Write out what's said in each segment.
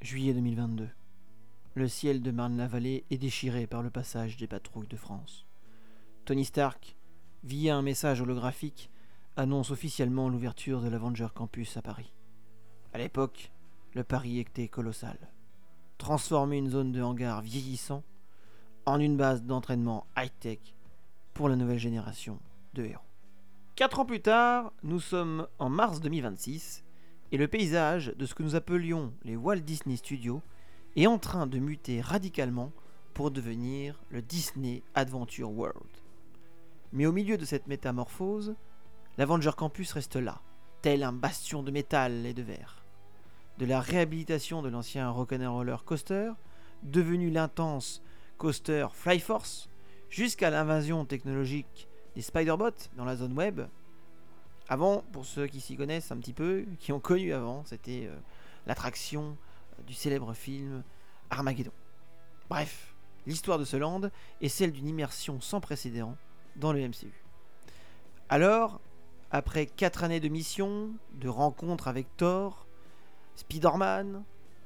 Juillet 2022. Le ciel de Marne-la-Vallée est déchiré par le passage des patrouilles de France. Tony Stark, via un message holographique, annonce officiellement l'ouverture de l'Avenger Campus à Paris. À l'époque, le pari était colossal. Transformer une zone de hangar vieillissant en une base d'entraînement high-tech pour la nouvelle génération de héros. 4 ans plus tard, nous sommes en mars 2026 et le paysage de ce que nous appelions les Walt Disney Studios est en train de muter radicalement pour devenir le Disney Adventure World. Mais au milieu de cette métamorphose, l'Avenger Campus reste là, tel un bastion de métal et de verre. De la réhabilitation de l'ancien Rock'n'Roller Coaster, devenu l'intense coaster Flyforce, jusqu'à l'invasion technologique des Spider-Bots dans la zone web. Avant, pour ceux qui s'y connaissent un petit peu, qui ont connu avant, c'était l'attraction du célèbre film Armageddon. Bref, l'histoire de ce land est celle d'une immersion sans précédent dans le MCU. Alors, après 4 années de mission, de rencontres avec Thor, Spider-Man,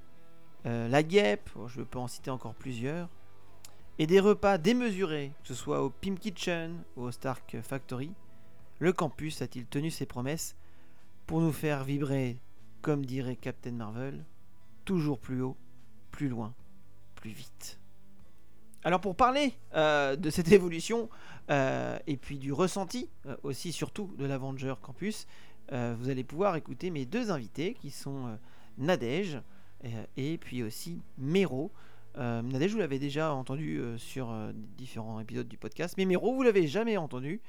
la Guêpe, je peux en citer encore plusieurs, et des repas démesurés, que ce soit au Pimp Kitchen ou au Stark Factory, le campus a-t-il tenu ses promesses pour nous faire vibrer, comme dirait Captain Marvel, toujours plus haut, plus loin, plus vite. Alors pour parler de cette évolution et puis du ressenti aussi surtout de l'Avenger Campus, vous allez pouvoir écouter mes deux invités qui sont Nadège et puis aussi Méro. Nadège, vous l'avez déjà entendu sur différents épisodes du podcast, mais Méro, vous l'avez jamais entendu.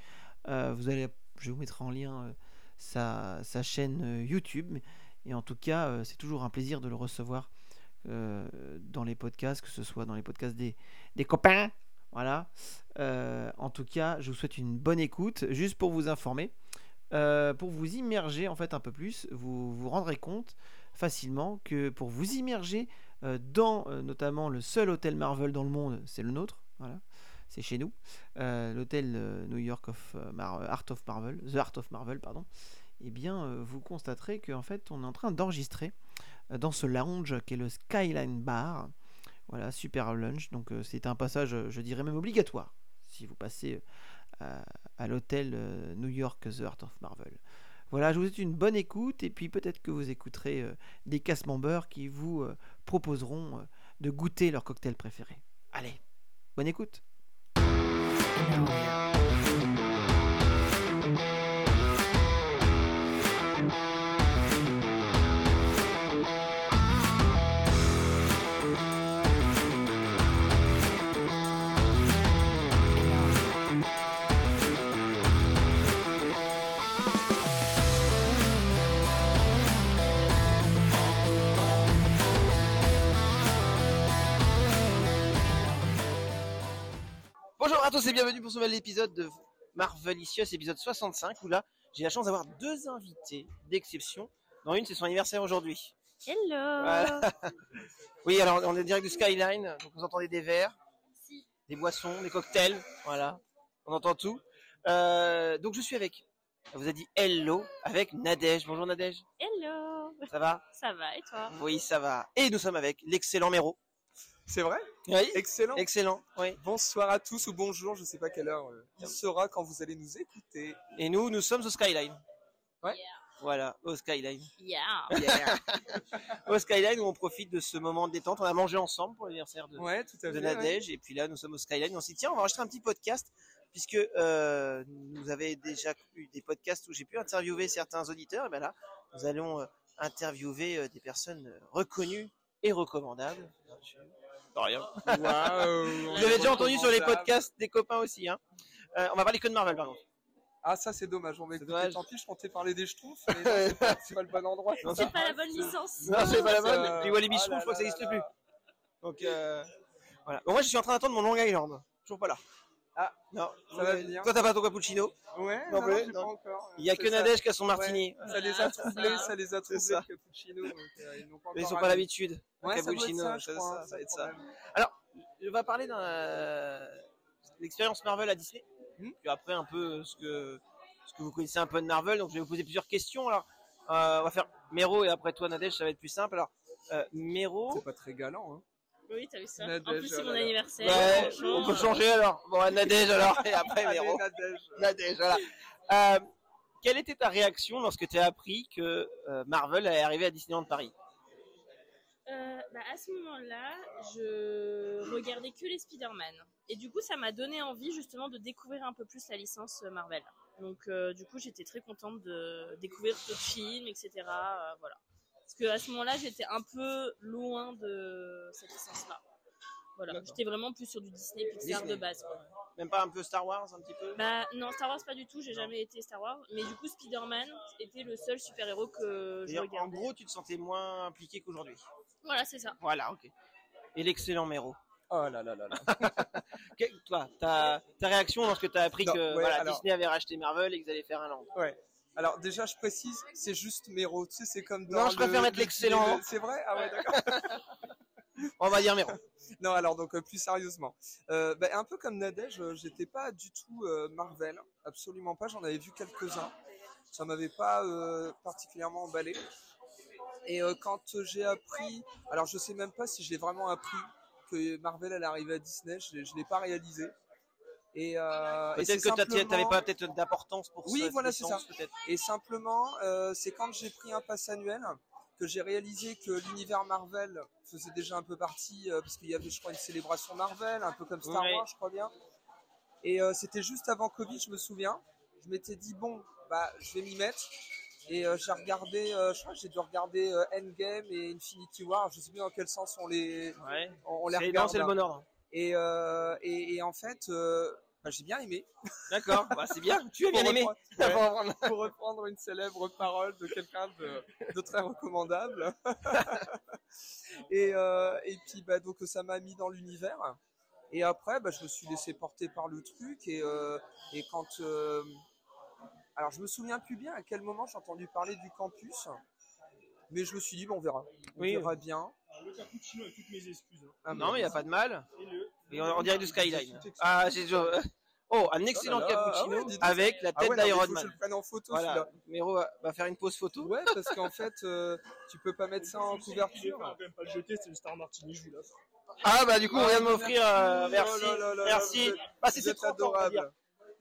Je vous mettrai en lien sa chaîne YouTube. Et en tout cas, c'est toujours un plaisir de le recevoir dans les podcasts, que ce soit dans les podcasts des copains. Voilà. En tout cas, je vous souhaite une bonne écoute. Juste pour vous informer, pour vous immerger en fait un peu plus, vous vous rendrez compte facilement que pour vous immerger dans notamment le seul hôtel Marvel dans le monde, c'est le nôtre. Voilà. C'est chez nous, l'hôtel New York Art of Marvel, The Art of Marvel, pardon. Eh bien, vous constaterez qu'en fait, on est en train d'enregistrer dans ce lounge qui est le Skyline Bar. Voilà, super lunch. Donc, c'est un passage, je dirais même obligatoire, si vous passez à l'hôtel New York The Art of Marvel. Voilà, je vous souhaite une bonne écoute et puis peut-être que vous écouterez des cast-members qui vous proposeront de goûter leur cocktail préféré. Allez, bonne écoute. Bonjour à tous et bienvenue pour ce nouvel épisode de Marvelicious, épisode 65, où là, j'ai la chance d'avoir deux invités d'exception. Dans une, c'est son anniversaire aujourd'hui. Hello. Voilà. Oui, alors on est direct du Skyline, donc vous entendez des verres, des boissons, des cocktails, voilà, on entend tout. Donc je suis avec, on vous a dit hello, avec Nadège. Bonjour Nadège. Hello. Ça va ? Ça va et toi ? Oui, ça va. Et nous sommes avec l'excellent Méro. C'est vrai ? Oui. Excellent. Excellent, oui. Bonsoir à tous ou bonjour, je sais pas quelle heure il sera quand vous allez nous écouter. Et nous sommes au Skyline. Ouais. Yeah. Voilà, au Skyline. Yeah. Yeah. Au Skyline où on profite de ce moment de détente. On a mangé ensemble pour l'anniversaire de Nadège. Ouais. Et puis là, nous sommes au Skyline. On s'y tient, on va enregistrer un petit podcast puisque nous avez déjà eu des podcasts où j'ai pu interviewer certains auditeurs. Et bien là, nous allons interviewer des personnes reconnues et recommandables. Rien. Wow. Vous avez déjà entendu sur les podcasts des copains aussi. Hein. On va parler que de Marvel par contre. Ah, ça c'est dommage. On va écouter. Dommage. Tant pis, je comptais parler des Schtroumpfs, mais non, c'est pas le bon endroit. Non, C'est pas la bonne licence. Non, c'est pas la bonne. Puis Wally Ah Bichon, je crois que ça n'existe plus. Donc voilà. Bon, moi, je suis en train d'attendre mon Long Island. Toujours pas là. Ah, non. Ça va venir. Toi, t'as pas ton cappuccino ? Ouais. Non, Non, plus, j'ai non. pas encore. Il y a que Nadège qui a son martini. Ouais, ça les a troublés, ça. le cappuccino. Donc, ils n'ont pas Mais ils encore sont pas l'habitude. Ouais, ça doit être Cappuccino, ça, je crois, ça va être sans ça. problème. Alors, on va parler de l'expérience Marvel à Disney. Puis après, un peu ce que vous connaissez un peu de Marvel. Donc, je vais vous poser plusieurs questions. Alors, on va faire Méro et après toi, Nadège, ça va être plus simple. Alors, Mero. C'est pas très galant, hein. Oui, t'as vu ça. Nadège, En plus, c'est oh mon là là. anniversaire. Ouais, franchement. on peut changer alors. Bon, Nadège alors, et après Allez, Mero. Nadège. Nadège, voilà. Quelle était ta réaction lorsque tu as appris que Marvel allait arriver à Disneyland Paris? À ce moment-là, je regardais que les Spider-Man. Et du coup, ça m'a donné envie justement de découvrir un peu plus la licence Marvel. Donc, du coup, j'étais très contente de découvrir d'autres films, etc. Voilà. Parce qu'à ce moment-là, j'étais un peu loin de cette licence-là. Voilà. D'accord. J'étais vraiment plus sur du Disney Pixar Disney. de base, quoi. Même pas un peu Star Wars, un petit peu? Non, Star Wars pas du tout, j'ai jamais été Star Wars. Mais du coup, Spider-Man était le seul super-héros que je C'est-à-dire, en regardais. gros, tu te sentais moins impliqué qu'aujourd'hui. Voilà, c'est ça. Voilà, ok. Et l'excellent Mero. Oh là là là là. Toi, ta réaction lorsque tu as appris Non, que ouais, voilà, alors- Disney avait racheté Marvel et qu'ils allaient faire un land. Ouais. Alors déjà, je précise, c'est juste Mero. Tu sais, c'est comme dans Non, je préfère mettre l'excellent. C'est vrai? Ah ouais, d'accord. On va dire Mero. Non, alors donc plus sérieusement, un peu comme Nadège, j'étais pas du tout Marvel, absolument pas. J'en avais vu quelques-uns, ça m'avait pas particulièrement emballé. Et quand j'ai appris, alors je sais même pas si je l'ai vraiment appris que Marvel allait arriver à Disney, je l'ai pas réalisé. Et Peut-être c'est que tu simplement- n'avais pas peut-être d'importance pour Oui, cette voilà, c'est licence, ça. peut-être. Et simplement, c'est quand j'ai pris un pass annuel que j'ai réalisé que l'univers Marvel faisait déjà un peu partie, parce qu'il y avait, je crois, une célébration Marvel, un peu comme Star Oui. Wars, je crois bien. Et c'était juste avant Covid, je me souviens. Je m'étais dit, bon, je vais m'y mettre. Et j'ai regardé, je crois que j'ai dû regarder Endgame et Infinity War. Je sais plus dans quel sens on les regarde. C'est le bon ordre. Et en fait, j'ai bien aimé. D'accord, c'est bien. Tu as bien aimé. Pour reprendre une célèbre parole de quelqu'un de très recommandable. et puis donc ça m'a mis dans l'univers. Et après, je me suis laissé porter par le truc. Et quand alors je me souviens plus bien à quel moment j'ai entendu parler du campus, mais je me suis dit on verra. On verra bien. Alors, le cappuccino avec toutes mes excuses. Non, mais il n'y a pas de mal. Et Et on dirait du Skyline. Ah, c'est Oh, un excellent cappuccino ah ouais, dis donc. avec la tête non, mais d'Iron faut que je Man. le prenne en photo Voilà, celui-là. Mero va faire une pause photo. Ouais, parce qu'en fait, tu peux pas mettre ça en Je vais couverture. quand même pas le jeter, c'est le Star Martini, je vous l'offre. Ah du coup on vient de m'offrir, merci, Oh là là là, merci. vous êtes- C'est vous êtes trop fort, on va dire. adorable.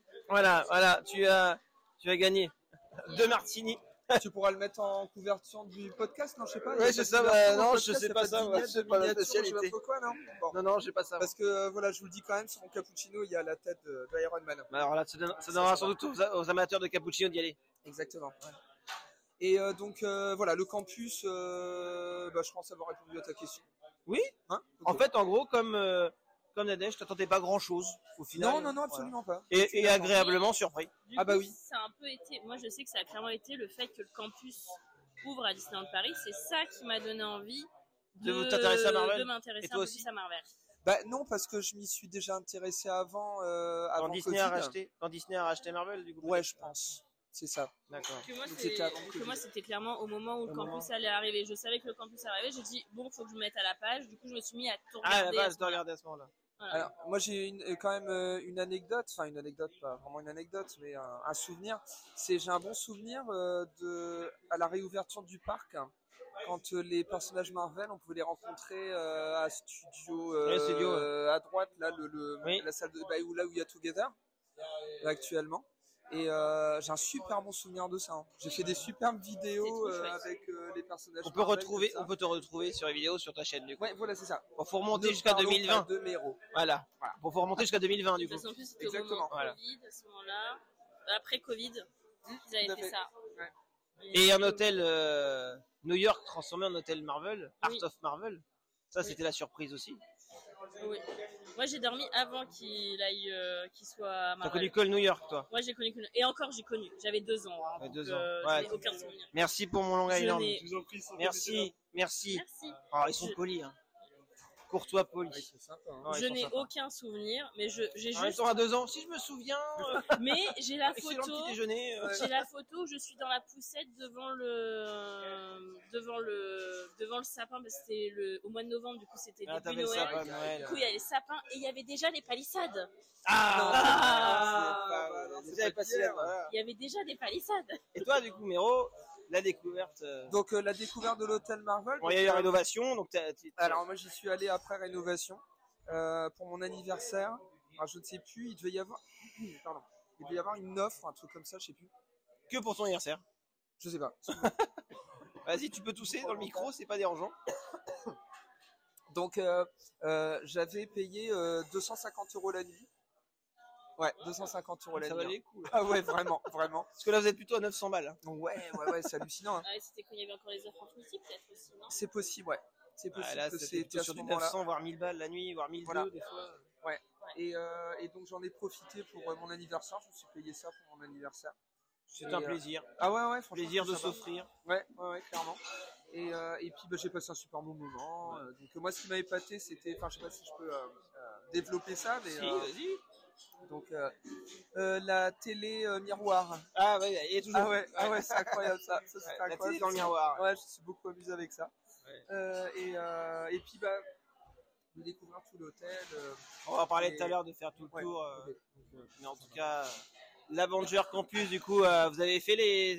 Voilà, tu as gagné 2 martinis. Tu pourras le mettre en couverture du podcast, non, je sais pas. Ouais, il y a c'est pas de ça, couverture non, au je podcast, sais il y a pas de ça, vignette, ouais, c'est de pas la miniature, spécialité. je sais pas trop quoi, non. Bon. Non, j'ai pas ça. Parce que voilà, je vous le dis quand même, sur mon cappuccino, il y a la tête d'Iron Man. Alors là, ça donnera sans doute aux amateurs de cappuccino d'y aller. Exactement. Et donc voilà, le campus, je pense avoir répondu à ta question. Oui. Hein? En Ok. fait, en gros, comme Nadège, t'attendais pas grand chose au final. Non, absolument pas. Et Finalement. agréablement surpris. Du Ah coup, oui. ça a un peu été. Moi, je sais que ça a clairement été le fait que le campus ouvre à Disneyland Paris. C'est ça qui m'a donné envie De t'intéresser à Marvel. de m'intéresser Et un toi peu aussi plus à Marvel. Non, parce que je m'y suis déjà intéressé avant Quand Disney a Covid. racheté Marvel, du coup. Ouais, peut-être. je pense. C'est ça. D'accord. Que moi, Donc, c'est- c'était avant que Covid. moi, c'était clairement au moment où le campus allait arriver. Je savais que le campus arrivait. J'ai dit, bon, faut que je me mette à la page. Du coup, je me suis mis à tout Ah, regarder. la base de regarder à ce moment-là. Voilà. Alors, moi, j'ai quand même une anecdote, pas vraiment une anecdote, mais un souvenir. J'ai un bon souvenir à la réouverture du parc, quand les personnages Marvel, on pouvait les rencontrer à Studio, Ouais, Studio, à droite, là, Oui. la salle là où il y a Together, là, actuellement. Et j'ai un super bon souvenir de ça. J'ai fait des superbes vidéos C'est trop chouette. avec les personnages. On peut Marvel, comme ça. on peut te retrouver sur les vidéos sur ta chaîne du coup. Ouais, voilà, c'est ça. Bon, faut remonter Ne jusqu'à parlons 2020. pas de Mero. Voilà. Bon, faut remonter jusqu'à 2020 du De coup. toute façon, en plus, c'était Exactement. au moment Voilà. Covid, à ce moment-là. Après Covid, ils avaient tout à fait fait. ça. Ouais. Et un hôtel New York transformé en hôtel Marvel, Art Oui. of Marvel. Ça, Oui. c'était la surprise aussi. Oui. Moi, j'ai dormi avant qu'il soit à T'as Marvel. connu que le New York, toi. Moi, j'ai connu. Et encore, j'ai connu. J'avais 2 ans. Ouais, donc, 2 ans. je Ouais. n'ai aucun souvenir. Merci pour mon Long Je Island. n'ai- Je vous en prie, sans Merci. Merci. Oh, ils sont polis. Hein. Courtois polis. C'est sympa, hein. Ouais, ils Je sont n'ai sympas. aucun souvenir, mais j'ai En même juste. temps, à 2 ans, si je me souviens, Mais j'ai la excellent photo. petit déjeuner. J'ai la photo où je suis dans la poussette devant le sapin parce que c'était au mois de novembre, du coup c'était Ah, début t'avais le Noël. sapin de Du Noël. coup il y a les sapins et il y avait déjà les palissades. Ah, c'est vous avez pas passé hier. voilà. Il y avait déjà des palissades. Et toi, du coup, Mero, La découverte. Donc la découverte de l'hôtel Marvel. Bon, il y a eu la rénovation, donc Alors moi j'y suis allé après rénovation pour mon anniversaire. Alors je ne sais plus, il devait y avoir, pardon, il devait y avoir une offre, un truc comme ça, je sais plus. que pour ton anniversaire. Je sais pas. Vas-y, tu peux tousser dans le micro, c'est pas dérangeant. Donc j'avais payé 250 € la nuit. Ouais, 250 € la Ça nuit. valait le coup. Là. Ah ouais, vraiment, vraiment. Parce que là, vous êtes plutôt à 900 balles. Hein. Donc ouais, c'est hallucinant. Hein. Ah, c'était quand il y avait encore les offres en multi, peut-être aussi, non? C'est possible, ouais. C'est possible Là, que c'était c'était plutôt à sur ce du moment-là. 900, voire 1000 balles la nuit, voire 1002 Voilà. des fois. Et donc j'en ai profité pour mon anniversaire. Je me suis payé ça pour mon anniversaire. C'est Et, un plaisir. Ah ouais, franchement. Plaisir de ça va. s'offrir. Ouais, clairement. Et puis j'ai passé un super bon moment. Donc moi, ce qui m'a épaté, c'était, enfin, je sais pas si je peux développer ça, mais Si, vas-y. donc la télé miroir. Ah ouais, il est toujours. Ah ouais, c'est incroyable ça. Ça c'est La incroyable. télé dans le miroir. Ouais, je me suis beaucoup amusé avec ça. Ouais. Et puis de découvrir tout l'hôtel. On va parler Et- tout à l'heure de faire tout le Ouais, tour. ok. Mais en tout cas, l'Avenger Campus, du coup, vous avez fait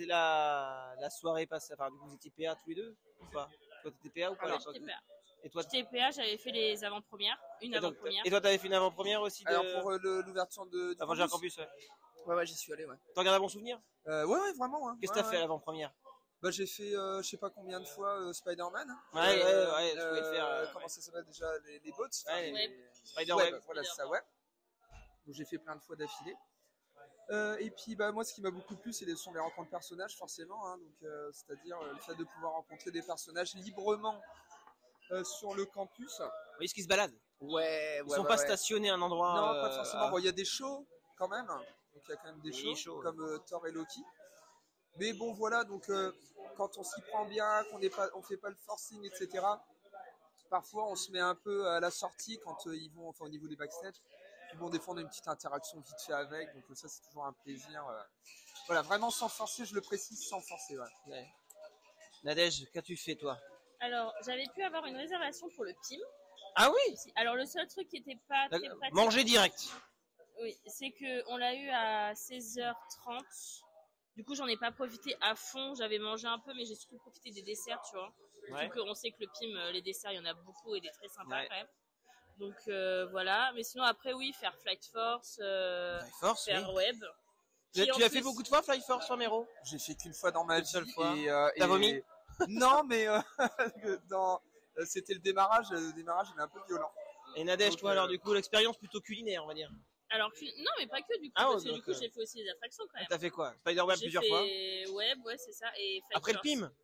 la soirée passée. Enfin, du coup, vous étiez PA tous les deux ou pas? Toi, t'étais PA ou pas à Alors, l'époque? j'étais PA. Et toi, J'étais PA, j'avais fait les avant-premières, une avant-première. et toi, t'avais fait une avant-première aussi de Alors pour l'ouverture du Avenger Campus, ouais. Ouais, j'y suis allé, ouais. T'en gardes un bon souvenir? Ouais, vraiment. Hein. Qu'est-ce que Ouais, t'as fait à ouais. l'avant-première? Bah j'ai fait je sais pas combien de fois Spider-Man. Ouais, je pouvais le faire. Comment ça s'appelle déjà les bots Ouais, les- Spider-Web. Voilà, c'est ça, ouais. Donc j'ai fait plein de fois d'affilée. Et puis moi ce qui m'a beaucoup plu sont les rencontres de personnages forcément. Hein, donc c'est-à-dire le fait de pouvoir rencontrer des personnages librement sur le campus. Vous voyez ce qui se balade? Ouais, Ils sont pas stationnés à un endroit. Non, pas forcément. Bon, il y a des shows quand même. Donc il y a quand même des Oui, shows shows, comme Thor et Loki. Mais bon, voilà, donc quand on s'y prend bien, on fait pas le forcing, etc. Parfois, on se met un peu à la sortie quand ils vont, enfin au niveau des backstage. Puis bon, des fois, on a une petite interaction vite fait avec, donc ça, c'est toujours un plaisir. Voilà, vraiment sans forcer, je le précise, sans forcer. Ouais. Ouais. Nadège, qu'as-tu fait toi? Alors, j'avais pu avoir une réservation pour le PIM. Ah oui, Alors, le seul truc qui était pas très pratique, manger direct. oui, c'est que on l'a eu à 16h30. Du coup, j'en ai pas profité à fond. J'avais mangé un peu, mais j'ai surtout profité des desserts, tu vois. Ouais. Surtout qu'on sait que le PIM, les desserts, il y en a beaucoup et des très sympas Ouais. quand même. Donc voilà. Mais sinon, après, oui, faire Flight Force, Fly Force, faire oui. Web. Tu Qui, en l'as fait plus- beaucoup de fois, Fly Force, Romero? J'ai fait qu'une fois dans ma vie. seule fois. T'as vomi? Non, mais c'était le démarrage. Le démarrage, il est un peu violent. Et Nadège, Donc, toi, alors, du coup, l'expérience plutôt culinaire, on va dire. Alors, non, mais pas que du coup. Ah ouais, parce que donc, du coup, j'ai fait aussi des attractions quand même. T'as fait quoi? Spider-Man J'ai plusieurs fois. fait Web, ouais, c'est ça. Et Flight Après le Force. PIM?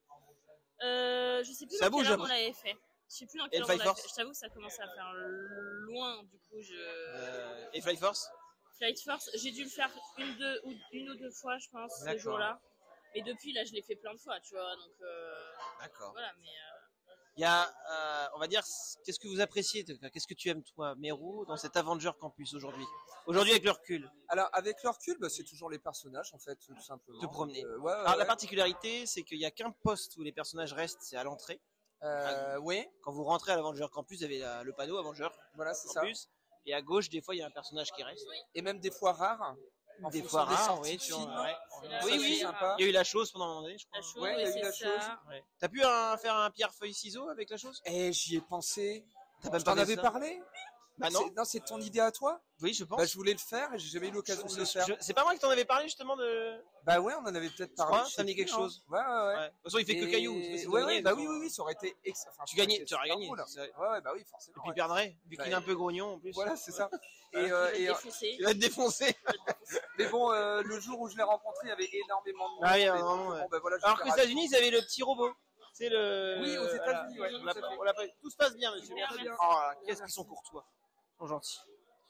Je sais plus Ça dans bouge quel ordre on après. l'avait fait. Je sais plus dans Et quel le ordre on Flight l'avait Force fait. Je t'avoue que ça commençait à faire loin, du coup, Et Fly Force? Flight Force, j'ai dû le faire une ou deux fois, je pense, ce D'accord. jour-là. Et depuis, là, je l'ai fait plein de fois, tu vois. Donc, D'accord. voilà, mais... Il y a, on va dire, qu'est-ce que vous appréciez, qu'est-ce que tu aimes, toi, Mero, dans cet Avenger Campus aujourd'hui? Aujourd'hui, avec le recul. Alors, avec le recul, c'est toujours les personnages, en fait, tout simplement. Te promener. Ouais, Alors, la ouais. particularité, c'est qu'il n'y a qu'un poste où les personnages restent, c'est à l'entrée. Oui, Quand vous rentrez à l'Avenger Campus, vous avez le panneau Avenger voilà, c'est ça. Campus. Et à gauche, des fois, il y a un personnage qui reste. Et même des fois rares. En Des fonction fois des rares, sorties oui. de films. Ouais. c'est là, Oui, ça, oui. c'est sympa. Il y a eu la chose pendant un moment donné, je crois. La chose, Ouais, il y a eu c'est la ça. chose. Ouais. T'as pu faire un pierre-feuille-ciseau avec la chose? Eh, j'y ai pensé. T'as pas Je t'en parlé de avais ça? parlé? Bah non. Non, c'est ton idée à toi? Oui, je pense. Bah, je voulais le faire et j'ai jamais eu l'occasion de le faire. C'est pas moi qui t'en avais parlé justement de. Bah ouais, on en avait peut-être parlé. crois, je ça sais me dit plus, quelque hein. chose. Ouais. Ouais. De toute façon, il fait que Et- cailloux. c'est Ouais, gagné, bah de toute façon. oui, ça aurait été enfin, Tu gagnais, c'est tu aurais super gagné. cool. C'est- Ouais, bah oui, forcément. Et puis il ouais. perdrait, vu qu'il est un peu grognon en plus. Voilà, c'est ça. Il Et, va être défoncé. Il va être défoncé. mais bon, le jour où je l'ai rencontré, il y avait énormément de monde. Ah oui, et vraiment, donc, ouais. bon, bah voilà, Alors j'étais qu'aux ravi. États-Unis, ils avaient le petit robot. C'est le. Oui, aux États-Unis, Voilà. ouais, On l'a tout à pas- fait. on l'a pas- Tout se passe bien, monsieur. Super, Merci. merci. Oh, qu'est-ce qu'ils sont courtois. Ils sont gentils.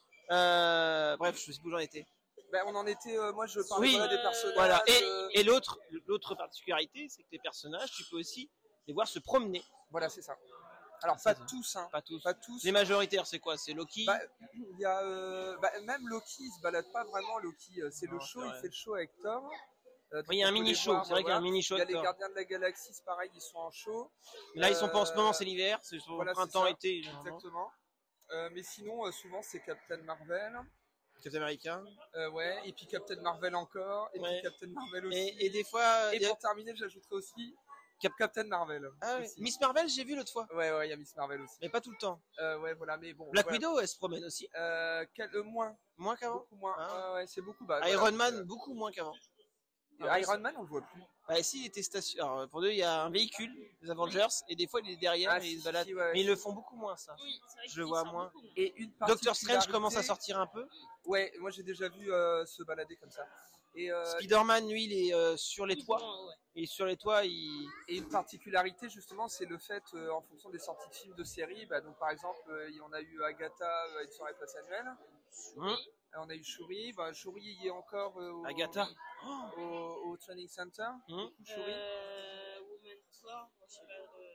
Bref, je sais plus où j'en étais. Bah, on en était, moi je parlais Oui. voilà, des personnages. Voilà. Et l'autre particularité, c'est que les personnages, tu peux aussi les voir se promener. Voilà, c'est ça. Alors, C'est pas ça. tous, hein. Pas tous. Pas tous. Les majoritaires, c'est quoi? C'est Loki. Bah, il y a, même Loki, il se balade pas vraiment, Loki. C'est le Non, show, c'est il vrai. fait le show avec Thor. Oui, il y a un mini show. C'est vrai qu'il y a un mini show. Il y a avec les Thor. Gardiens de la Galaxie, c'est pareil, ils sont en show. Là, ils sont pas en ce moment, c'est l'hiver. C'est sur voilà, c'est printemps, ça. été. généralement. Exactement. Mais sinon, souvent, c'est Captain Marvel. Captain America. Ouais, et puis Captain Marvel encore, et Ouais. puis Captain Marvel aussi. Et des fois. Et il y a- pour terminer, j'ajouterai aussi Captain Marvel. Ah, ouais. aussi. Miss Marvel, j'ai vu l'autre fois. Ouais, il y a Miss Marvel aussi. Mais pas tout le temps. Ouais, voilà, mais bon. Black voilà. Widow, elle se promène aussi. Moins. Moins qu'avant. Beaucoup moins. Ah. Ouais, c'est beaucoup bas. Iron Man, beaucoup moins qu'avant. Iron Man, on le voit plus. Bah, si, il était stationné. Alors, pour eux, il y a un véhicule, les Avengers, et des fois, il est derrière et il se balade. ouais. Mais ils le font beaucoup moins, ça. Oui, c'est vrai Je qu'il vois sort moins. beaucoup. Et une Doctor Strange particularité- commence à sortir un peu. Ouais, moi j'ai déjà vu se balader comme ça. Et, Spider-Man, lui, il est sur les toits. Ouais. Et sur les toits, il. et une particularité justement, c'est le fait, en fonction des sorties de films, de séries, bah, donc par exemple, on a eu Agatha à une soirée place annuelle. Hein On a eu Shuri. Bah, Shuri il est encore Agatha. au Training Center. Hum. Shuri. Woman Thor, je sais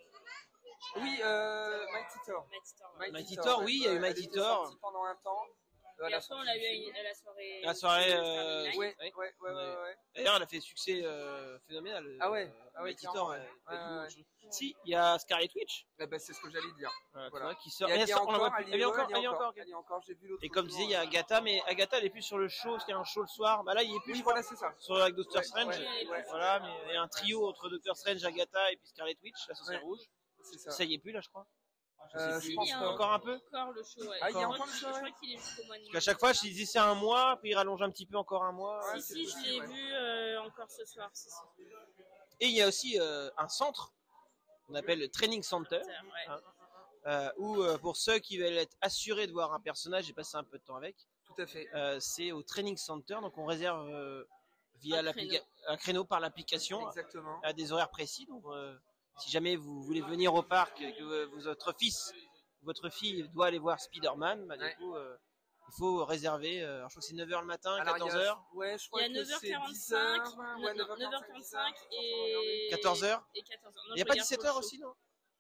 pas. Oui, Mighty Thor. Mighty Thor. Mighty Thor, oui, il y a eu elle Mighty était Thor. sortie pendant un temps. Et après, on l'a eu à la soirée. La soirée, Starry Night. Ouais, Ouais. ouais. D'ailleurs, elle a fait succès phénoménal. Ah ouais, Mighty clairement, Thor. ouais. Ouais. Si, il y a Scarlet Witch. Eh ben, c'est ce que j'allais dire. Tu Voilà. vois, qui sort. Elle y a on la voit encore, plus. Elle y est encore. elle y est encore, j'ai vu l'autre Et comme jour, disait, il y a Agatha, mais Agatha, elle est plus sur le show, parce qu'il y a un show le soir. Bah là, il est plus, Oui, je crois, voilà, c'est ça. sur avec Doctor Ouais, Strange. ouais. Voilà, mais il y a un trio entre Doctor Strange, Agatha et puis Scarlet Witch, la sorcière Ouais. rouge. C'est ça. Ça y est plus, là, je crois. Je sais Je plus. pense Il y a pas. Encore un peu. Encore le show, ouais. Ah, il y a Je encore crois le qu'il- show, Je ouais. crois qu'il est jusqu'au mois de Parce qu'à chaque mai. fois, je disais c'est un mois, puis il rallonge un petit peu encore un mois. Ouais, Si, c'est si, je possible, l'ai ouais. vu encore ce soir. Si. Et il y a aussi un centre, qu'on appelle le Training Center, Ouais. hein, où pour ceux qui veulent être assurés de voir un personnage, j'ai passé un peu de temps avec, Tout à fait. c'est au Training Center, donc on réserve via Un un créneau par l'application Exactement. à des horaires précis. Donc si jamais vous voulez venir au parc, que votre fils ou votre fille doit aller voir Spider-Man, bah, Ouais. du coup il faut réserver, alors je crois que c'est 9h le matin, Alors, 14h, Ouais, je Il crois y a que 9h45, c'est 10h. Ouais, 9h45 et 14h. et 14h. Il n'y a pas 17h aussi, non?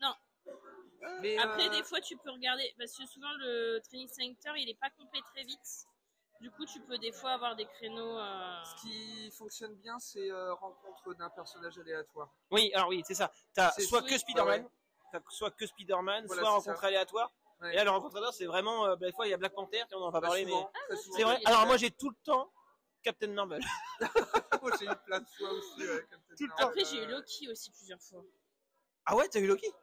Mais, Après, des fois, tu peux regarder, parce que souvent le training center, il est pas complet très vite. Du coup, tu peux des fois avoir des créneaux. ce qui fonctionne bien, c'est rencontre d'un personnage aléatoire. Oui, alors oui, c'est ça. T'as C'est- soit oui. que Spider-Man, Ouais. t'as soit que Spider-Man, Voilà, soit c'est rencontre ça. aléatoire. Ouais. Et là, le rencontre aléatoire, c'est vraiment, des fois, il y a Black Panther, on en va Très parler, mais souvent, très souvent. c'est vrai. oui. Alors moi, j'ai tout le temps Captain Marvel. Moi, j'ai eu plein de fois aussi. Captain Tout le Marvel, Après, j'ai eu Loki aussi plusieurs fois. Ah ouais, t'as eu Loki?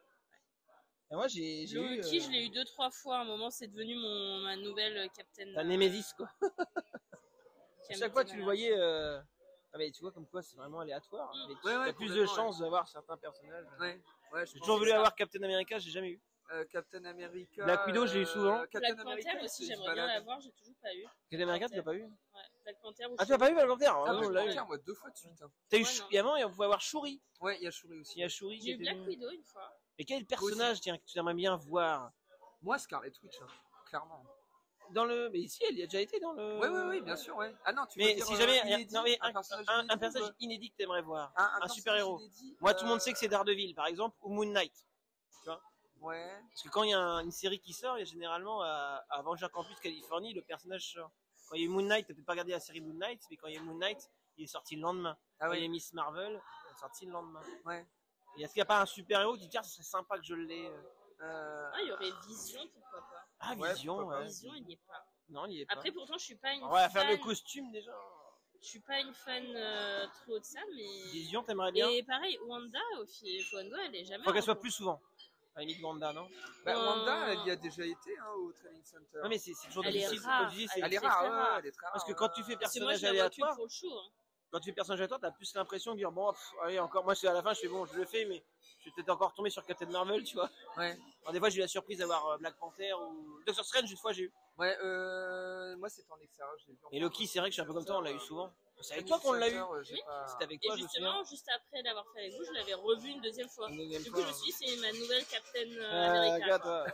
Et moi, j'ai eu. Loki, je l'ai eu 2-3 fois. À un moment, c'est devenu ma nouvelle Captain. La Nemesis, quoi. À Captain chaque fois, tu le America. voyais. Ah, mais tu vois, comme quoi, c'est vraiment aléatoire. Mm. Mais Ouais, t'as plus de complètement, chances d'avoir certains personnages. Ouais, je J'ai pense toujours que voulu ça. avoir Captain America, j'ai jamais eu. Captain America. Black Widow, je l'ai eu souvent. Captain Black America, Panther aussi, il se j'aimerais bien balade. l'avoir, j'ai toujours pas eu. Captain America, tu l'as pas eu? Ouais, Black Panther ou Ah, tu l'as pas eu, Black Panther? Ah, Ah, non, on Black l'a eu. Panther, moi, 2 fois de suite. Hein. T'as eu Ouais, non. et avant, on pouvait avoir Shuri. Ouais, il y a Shuri aussi. Il y a Shuri qui J'ai eu était Black venu. Widow une fois. Et quel personnage, tiens, que tu aimerais bien voir Moi, Scarlet Witch, hein, clairement. dans le. Mais si, elle y a déjà été dans le. Ouais, bien sûr, ouais. Ah non, tu Mais veux dire, si jamais. inédit, Non, mais un un personnage inédit que t'aimerais voir. Un personnage super-héros. inédit, Moi, tout le monde sait que c'est Daredevil, par exemple, ou Moon Knight. Ouais. Parce que quand il y a une série qui sort, il y a généralement à Avenger Campus Californie, le personnage sort. Quand il y a eu Moon Knight, t'as peut-être pas regardé la série Moon Knight, mais quand il y a Moon Knight, il est sorti le lendemain. Ah Quand il y a ouais. Miss Marvel, il est sorti le lendemain. Ouais. Et est-ce qu'il n'y a pas un super-héros qui dit tiens, ce serait sympa que je l'ai Euh, Ah, il y aurait Vision, pourquoi pas. Ah, Ouais, Vision, pourquoi pas. ouais. Vision, il n'y est pas. Non, il y est pas. Après, pourtant, je suis pas une On va fan. faire le costume déjà. Je suis pas une fan trop de ça, mais. Vision, t'aimerais bien. Et pareil, Wanda, Wanda, elle est jamais. Faut qu'elle soit en- plus souvent. À la limite, Wanda, non? Wanda, elle y a déjà été au Training Center. Non, mais c'est toujours Elle est difficile. rare, Comme tu dis, c'est- Elle est très, rare, très ouais, rare. elle est très rare. Parce que quand tu fais Parce que moi, personnage je la vois que aléatoire, pour le show. Hein. quand tu fais personnage aléatoire, t'as plus l'impression de dire bon, allez, encore. Moi, c'est à la fin, je fais bon, je le fais, mais je vais peut-être encore tomber sur Captain Marvel, tu vois. Ouais. Alors, des fois, j'ai eu la surprise d'avoir Black Panther ou Doctor Strange, une fois, j'ai eu. Ouais, moi, c'était en extérieur, je l'ai vu. Et Loki, c'est vrai que je suis un peu comme toi, on l'a eu souvent. C'est avec toi qu'on l'a eu. C'était avec Et toi, je me souviens. justement, juste après l'avoir fait avec vous, je l'avais revu une deuxième fois. Une deuxième Du fois, coup, je me suis dit, c'est ma nouvelle Captain America. Regarde, quoi.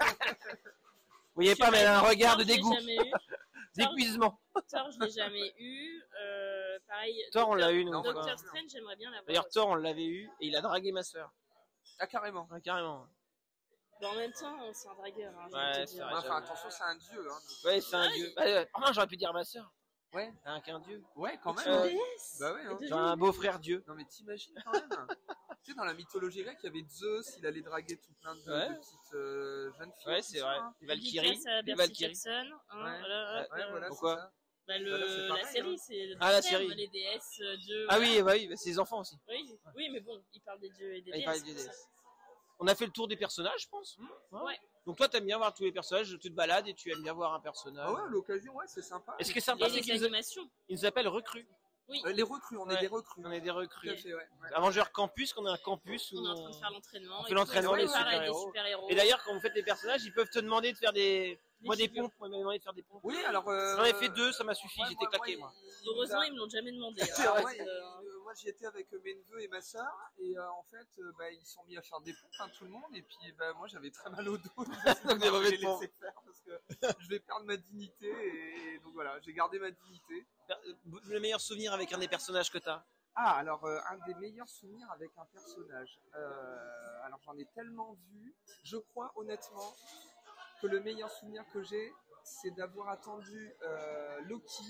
Vous voyez pas, mais elle a un regard de Thor, je l'ai dégoût, jamais eu. d'épuisement. Thor, je l'ai jamais eu. Pareil. Thor, on l'a eu, nous. Non, Doctor non. Strange, j'aimerais bien l'avoir. D'ailleurs, Thor, on l'avait eu et il a dragué ma soeur. Ah, carrément. Carrément. Mais en même temps, c'est un dragueur. Hein, je vais Ouais, te c'est dire. vrai. Enfin, attention, c'est un dieu. Hein. Ouais, c'est un Ouais, dieu. Enfin, j'aurais pu dire ma soeur. Ouais. Qu'un dieu. Ouais, quand même. Une hein. déesse. Bah ouais, hein. Et de J'ai un beau-frère dieu. Non, mais t'imagines quand même. Tu sais, dans la mythologie grecque, il y avait Zeus, il allait draguer tout plein de Ouais. petites jeunes filles. Ouais, qui c'est sont, vrai. hein. Les Valkyries. Dédicace à Les Bercy Valkyries. Jackson. Hein, Ouais. voilà, hop, Ouais, voilà, Pourquoi c'est ça. Bah, Voilà, c'est pareil, la série, hein. c'est le Ah, la terme, série. les déesses, dieux. Ah voilà. oui, bah, c'est les enfants aussi. Oui, mais bon, il parle des dieux et des Ah, il déesses. parlait des c'est pour déesses. On a fait le tour des personnages, je pense. Ouais. Donc toi, t'aimes bien voir tous les personnages, tu te balades et tu aimes bien voir un personnage. Ah ouais, à l'occasion, ouais, c'est sympa. Et ce qui est ça. sympa, Et c'est les qu'ils nous, animations. ils nous appellent recrues. Oui, Les recrues, on est Ouais. des recrues. On est des Tout recrues. à fait, ouais. Avenger Campus, qu'on a un campus où on est en train de faire l'entraînement. on et fait tout, l'entraînement, on les prépare avec des super-héros. super-héros. Et d'ailleurs, quand vous faites les personnages, ils peuvent te demander de faire des figures. pompes. Moi, ils m'ont demandé de faire des pompes. Oui, alors. J'en ai fait 2, ça m'a suffi, ouais, j'étais claqué, moi. Heureusement, ils me l'ont jamais demandé. C'est hein. vrai, Euh, moi j'y étais avec mes neveux et ma soeur et en fait ils sont mis à faire des pompes, hein, tout le monde, et puis moi j'avais très mal au dos Donc, des mauvais je les pompes. laissais faire parce que je vais perdre ma dignité et donc voilà, j'ai gardé ma dignité. Le meilleur souvenir avec un des personnages que t'as. Ah, alors un des meilleurs souvenirs avec un personnage, alors j'en ai tellement vu, je crois honnêtement que le meilleur souvenir que j'ai, c'est d'avoir attendu Loki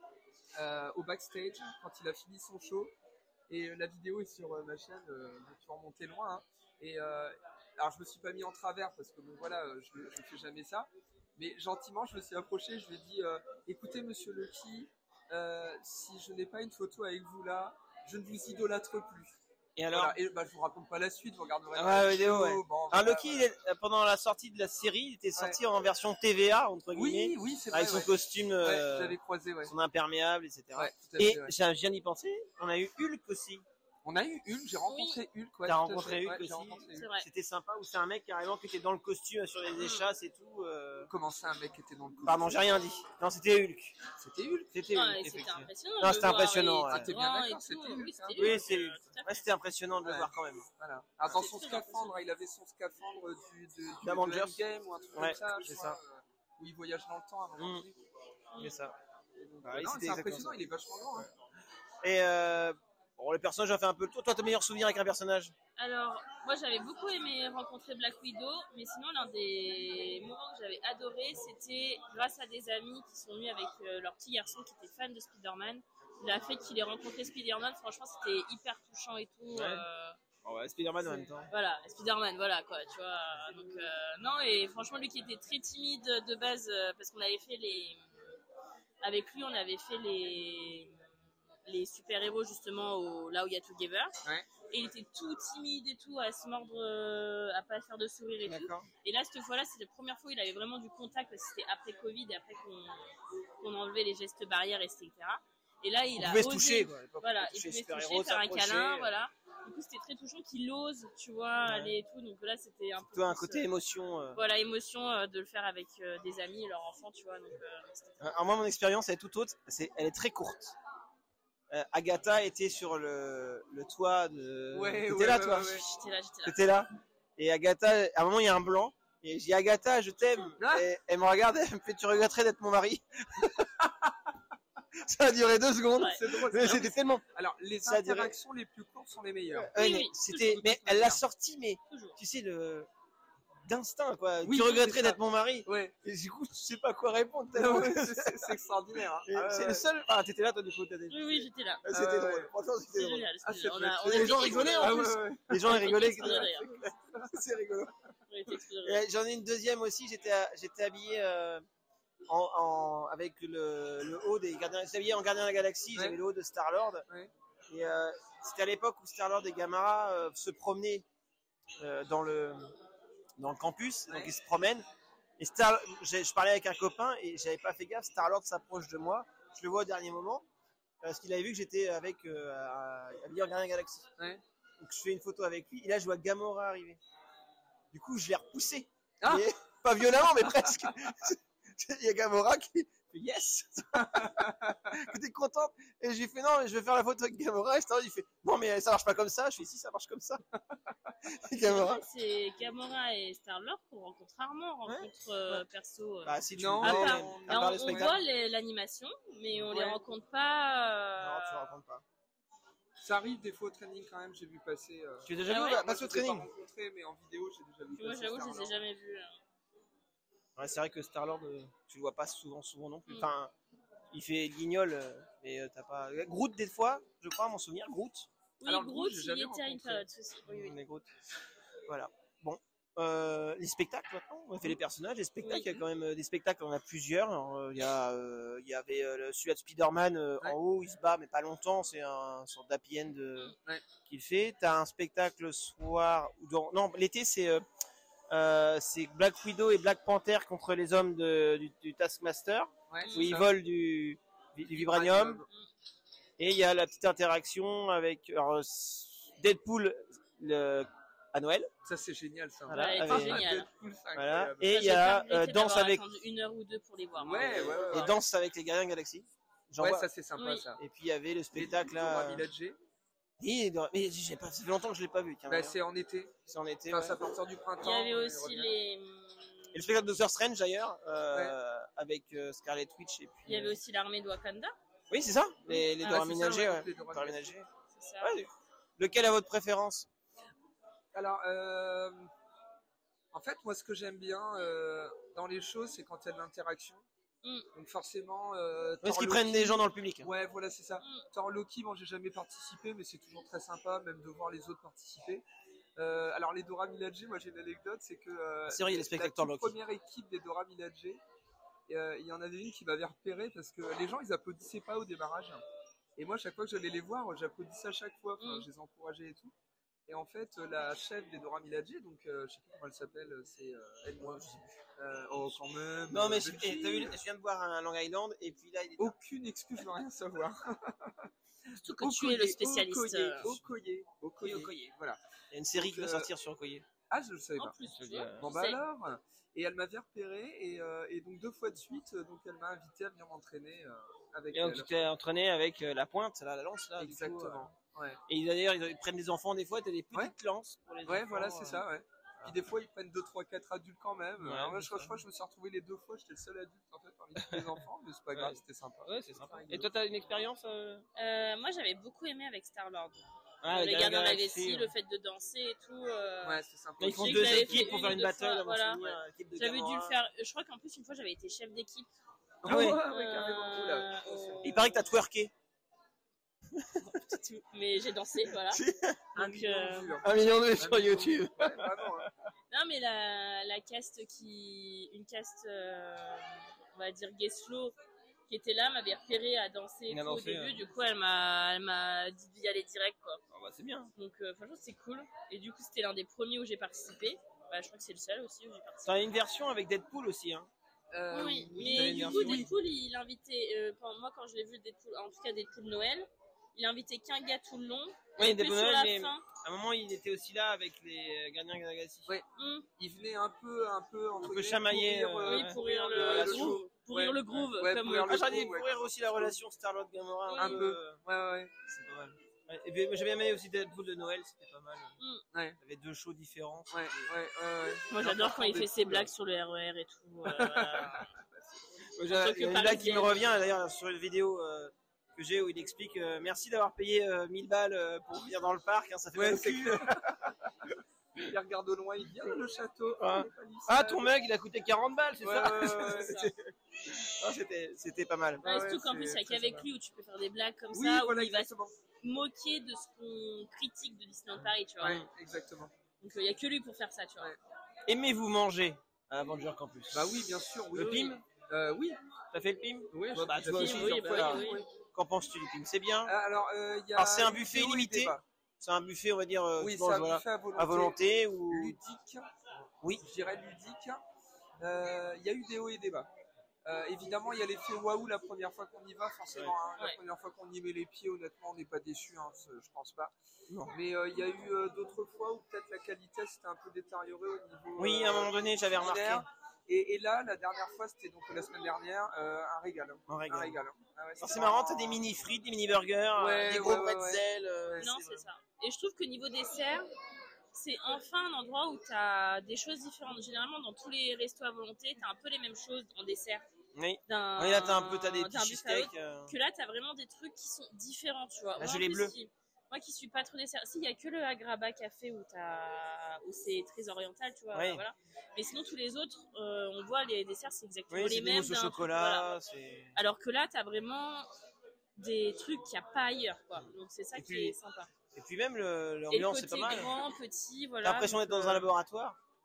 au backstage quand il a fini son show, et la vidéo est sur ma chaîne, donc tu vas remonter loin, hein. Et alors je me suis pas mis en travers parce que bon voilà, je fais jamais ça, mais gentiment je me suis approché, je lui ai dit écoutez monsieur Loki, si je n'ai pas une photo avec vous là, je ne vous idolâtre plus. Et alors Voilà. Et je vous raconte pas la suite, vous regarderez la vidéo, ouais. Bon, Alors voilà, Loki, voilà. pendant la sortie de la série, il était sorti en version TVA, entre guillemets, Oui, c'est vrai. avec son ouais. costume, Ouais, j'avais croisé, ouais. son imperméable, etc. Ouais, tout à Et fait, ouais. je viens d'y penser, on a eu Hulk aussi. On a eu Hulk, j'ai rencontré Hulk. Ouais, T'as tout à rencontré fait. Hulk Ouais, aussi. j'ai rencontré C'est Hulk. vrai. C'était sympa, où c'est un mec carrément qui était dans le costume sur les échasses et tout. Comment ça, un mec qui était dans le costume? Pardon, j'ai rien dit. Non, c'était Hulk. C'était Hulk. C'était Ah, Hulk, et c'était effectivement. impressionnant. Non, de le c'était voir, impressionnant, il ouais. était T'es bien grand d'accord, et c'était tout. Hulk, Oui, c'était hein. Hulk, Oui, c'est Hulk. tout à fait. Ouais, c'était impressionnant de le Ouais. voir quand même. Voilà. Alors, dans son très scaphandre, il avait son scaphandre du D'Avengers. Endgame ou un truc Ouais, comme ça, c'est je ça. crois, où il voyage dans le temps à un moment donné. C'est ça. Donc, Ouais, non, c'était c'est exactement impressionnant, ça. il est vachement grand. Hein. Et bon, les personnages, j'ai fait un peu le tour. Toi, t'as meilleur souvenir avec un personnage? Alors, moi j'avais beaucoup aimé rencontrer Black Widow, mais sinon l'un des moments que j'avais adoré, c'était grâce à des amis qui sont venus avec leur petit garçon qui était fan de Spider-Man. La fait qu'il ait rencontré Spider-Man, franchement c'était hyper touchant et tout. Ouais. Oh, ouais, Spider-Man en même temps. Voilà, Spider-Man, voilà quoi, tu vois. Donc, non, et franchement, lui qui était très timide de base, parce qu'on avait fait avec lui, on avait fait les super-héros justement là où il y a Together. Ouais. Et il était tout timide et tout, à se mordre, à pas faire de sourire et tout. D'accord. Et là, cette fois-là, c'était la première fois où il avait vraiment du contact, parce que c'était après Covid, et après qu'on enlevait les gestes barrières, etc. Et là, il On a pouvait se osé, toucher, quoi. voilà, il Toucher pouvait se super-héros, toucher, faire un s'approcher. câlin, voilà. Du coup, c'était très touchant qu'il ose, tu vois, aller et tout. Donc là, c'était un peu Toi, un plus, côté émotion. voilà, émotion de le faire avec des amis et leurs enfants, tu vois. Donc, c'était Alors moi, mon expérience, elle est tout autre. Elle est très courte. Agatha était sur le toit de... Ouais, T'étais là, toi? J'étais là. T'étais là. Et Agatha, à un moment, il y a un blanc. Et je dis, Agatha, je t'aime. Ah. Et elle me regarde, elle me fait, tu regretterais d'être mon mari. Ça a duré 2 secondes. Ouais. C'est drôle. Mais c'était tellement... Alors, les Ça dirait- interactions les plus courtes sont les meilleures. Oui, mais oui, c'était... toujours, Mais toujours elle l'a bien. sorti, mais toujours. tu sais, d'instinct, quoi. Oui, tu c'est regretterais ça. d'être mon mari. Ouais. Et du coup, tu sais pas quoi répondre. tellement Ouais, que- c'est extraordinaire. Hein. Et Ah, c'est ouais. le seul... Ah, t'étais là, toi, du coup. T'as dit. Oui, j'étais là. C'était Ah, ouais, drôle. ouais. Franchement, c'était C'était drôle. génial. Ah, c'était c'est génial. chouette. On Les a gens été rigolaient, explosés en Ah, de ouais, rire. ouais. Les gens On a été rigolaient. explosés de rire. C'est rigolo. On a été explosés de rire. Et j'en ai une deuxième aussi. J'étais habillé avec le haut des gardiens. J'étais habillé en gardien de la galaxie. Ouais. J'avais le haut de Star-Lord. Ouais. Et c'était à l'époque où Star-Lord et Gamora se promenaient dans le campus. Donc Ouais. ils se promènent. Et je parlais avec un copain et j'avais pas fait gaffe. Star-Lord s'approche de moi. Je le vois au dernier moment. Parce qu'il avait vu que j'étais habillé en gardien de la galaxie. Ouais. Donc je fais une photo avec lui. Et là, je vois Gamora arriver. Du coup, je l'ai repoussé. Ah. Mais pas violemment, mais presque. Il y a Gamora qui fait yes. Que t'es contente. Et j'ai fait non, mais je vais faire la photo avec Gamora. Et Star-Lord, il fait non, mais ça marche pas comme ça. Je fais si, ça marche comme ça. Et Gamora. C'est Gamora et Star-Lord qu'on rencontre rarement, on rencontre perso. Bah, si tu Non, veux, non, part- non, à Alors, part les on spectacles. voit l'animation, mais on les Ouais. rencontre pas. Non, tu ne racontes pas. Ça arrive des fois au training quand même, j'ai vu passer. Tu es déjà Ah vu ouais. passer au Moi, je les ai training? pas rencontrés, mais en vidéo, j'ai déjà vu Puis moi, passer j'avoue, je les ai Star-Lord. jamais vus. Ouais, c'est vrai que Star-Lord, tu le vois pas souvent non plus. Mm. Enfin, il fait guignol, mais t'as pas. Groot, des fois, je crois, à mon souvenir, Groot. Oui, Alors, Groot, Groot, j'ai il jamais était à une rencontré. période aussi. Oui, oui. Mais Groot. Voilà. Bon. les spectacles maintenant. On a fait les personnages, les spectacles. Oui. Il y a quand même des spectacles, on en a plusieurs. Alors, il y avait celui de Spider-Man en haut, il se bat, mais pas longtemps. C'est un sorte d'happy end qu'il fait. T'as un spectacle le soir. Non, l'été, c'est Black Widow et Black Panther contre les hommes du Taskmaster, où ils volent du vibranium. Et il y a la petite interaction avec Deadpool à Noël. Ça c'est génial ça. Voilà, Ouais, avec- c'est génial. Deadpool, c'est Voilà. incroyable. Et Ça, il y j'ai a pas regretté Danse d'avoir avec attendu 1 heure ou 2 pour les voir. Ouais. et Danse avec les Gardiens de la Galaxie. J'en Ouais, vois. ça c'est sympa Oui. ça. Et puis il y avait le spectacle là. Miladji. Mais ça fait longtemps que je l'ai pas vu. Tiens, Bah, c'est en été. c'est en été. Enfin, Ouais. ça part du Il printemps. y avait on aussi revient. les. Et le spectacle de Doctor Strange d'ailleurs, avec Scarlet Witch et puis. Il y avait aussi l'armée de Wakanda. Oui, c'est ça. Les Ah, Dora c'est ça, Milaje, ouais. les Dora Dora Milaje. Milaje. C'est ça. Ouais. Lequel a votre préférence? Alors, en fait, moi, ce que j'aime bien dans les shows, c'est quand il y a de l'interaction. Donc forcément. Est-ce Thor qu'ils prennent Loki- des gens dans le public? Ouais, voilà, c'est ça. Thor Loki, bon, j'ai jamais participé, mais c'est toujours très sympa, même de voir les autres participer. Alors, les Dora Milaje, moi, j'ai une anecdote, c'est que C'est vrai, il y a les spectacles la Thor toute Loki. première équipe des Dora Milaje, il y en avait une qui m'avait repéré parce que les gens, ils applaudissaient pas au démarrage. Et moi, chaque fois que j'allais les voir, j'applaudissais à chaque fois, enfin, je les encourageais et tout. Et en fait, la chef des Dora Milaje, donc je sais plus comment elle s'appelle, c'est elle-moi, je sais plus. Oh, quand même. Non, mais Betty. t'as vu, je viens de voir un Long Island et puis là, il est. Aucune excuse, je veux rien savoir. Surtout que tu es le spécialiste. Okoye. Oui, Okoye. Voilà. Il y a une série qui va Donc, sortir sur Okoye. Ah, je le savais En pas. plus, Je tu dis, vois, Bon tu bah sais. alors, et elle m'avait repéré et donc 2 fois de suite, donc elle m'a invité à venir m'entraîner avec Et donc, elle. tu t'es entraîné avec la pointe, la lance là. du coup, Exactement. Ouais. Et d'ailleurs, ils prennent des enfants des fois, t'as des petites lances pour les Ouais, enfants, voilà, c'est ça, ouais. Puis des fois, ils prennent 2, 3, 4 adultes quand même. Ouais, Alors, moi, c'est je crois ça. que je me suis retrouvé les 2 fois, j'étais le seul adulte en fait parmi tous les enfants, mais c'est pas grave, Ouais. c'était sympa. Ouais, c'est sympa. Et toi, t'as une expérience Moi, j'avais beaucoup aimé avec Star-Lord. avec Les Gardiens Gardiens de la Galaxie, Galaxie, ouais. le fait de danser et tout. Ouais, c'était sympa. Là, ils font Je sais deux que j'avais équipes fait pour faire une une ou deux battle fois, avant voilà. équipe de J'avais dû Gamora. le faire. Je crois qu'en plus, une fois, j'avais été chef d'équipe. Ah ouais. carrément. Oula. Il paraît que t'as twerké. Mais j'ai dansé, voilà. Un Donc, million de vues, hein. 1 million de vues Un sur million de vues. YouTube. Ouais, vraiment, hein. Non, mais la cast une cast, on va dire guest flow, qui était là, m'avait repéré à danser et Elle a tout au dansé, début. ouais. Du coup, elle m'a dit d'y aller direct, quoi. Ah bah, c'est bien. Donc, franchement, c'est cool. Et du coup, c'était l'un des premiers où j'ai participé. Bah, je crois que c'est le seul aussi où j'ai participé. T'as une version avec Deadpool aussi, hein. Oui, t'avais mais une du version. coup, Deadpool, il invitait, moi quand je l'ai vu, Deadpool, en tout cas Deadpool Noël, il invitait qu'un gars tout le long. Oui, et que Deadpool sur Noël, la mais fin, à un moment, il était aussi là avec les Gardiens de la Galaxie. Ouais. Il venait un peu entre guillemets, chamailler, oui, pourrir le la groove. show. Pourrir Ouais. le groove, Ouais, comme pourrir Ah, le j'aurais dit coup, ouais. pourrir aussi la relation Star-Lord Gamora. Un peu. Ouais. C'est pas mal. Ouais, et puis, moi, j'ai bien aimé aussi Deadpool de Noël, c'était pas mal. Ouais. Il y avait 2 shows différents. Ouais. Moi j'adore quand il fait ses blagues sur le RER et tout. Voilà. Il y Surtout a que une blague qui me parisienne. revient d'ailleurs sur une vidéo que j'ai où il explique merci d'avoir payé 1000 balles pour venir dans le parc, hein, ça fait Ouais, mal au c'est cul. Il regarde au loin, il dit le château. Ah. les palissades. Ah, ton mug il a coûté 40 balles, c'est Ouais, ça ouais, C'est ça. Ah, c'était pas mal. Ouais, surtout qu'en c'est plus, il y a très qu'avec sympa. lui où tu peux faire des blagues comme Oui, ça, voilà, où il va se exactement. moquer de ce qu'on critique de Disneyland Paris, tu vois. Ouais, exactement. Donc il y a que lui pour faire ça, tu vois. Ouais. Aimez-vous manger à Avenger Campus? Bah oui, bien sûr. Oui, Le oui. PIM? Oui. T'as fait le PIM? Oui, Ouais, bah, tu vois fait aussi le PIM, plusieurs oui, fois. oui, oui. Qu'en penses-tu du PIM? C'est bien? Alors, il y a. Alors, c'est un buffet vidéo et illimité. débat. C'est un buffet, on va dire, Oui, tu c'est manges, un voilà, buffet à volonté ou. ludique. Oui. Je dirais ludique. Il y a eu des hauts et des bas. Évidemment, il y a l'effet waouh la première fois qu'on y va, forcément. Hein. La Ouais. première fois qu'on y met les pieds, honnêtement, on n'est pas déçu, hein, je pense pas. Non. Mais il y a eu d'autres fois où peut-être la qualité s'était un peu détériorée au niveau. Oui, à un moment donné, j'avais remarqué. culinaire. Et là, la dernière fois, c'était donc la semaine dernière, un régal. Hein. Un régal. Un régal. Hein. Ah ouais, Alors, c'est marrant, t'as des mini frites, des mini burgers, Ouais, des gros ouais, ouais, bretzels. Non, c'est ça. Et je trouve que niveau dessert, c'est enfin un endroit où tu as des choses différentes. Généralement, dans tous les restos à volonté, tu as un peu les mêmes choses en dessert. Oui. D'un, Oui, là, t'as des d'un petits buffet à cheesecakes. l'autre. Que là, tu as vraiment des trucs qui sont différents, tu vois. La Moi, en gelée plus, bleue. Moi qui suis pas trop dessert, si, il y a que le Agrabah Café où c'est très oriental, tu vois. Oui. Voilà. Mais sinon, tous les autres, on voit les desserts, c'est exactement Oui, les c'est des mêmes. mousses au d'un truc, chocolat. voilà. C'est... Alors que là, tu as vraiment des trucs qu'il n'y a pas ailleurs, quoi. Donc c'est ça Et qui puis, est sympa. Et puis même Et le l'ambiance, c'est côté pas mal. grand, petit, voilà. T'as l'impression d'être donc, dans un laboratoire.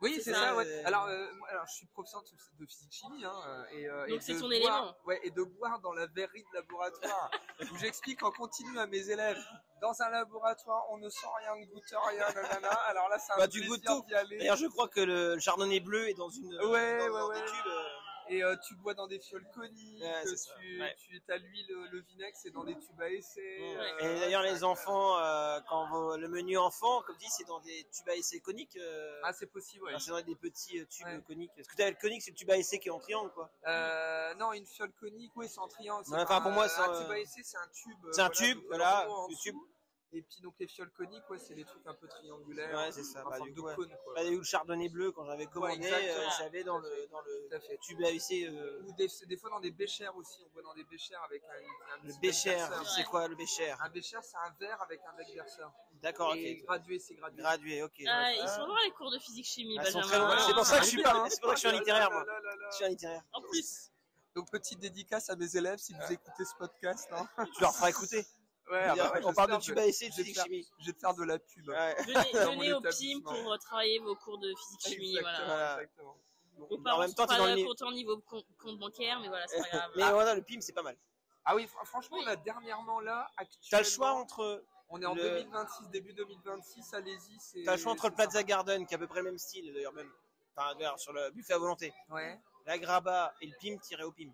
Oui, C'est c'est ça, ça, ouais. Alors, je suis professeur de physique-chimie, hein, et Donc c'est de son boire, élément. ouais, et de boire dans la verrerie de laboratoire, où j'explique en continu à mes élèves, dans un laboratoire, on ne sent rien, on ne goûte rien, nanana. Alors là, c'est un Tu goûtes plaisir tout. d'y aller. D'ailleurs, je crois que le chardonnay bleu est dans une dans des tubes. Et tu bois dans des fioles coniques, Ouais, c'est ça. Ouais. tu as l'huile, le vinaigre, c'est dans des tubes à essai. Et d'ailleurs, les enfants, le menu enfant, comme dit, c'est dans des tubes à essai coniques. Ah, c'est possible, ouais. C'est dans des petits tubes coniques. Est-ce que tu as le conique, c'est le tube à essai qui est en triangle, quoi? Non, une fiole conique, oui, c'est en triangle. Ouais, enfin, pour moi, c'est un tube à essai, c'est un tube. C'est un tube, voilà, le tube. Et puis donc les fioles coniques, ouais, c'est des trucs un peu triangulaires. Ouais, c'est ça. Enfin, Du de coup, cône, quoi. Là, il y a eu le chardonnay bleu quand j'avais commandé, exactement. j'avais dans Tout à fait. le tube à essai. Ou des fois dans des béchères aussi, on boit dans des béchères avec un Le petit bécher, verseur. c'est quoi le bécher? Un bécher, c'est un verre avec un bec verseur. D'accord, Et ok. gradué, c'est gradué. Gradué, ok. Ah, ils sont loin les cours de physique-chimie, Ils sont Benjamin. très loin. C'est pour ça que je suis pas. C'est pour ça que je suis en littéraire, moi. Là, là, là, là. Je suis en littéraire. En plus. Donc petite dédicace à mes élèves si vous écoutez ce podcast. Hein. Tu leur feras écouter. Ouais, On parle de tube à essai de physique chimie. Je vais te faire de la pub. Ouais. Venez mon au PIM établissement. pour travailler vos cours de physique-chimie. Voilà. Exactement. Vos parents En même temps, sont t'es dans pas le contents niveau compte bancaire, mais voilà, c'est pas grave. Mais voilà, le PIM, c'est pas mal. Ah oui, franchement, Oui. là, dernièrement, là, actuellement. T'as le choix entre. On est en 2026, début 2026, allez-y. T'as le choix entre le Plaza Garden, qui est à peu près le même style, d'ailleurs, même. Enfin, d'ailleurs, sur le buffet à volonté. Ouais. La Graba et le PIM tiré au PIM.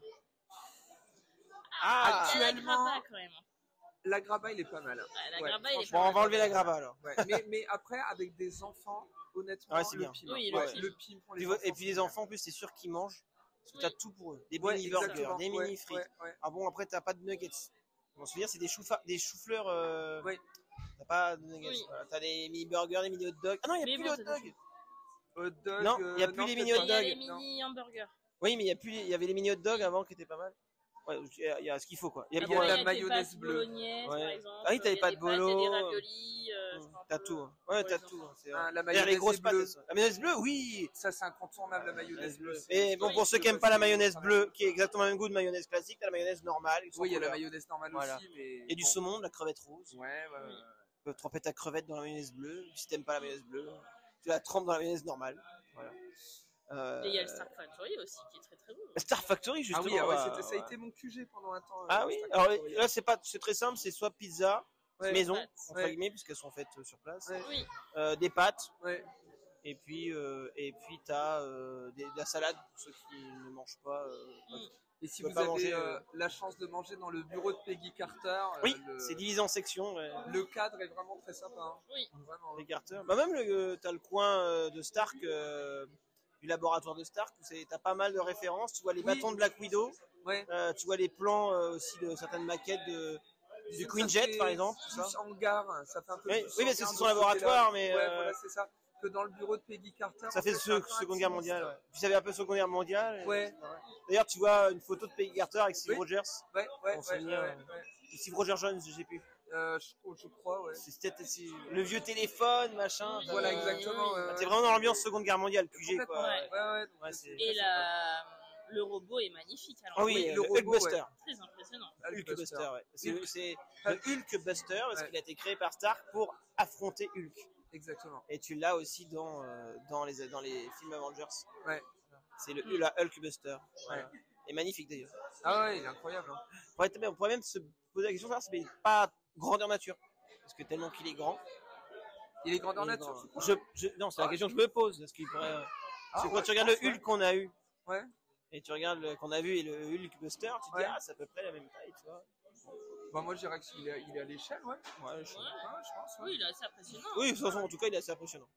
Il y a la Graba quand même. La Graba, il est pas mal. Ouais, la Ouais, Graba, il est franchement, pas Bon, mal. on va enlever la Graba alors. Ouais. Mais après, avec des enfants, honnêtement, Ouais, c'est bien. le PIM. Oui, Ouais, le le PIM pour les Et enfants. puis les enfants, en plus, c'est sûr qu'ils mangent. Parce que t'as tout pour eux. Des Ouais, mini burgers, exactement. des mini frites. Ouais. Ah bon, après, t'as pas de nuggets. On se souvient, c'est des choux-fleurs. Ouais. T'as pas de nuggets. Oui. Voilà, t'as des mini burgers, des mini hot dogs. Ah non, il n'y a Mais plus bon, les hot dogs. Hot dog, Non, il y a plus les mini hot Il y a dogs. les mini hamburgers. Oui, mais il y avait les mini hot dogs avant qui étaient pas mal. Ouais, il y a ce qu'il faut, quoi. Il y a Il y a bon, de la des mayonnaise pâtes bleue. bolognaises, Ouais. par exemple. Ah oui, t'as les Il y a pâtes des bolo. il y a des raviolis. T'as tout. Hein. Ouais, pour t'as les tout. enfants. C'est Ah, la D'ailleurs, mayonnaise les grosses bleue. pâtes. La mayonnaise bleue, oui. Ça, c'est incontournable, la mayonnaise bleue. Et bon, pour ceux qui n'aiment pas la mayonnaise bleue, qui est exactement le même goût de mayonnaise classique, t'as la mayonnaise normale. Oui, il y a la mayonnaise. mayonnaise normale Voilà. aussi, mais. Et du bon. saumon, de la crevette rose. Ouais. Tu peux tremper ta crevette dans la mayonnaise bleue. Si t'aimes pas la mayonnaise bleue, tu la trempes dans la mayonnaise normale. Voilà. Et il y a le Star Factory aussi qui est très très bon. Star Factory, Ah justement. oui, bah, ça a été mon QG pendant un temps. Ah oui, Star alors Factory. là c'est très simple, c'est soit pizza, Ouais. maison, Pâtes. entre Ouais. guillemets, puisqu'elles sont faites sur place, Ouais. Oui. des pâtes, Ouais. et puis t'as de la salade pour ceux qui ne mangent pas. Et si peux vous pas avez manger, la chance de manger dans le bureau de Peggy Carter, Oui, c'est divisé en sections. le cadre est vraiment très sympa. Hein. Oui. Vraiment. Les Carter. Bah même t'as le coin de Stark, du laboratoire de Stark, où t'as pas mal de références. Tu vois les Oui. bâtons de Black Widow, Ouais. tu vois les plans aussi de certaines maquettes du Ça Queen fait Jet par exemple. Tout ça. Plus hangar, ça fait un peu Oui, plus oui, mais c'est hangar son de ce laboratoire, côté-là. mais, Ouais, voilà, c'est ça. Que dans le bureau de Peggy Carter. Ça fait c'est un peu Seconde Guerre mondiale. Ouais. Puis ça fait un peu Seconde Guerre mondiale. Ouais. D'ailleurs, tu vois une photo de Peggy Carter avec Steve Oui. Rogers. Ouais. Pour souvenir, Steve Rogers Jones, je sais plus. Je crois, ouais. C'est le vieux téléphone, machin. Voilà, Oui, exactement. oui. T'es vraiment dans l'ambiance Seconde Guerre mondiale, QG quoi. Complètement, Ouais. Ouais, c'est- Et le robot est magnifique. Alors, Ah oui, Oui, le le robot, Hulkbuster. très impressionnant. Hulkbuster, ouais. C'est Hulk. le Hulkbuster parce Ouais. qu'il a été créé par Stark pour affronter Hulk. Exactement. Et tu l'as aussi dans les films Avengers. Ouais. C'est la Hulkbuster. Voilà. Et magnifique d'ailleurs. Ah ouais, il est incroyable. Hein. On pourrait même se poser la question de savoir s'il n'est pas grandeur nature. Parce que tellement qu'il est grand. Il est grandeur il est nature. grand. Non, c'est la question que je me pose. Est-ce qu'il pourrait. Parce que quand tu regardes le Hulk qu'on a eu. Ouais. Et tu regardes qu'on a vu et le Hulkbuster, tu te dis, Ouais. c'est à peu près la même taille, tu vois. Bah moi je dirais qu'il est à l'échelle, ouais. Ouais, Je pense. Ouais. Oui, il est assez impressionnant. Oui, de toute façon, en tout cas, il est assez impressionnant.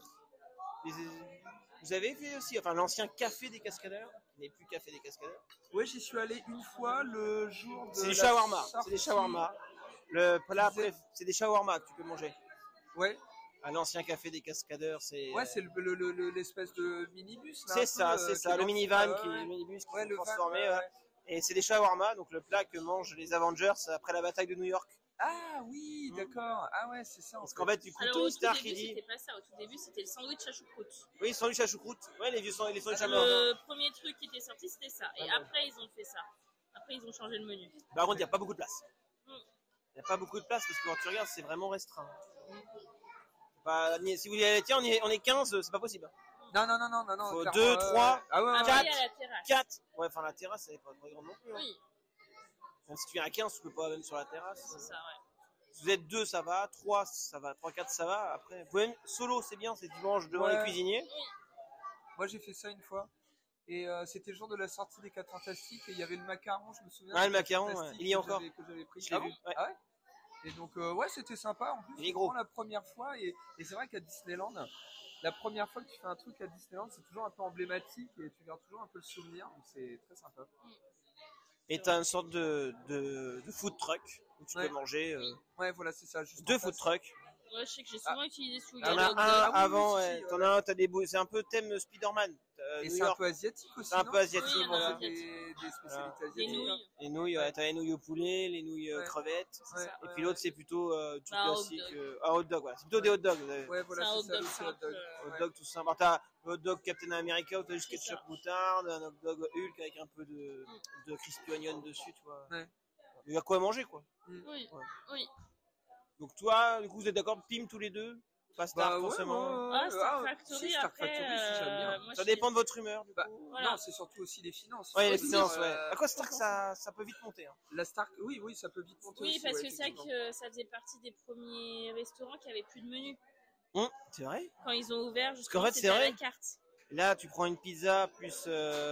Vous avez vu aussi, l'ancien café des cascadeurs, qui n'est plus café des cascadeurs. Ouais, j'y suis allé une fois le jour de. C'est des la shawarma. sortie. C'est des shawarma. Le plat c'est des shawarma que tu peux manger. Ouais. À l'ancien café des cascadeurs, c'est. Ouais, c'est l'espèce de minibus. Là, C'est ça, le minivan qui le minibus qui Ouais, s'est le van, transformé. ouais. Et c'est des shawarma, donc le plat que mangent les Avengers après la bataille de New York. Ah oui, d'accord. Ah ouais, c'est ça. Parce qu'en fait, du coup, Alors, au Tony tout Stark, début, il dit. c'était pas ça. Au tout début, c'était le sandwich à choucroute. Oui, sandwich à choucroute. Ouais, les sandwichs à Le premier truc qui était sorti, c'était ça. Et après, ils ont fait ça. Après, ils ont changé le menu. Par contre, il n'y a pas beaucoup de place. Mm. Il n'y a pas beaucoup de place parce que quand tu regardes, c'est vraiment restreint. Si vous voulez aller, tiens, on est 15, c'est pas possible. Non. Faut clairement, 2, 3, Ah ouais, Un ouais, bruit quatre. à la terrasse. 4. Ouais, enfin la terrasse, elle est pas très grande non plus. Hein. Oui, Même si tu viens à 15, tu peux pas même sur la terrasse. c'est ça, ouais. Si vous êtes 2, ça va. 3, ça va. 3, 4, ça va. Après, vous pouvez même solo, c'est bien. C'est dimanche devant Ouais. les cuisiniers. Moi, j'ai fait ça une fois. Et c'était le jour de la sortie des 4 Fantastiques. Et il y avait le macaron, je me souviens. Ouais, le des Quatre macaron, Fantastiques ouais. Il y est que encore. que j'avais pris. Je l'ai Ah vu, bon ouais. Ah ouais. Et donc, ouais, c'était sympa. En plus, Il est c'est gros. vraiment la première fois. Et c'est vrai qu'à Disneyland, la première fois que tu fais un truc à Disneyland, c'est toujours un peu emblématique. Et tu gardes toujours un peu le souvenir. Donc, c'est très sympa. Et t'as une sorte de food truck où tu Ouais. peux manger. Ouais, voilà, c'est ça. Juste 2 en food face. trucks. Ouais, je sais que j'ai souvent utilisé celui T'en de as hot dog. un Ah oui, avant, oui, ouais. si, T'en as un, t'as des c'est un peu thème Spider-Man. Et New c'est un York. peu asiatique aussi. C'est un non peu asiatique, Oui, voilà. asiatique. Des spécialités Des asiatiques. nouilles. Les nouilles, ouais, t'as les nouilles au poulet, les nouilles Ouais. crevettes. Ouais, ça. Et ouais, puis l'autre, c'est plutôt tout Bah, un hot classique. dog. Un hot dog, ouais. C'est plutôt des hot dogs. Ouais, voilà, C'est un hot c'est ça, dog le hot simple. dog. Hot Ouais. dog tout simple. Alors, t'as le hot dog Captain America où t'as juste C'est ketchup ça. moutarde, un hot dog Hulk avec un peu de crispy onion dessus, tu vois. Ouais. Il y a quoi à manger, quoi. Oui, Ouais. oui. Donc toi, du coup, vous êtes d'accord, Pim tous les deux? Pas Star, Bah, ouais, forcément. Ah, Star ah, Factory, si, Star après, Factory, si, j'aime bien. moi, Ça je dépend de votre humeur, du Bah, coup. Voilà. Non, c'est surtout aussi les finances. Ouais, les Aussi, finances, ouais. À quoi Star, forcément. ça peut vite monter. Hein. La Star, oui, ça peut vite monter Oui, aussi. parce ouais, que c'est vrai effectivement. que ça faisait partie des premiers restaurants qui avaient plus de menu. C'est vrai. Quand ils ont ouvert, justement, qu'en fait, c'était c'est à la vrai. carte. Là, tu prends une pizza plus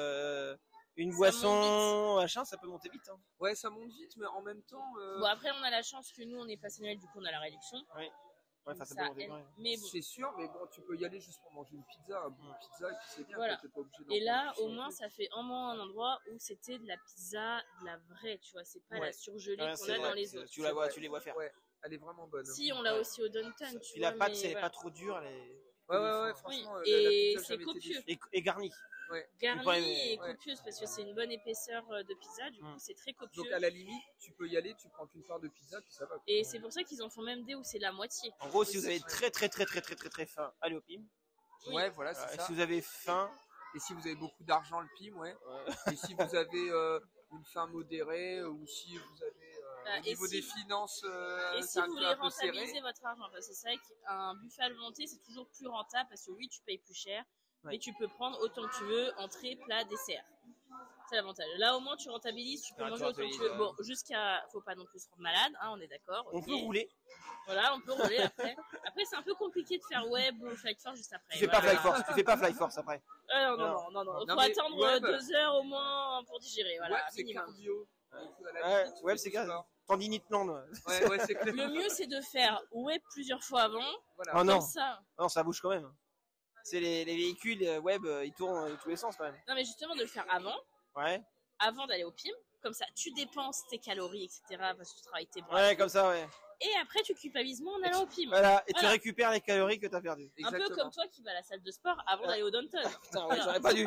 une Ça boisson, machin, ça peut monter vite. Hein. Ouais, ça monte vite, mais en même temps, Bon, après, on a la chance que nous, on est pass annuel, du coup, on a la réduction. Ouais, enfin, ça Ça peut monter. aide. Ouais. Mais bon. c'est sûr, mais bon, tu peux y aller juste pour manger une pizza, un bout de pizza, et puis c'est bien. Voilà. Quoi, t'es pas obligé d'en Et là, prendre au moins, ça fait au moins un endroit où c'était de la pizza, de la vraie, tu vois. C'est pas Ouais. la surgelée Ouais, qu'on c'est a vrai, dans les autres. tu les vois faire. Ouais, elle est vraiment bonne. Si, on l'a aussi au Downton, tu Puis vois. la pâte, mais si elle est voilà. pas trop dure, elle est... Ouais, Oui, franchement, et la pizza, c'est j'avais été copieux. déçu. Et garnie. Garnie pas aimer. et copieuse parce que c'est une bonne épaisseur de pizza, du coup c'est très copieux. Donc à la limite, tu peux y aller, tu prends qu'une part de pizza, puis ça va. Quoi. Et c'est pour ça qu'ils en font même des où c'est la moitié. En gros, si vous avez très faim, allez au PIM. Oui. Ouais, voilà, c'est ça. Si vous avez faim, Et si vous avez beaucoup d'argent, le PIM, ouais. Et si vous avez une faim modérée, ou si vous avez au et niveau si- des finances, Et c'est si un vous peu voulez un peu serré. rentabiliser votre argent, parce que c'est vrai qu'un buffet à volonté c'est toujours plus rentable parce que oui, tu payes plus cher, mais tu peux prendre autant que tu veux, entrée, plat, dessert. C'est l'avantage. Là au moins tu rentabilises, tu peux Ah, manger tu autant que tu rentabilises, veux. Bon, jusqu'à, faut pas non plus se rendre malade, hein, on est d'accord. on ok. peut rouler. Voilà, on peut rouler après. Après c'est un peu compliqué de faire web ou Flight Force juste après. Tu fais voilà. pas Fly Force, tu fais pas Fly Force après. Non. Non, Faut mais attendre web- 2 heures au moins pour digérer, voilà, Ouais, c'est minimum. cardio. Donc, à la Ouais, limite, tu ouais, fais c'est du grave. sport. Tendinite-land. Ouais, c'est clair. Le mieux c'est de faire web plusieurs fois avant, Voilà. Oh non, comme ça. non, ça bouge quand même. C'est les véhicules web, ils tournent dans tous les sens quand même. Non mais justement de le faire Ouais, avant d'aller au PIM, comme ça tu dépenses tes calories, etc. parce que tu travailles tes bras. ouais, comme ça, ouais. Et après tu culpabilises moins en allant au PIM. Voilà, et tu Voilà. récupères les calories que t'as perdues. Un peu Exactement. comme toi qui vas à la salle de sport avant d'aller au Downton. Putain, ouais, j'aurais pas dû.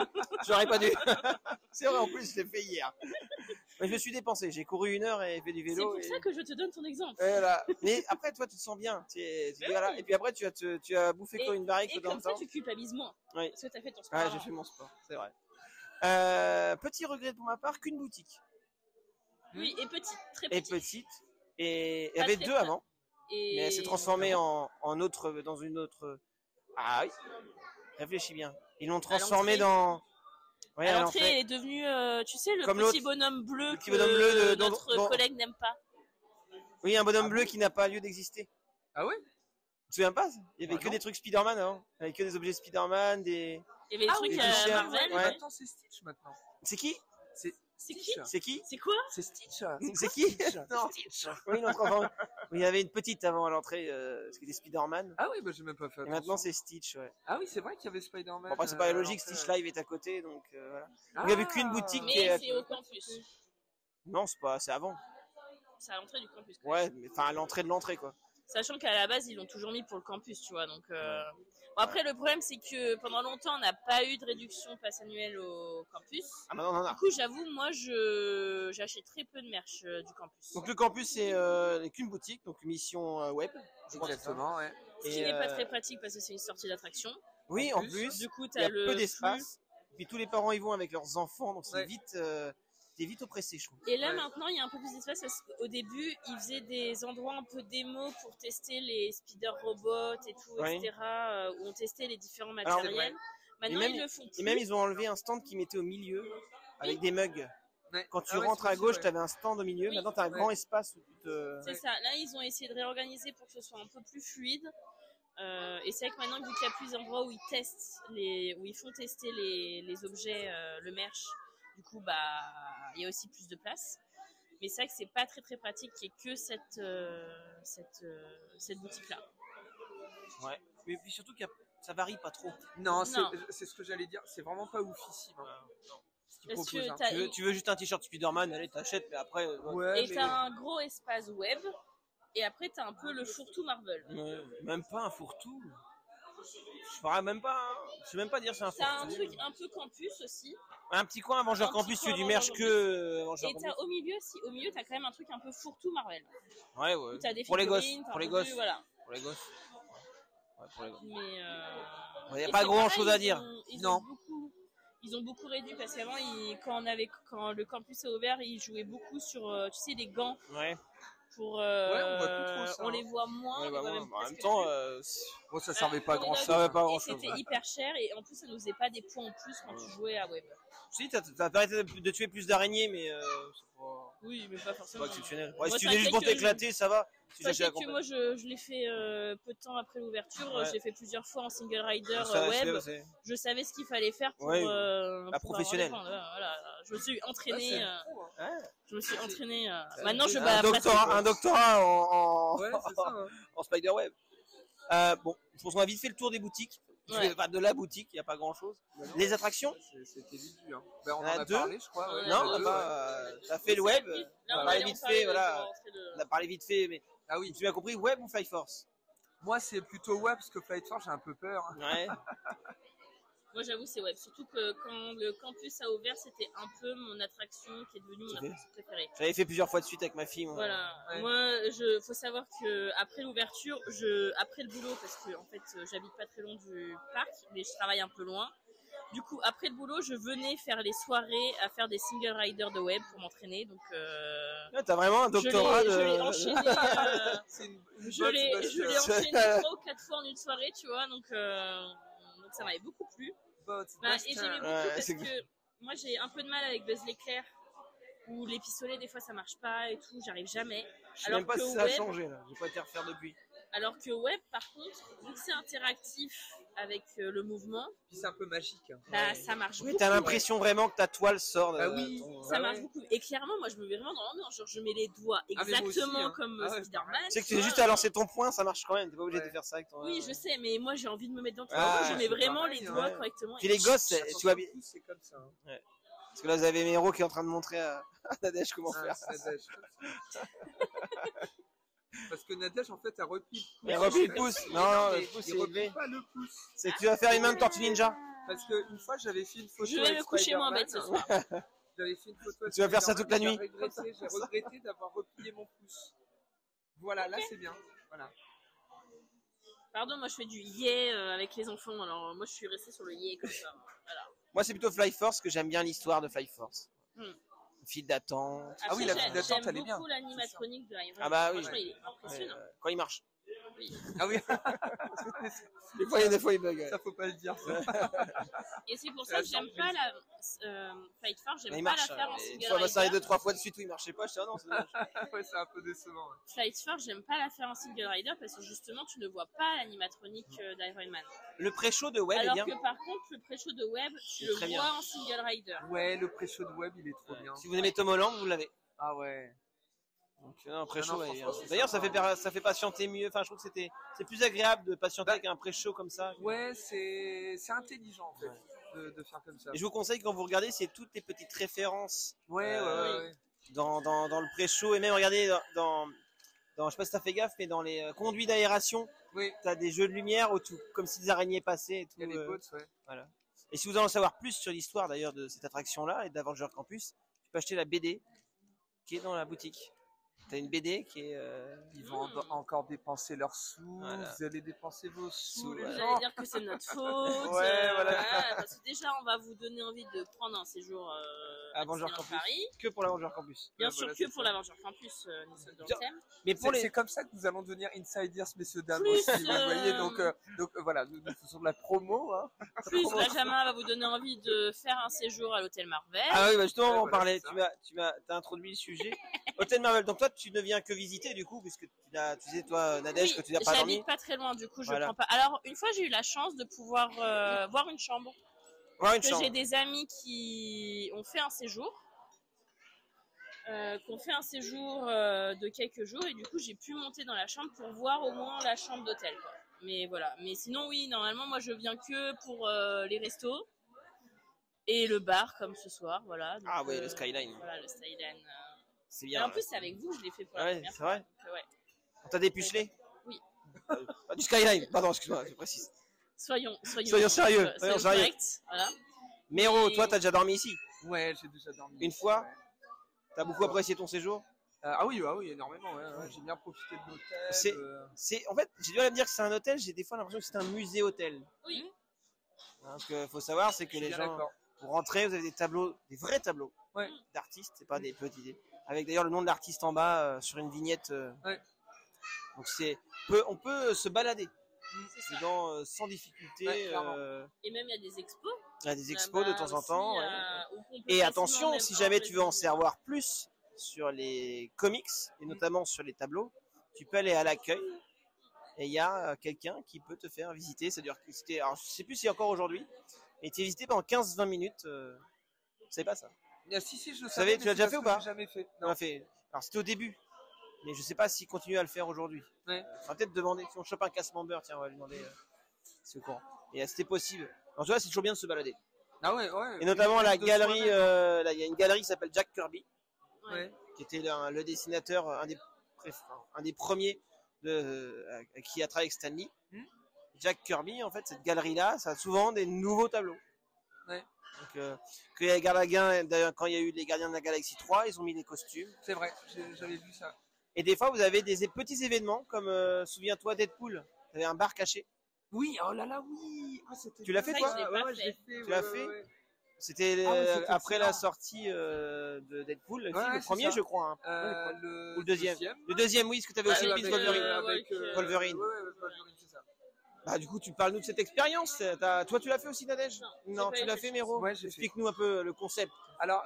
C'est vrai, en plus, je l'ai fait hier. Mais je me suis dépensé, j'ai couru 1 heure et fait du C'est vélo. pour ça que je te donne ton exemple. Voilà. Mais après, toi, tu te sens bien. Tu dis, voilà. Et puis après, tu as bouffé Et- quoi, une barrique Et dans comme le ça temps. tu culpabilises moins. Oui. Parce que t'as fait ton sport. Ouais, avant. j'ai fait mon sport, c'est vrai. Petit regret pour ma part, qu'une boutique. Oui, et petite, très Et petite. petite. Et il y Pas avait très 2 petite. avant. Et... Mais elle s'est transformée en autre, dans une autre. Ah oui. Réfléchis bien. Ils l'ont transformée l'entrée. dans. Ouais, À à l'entrée, l'entrée. elle est devenue, tu sais, le Comme petit l'autre. bonhomme bleu Le petit que bonhomme bleu de- notre dont- collègue n'aime pas. Oui, un bonhomme bleu qui n'a pas lieu d'exister. Ah ouais? Tu te souviens pas? Il y avait Ah que non. des trucs Spider-Man avant. Il y avait que des objets Spider-Man, des. Il y avait des Ah trucs oui, des à t-shirts, Marvel. ouais. Maintenant, c'est Stitch maintenant. C'est qui? C'est qui? Stitch. C'est qui? C'est quoi? C'est Stitch. C'est qui? Stitch. Non. Stitch. Oui, non, oui, il y avait une petite avant à l'entrée, ce qui était Spider-Man. Ah oui, bah j'ai même pas fait Et maintenant, attention. c'est Stitch, ouais. Ah oui, c'est vrai qu'il y avait Spider-Man. Bon, après, c'est pas à logique, l'entrée, Stitch ouais. Live est à côté, donc voilà. Ah. Il y avait qu'une boutique qui Mais est. c'est au campus. Non, c'est avant. C'est à l'entrée du campus. Ouais, mais enfin, à l'entrée de l'entrée, quoi. Sachant qu'à la base, ils l'ont toujours mis pour le campus, tu vois. Donc, Bon, après, le problème, c'est que pendant longtemps, on n'a pas eu de réduction pass annuelle au campus. Ah, bah non. Du coup, j'avoue, moi, j'achète très peu de merch du campus. Donc, le campus, c'est qu'une boutique, donc une mission web. je crois que c'est ça. Exactement, ouais. Ce qui n'est pas très pratique parce que c'est une sortie d'attraction. Oui, en plus, Du coup, il y t'as a le peu flux. d'espace. Puis tous les parents y vont avec leurs enfants, donc Ouais. t'es vite oppressé, je trouve. Et là, Ouais. maintenant, il y a un peu plus d'espace parce qu'au début, ils faisaient des endroits un peu démo pour tester les speeder robots et tout, Oui. etc., où on testait les différents Alors, matériels. Maintenant, même- ils le font Et plus. même, ils ont enlevé un stand qui mettait au milieu avec des mugs. Ouais. Quand tu Ah ouais, rentres c'est à possible, gauche, ouais. tu avais un stand au milieu. Oui. Maintenant, tu as un Ouais. grand espace où tu te. C'est ça. Là, ils ont essayé de réorganiser pour que ce soit un peu plus fluide. Et c'est vrai que maintenant, vu qu'il y a plus d'endroits où où ils font tester les objets, le merch, du coup, bah, il y a aussi plus de place. Mais c'est vrai que c'est pas très très pratique qu'il y ait que cette boutique-là. Ouais. Mais puis surtout que ça varie pas trop. Non, Non. c'est ce que j'allais dire. C'est vraiment pas oufissime. Ce qu'ils Parce proposent, que hein. t'as Tu veux juste un t-shirt Spider-Man, allez, t'achètes, mais après. Ouais, et mais- t'as un gros espace web. Et après, t'as un peu le fourre-tout Marvel. Même pas un fourre-tout. Je saurais même pas. Je sais même pas dire c'est un T'as un fourre-tout. truc un peu campus aussi. Un petit coin Avengers Un petit Campus, tu coin fais du merch Avengers que Avengers Et Campus. t'as au milieu, t'as quand même un truc un peu fourre-tout Marvel. Ouais, Où t'as des Pour les gosses. figurines, t'as Pour les un gosses. peu, voilà. Pour les gosses. Ouais, pour les gosses. Mais Il n'y a et pas c'est grand chose à pareil, dire. Non. Ils ont beaucoup réduit parce qu'avant, quand le campus est ouvert, ils jouaient beaucoup sur, tu sais, les gants Ouais. pour. on voit plus trop ça, on hein. les voit moins. Ouais, on bah, voit ouais, même bah, en presque même temps, plus. Bon, ça servait pas à Pour les grand notes, chose. Ça va pas et grand-chose. c'était hyper cher et en plus, ça nous faisait pas des points en plus quand tu jouais à web. Si, t'as arrêté de tuer plus d'araignées, mais c'est pas, Oui, mais pas c'est forcément. pas exceptionnel. Ouais, Moi, si tu t'inquiète viens juste pour que t'éclater, ça va. Si Sachez j'achète que moi, je l'ai fait peu de temps après l'ouverture. Ouais. Je l'ai fait plusieurs fois en single rider Ça, web. c'est- Je savais ce qu'il fallait faire pour, Ouais, pour la avoir professionnelle. des points. Voilà. Je me suis Ouais, entraîné. c'est pro, hein. Ouais. Je me suis entraîné. Maintenant, je un bats doctorat, un doctorat Ouais, c'est ça. hein. en Spiderweb. Bon, je pense qu'on a vite fait le tour des boutiques. Ouais. Enfin, de la boutique, il n'y a pas grand chose. Les attractions C'était vite vu. Hein. Ben, on Il y en en a a deux. parlé, je crois. ouais. Ouais, Il y en a Non, deux, ouais. t'as fait le web. Là, On on a va parlé aller en vite parler fait, de- voilà. de rentrer de- On a parlé vite fait, mais Ah oui. tu m'as compris, web ou Fly Force? Moi, c'est plutôt web parce que Flight Force, j'ai un peu peur. hein. Ouais. Moi, j'avoue, c'est web. Surtout que quand le campus a ouvert, c'était un peu mon attraction qui est devenue mon Tout à fait. attraction préférée. J'avais fait plusieurs fois de suite avec ma fille. Moi. Voilà. Ouais. Moi, faut savoir que après l'ouverture, après le boulot, parce que en fait, j'habite pas très loin du parc, mais je travaille un peu loin. Du coup, après le boulot, je venais faire les soirées à faire des single riders de web pour m'entraîner. Donc, Ouais, t'as vraiment un doctorat je l'ai de. enchaîné. C'est une Je bonne l'ai buster. enchaîné 3 ou 4 fois en une soirée, tu vois. Donc ça m'avait beaucoup plu. Bot, Bah, buster. et j'aimais beaucoup Ouais, parce c'est que moi j'ai un peu de mal avec Buzz l'éclair où les pistolets des fois ça marche pas et tout, j'arrive jamais. Je sais même pas que si ça a web- changé là. J'ai pas été refaire depuis. Alors que web par contre, vu que c'est interactif avec le mouvement, Puis c'est un peu magique. hein. bah ça marche Oui, beaucoup. t'as l'impression vraiment que ta toile sort. Bah oui. Ça Ah marche ouais. beaucoup. Et clairement, moi je me mets vraiment dans l'ambiance. Genre je mets les doigts Ah, mais moi aussi, exactement hein. comme Ah ouais, Spider-Man. Tu sais que tu tu vois. juste à lancer ton poing, ça marche quand même. T'es pas obligé Ouais. de faire ça avec ton. Oui, je sais, mais moi j'ai envie de me mettre dans le truc. Ah, Moi, je mets c'est vraiment pareil, les hein. doigts Ouais. correctement. Puis les gosses, tu Attention, vois le bien. pouce, c'est comme ça. hein. Parce que là, vous avez mes héros qui est en train de montrer à Nadège comment Ah, faire. c'est Nadège. Parce que Nadège, en fait, a repris. Mais replie le pouce. Non, mais le pouce il est replie élevé. pas le pouce. C'est que tu vas faire une main de Tortue Ninja. Parce qu'une fois, j'avais fait une photo. Je vais avec me coucher moins Spider-Man. bête ce soir. J'avais fait une photo. avec Tu vas faire ça Spider-Man, toute la nuit. J'ai regretté d'avoir replié mon pouce. Voilà, là, c'est bien. Voilà. Pardon, moi je fais du yé avec les enfants, alors moi je suis restée sur le yé comme ça. Voilà. Moi, c'est plutôt Fly Force que j'aime bien l'histoire de Fly Force. Hmm. File d'attente. Ah oui, Après, la file d'attente, j'aime elle est bien. beaucoup l'animatronique de Iron Ah bah oui. Franchement, il est impressionnant. Quand il marche. Oui. Ah oui. Des fois, il bug. Ouais. Ça, faut pas le dire. Ça. Et c'est pour ça que j'aime pas la Fight Fire, Mais j'aime il pas marche. la faire en Une single fois, ça arrive rider. 2-3 fois de suite où il marchait pas. Je dis, ah non, c'est dommage. Ouais, c'est un peu décevant. ouais. Flight Fire, j'aime pas la faire en single rider parce que justement tu ne vois pas l'animatronique d'Iron Man. Le pré-show de Web est Alors bien. que par contre le pré-show de Web, tu C'est le très vois bien. en single rider. Ouais, le pré-show de web, il est trop bien. Si vous aimez Tom Holland, vous l'avez. Ah ouais. Donc, non, pré-show, Non, ouais, franchement, c'est d'ailleurs, sympa. ça fait patienter mieux. Enfin, je trouve que c'est plus agréable de patienter Bah, avec un pré-show comme ça. Ouais, c'est intelligent en fait de faire comme ça. Et je vous conseille, quand vous regardez, c'est toutes les petites références Ouais, ouais. dans le pré-show. Et même, regardez, je sais pas si t'as fait gaffe, mais dans les conduits d'aération, Oui, t'as des jeux de lumière autour, comme si des araignées passaient et tout. il y a les bots, ouais. Voilà. Et si vous voulez en savoir plus sur l'histoire d'ailleurs de cette attraction-là et d'Avenger Campus, tu peux acheter la BD qui est dans la boutique. T'as une BD qui est... Ils vont encore dépenser leurs sous. Voilà. Vous allez dépenser vos sous, les Vous gens. allez dire que c'est notre faute. Ouais, voilà. Parce que déjà, on va vous donner envie de prendre un séjour à Avenger Disneyland Campus. Paris. Que pour l'Avenger Campus. Bien Ouais, sûr voilà, que c'est pour ça. l'Avenger Campus, nous sommes dans Tiens. le thème. Mais pour C'est les... comme ça que nous allons devenir insiders, messieurs dames. Plus, Aussi, vous voyez, donc voilà, nous faisons de la promo. Hein. Plus, Benjamin va vous donner envie de faire un séjour à l'hôtel Marvel. Ah oui, bah justement, on va en Voilà, parler. c'est T'as introduit le sujet. Hôtel Marvel. Donc toi, tu ne viens que visiter du coup, puisque tu disais toi, Nadège, Oui, que tu n'as pas dormi. j'habite pas très loin, du coup, je Voilà. prends pas. Alors, une fois, j'ai eu la chance de pouvoir voir une chambre. Voir une Que chambre. j'ai des amis qui ont fait un séjour. De quelques jours, et du coup, j'ai pu monter dans la chambre pour voir au moins la chambre d'hôtel, quoi. Mais voilà. Mais sinon, oui, normalement, moi, je viens que pour les restos et le bar, comme ce soir, voilà. Donc, Ah ouais, le Skyline. Voilà, le Skyline. C'est Et bien. en plus, c'est avec vous, je l'ai fait pour la Ouais, première c'est fois. vrai. Donc, ouais. On t'a dépucelé? Oui. Du Skyline. Pardon, excuse-moi, je précise. Soyons Soyons sérieux. Soyons sérieux. corrects, voilà. Méro, Et- toi, t'as déjà dormi ici? Ouais, j'ai déjà dormi. Une fois? Ouais. T'as beaucoup apprécié ton séjour? Ah oui, énormément. Ouais, ouais. J'ai bien profité de C'est- l'hôtel. En fait, j'ai du mal à me dire que c'est un hôtel, j'ai des fois l'impression que c'est un musée-hôtel. Oui. Hein, ce qu'il faut savoir, c'est que Je suis les bien gens, d'accord. pour rentrer, vous avez des tableaux, des vrais tableaux Ouais. d'artistes, c'est pas des petits. Avec d'ailleurs le nom de l'artiste en bas sur une vignette. Ouais. Donc on peut se balader C'est ça. dedans sans difficulté. Ouais, clairement. Et même, il y a des expos. Il y a des expos de Là-bas temps en aussi, temps. Ouais. où on peut Et facilement attention, même si jamais tu veux en enregistrer. savoir plus sur les comics, et notamment sur les tableaux, tu peux aller à l'accueil, et il y a quelqu'un qui peut te faire visiter. C'est-à-dire que alors je sais plus si encore aujourd'hui, mais tu es visité pendant 15-20 minutes. Vous savez pas ça? Si, je le savez, savais, tu mais l'as déjà c'est fait ou parce pas? que j'ai jamais fait. On a fait. Alors c'était au début, mais je sais pas s'il continue à le faire aujourd'hui. Ouais. On va peut-être demander, si on chope un casse-member, tiens, on va lui demander si c'est au courant. Et c'était possible. En tout cas, c'est toujours bien de se balader. Ah ouais. Et notamment la De galerie, soi-même. là, il y a une galerie qui s'appelle Jack Kirby, Ouais. qui était le dessinateur, un des premiers qui a travaillé avec Stanley. Jack Kirby, en fait, cette galerie-là, ça a souvent des nouveaux tableaux. Ouais. Donc, que les Gardiens, d'ailleurs, quand il y a eu les Gardiens de la Galaxie 3, ils ont mis des costumes. C'est vrai, j'avais vu ça. Et des fois, vous avez des petits événements, comme, souviens-toi, Deadpool. Tu avais un bar caché. Oui, oh là là, oui. Ah, c'était Tu l'as fait, C'est toi? vrai que je l'ai pas je l'ai fait. fait. Tu l'as fait? Ouais. C'était Ah ouais, c'était après la excellent. sortie de Deadpool, le Ouais, film, le c'est premier, ça. je crois. Hein. Le Ou le deuxième. Le deuxième, oui, parce que tu avais aussi le avec, Prince Wolverine. avec, Wolverine. Ouais, Wolverine, c'est ça. Bah, du coup, tu parles-nous de cette expérience. Toi, tu l'as fait aussi, Nadège? Non, j'ai tu pas l'as eu fait, cette Méro? Ouais, j'ai fait. Explique-nous un peu le concept. Alors,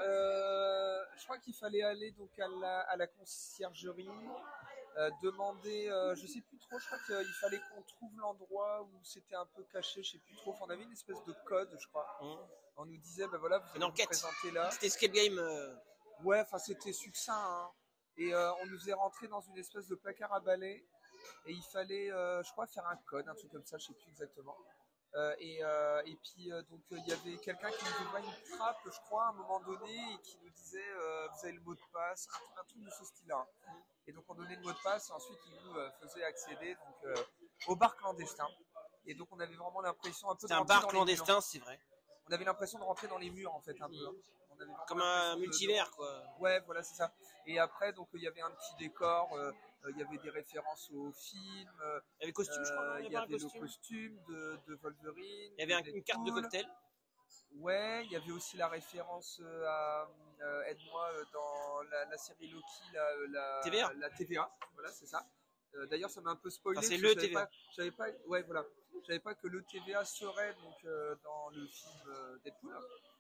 je crois qu'il fallait aller donc à la conciergerie, demander, je sais plus trop, je crois qu'il fallait qu'on trouve l'endroit où c'était un peu caché, je sais plus trop. On avait une espèce de code, je crois. On nous disait, ben voilà, vous Une allez vous enquête. présenter là. C'était Escape Game. Ouais, enfin c'était succinct, hein. Et on nous faisait rentrer dans une espèce de placard à balai. Et il fallait, je crois, faire un code, un truc comme ça, je sais plus exactement. Et puis donc il y avait quelqu'un qui nous ouvrait une trappe, je crois, à un moment donné, et qui nous disait vous avez le mot de passe, un truc de ce style-là. Et donc on donnait le mot de passe et ensuite il nous faisait accéder donc au bar clandestin. Et donc on avait vraiment l'impression un peu. C'était de un rentrer bar dans les clandestin, murs. c'est vrai. On avait l'impression de rentrer dans les murs en fait un peu. Hein. On avait vraiment Comme l'impression un de- multivers, quoi. Ouais, voilà, c'est ça. Et après, donc, il y avait un petit décor, il y avait des références au film, Il y avait costume, je crois. Non, il y pas un avait le costume. costume de Wolverine. Il y avait de une carte de Deadpool. cocktail. Ouais, il y avait aussi la référence à aide-moi dans la série Loki, TVA. la TVA. Voilà, c'est ça. D'ailleurs, ça m'a un peu spoilé. Enfin, c'est parce le que je TVA. savais pas, ouais, voilà. Je savais pas que le TVA serait donc dans le film Deadpool.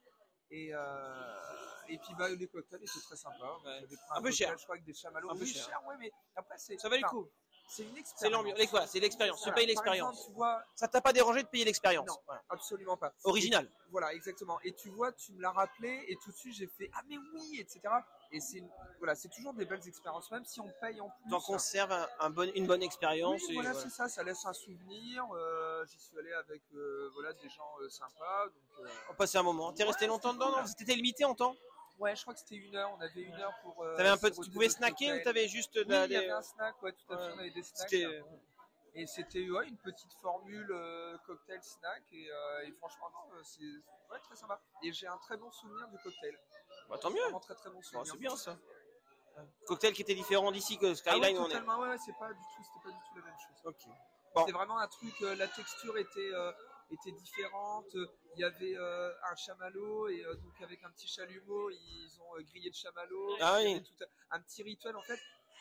Et puis bah, les cocktails étaient très sympas. Ouais. J'avais pris Un peu cocktail, cher. je crois, avec des chamallows. Un peu Oui, cher. ouais, mais après c'est. Ça valait le enfin, coup. C'est une expérience. C'est l'ambiance. Voilà, c'est l'expérience. Tu Voilà. payes Par l'expérience. exemple, tu vois, Ça t'a pas dérangé de payer l'expérience. Non. Voilà. absolument pas. Original. Voilà, exactement. Et tu vois, tu me l'as rappelé et tout de suite j'ai fait ah mais oui, etc. Et voilà, c'est toujours des belles expériences, même si on paye en plus. T'en conserves une bonne expérience. Oui, et voilà, voilà. c'est ça, ça laisse un souvenir. J'y suis allé avec voilà, des gens sympas. Donc, On passait un moment. T'es resté Ouais, longtemps c'était dedans, cool. non? C'était limité en temps? ouais, je crois que c'était 1 heure. On avait 1 heure pour. T'avais un peu, siroter tu pouvais notre snacker ou cocktail. t'avais juste Oui, il y avait un snack, ouais, tout à fait. Ouais. On avait des snacks. C'était. Et c'était ouais, une petite formule cocktail snack. Et franchement, non, c'est ouais, très sympa. Et j'ai un très bon souvenir du cocktail. Bah, tant mieux. Vraiment très très bon Bon, souvenir. c'est bien ça. Cocktail qui était différent d'ici que Ah ouais, Skyline où on est. totalement, ouais, c'était pas du tout la même chose. Ok. Bon. C'est vraiment un truc, la texture était différente. Il y avait un chamallow et donc avec un petit chalumeau, ils ont grillé le chamallow. Ah Il y oui. avait un petit rituel en fait.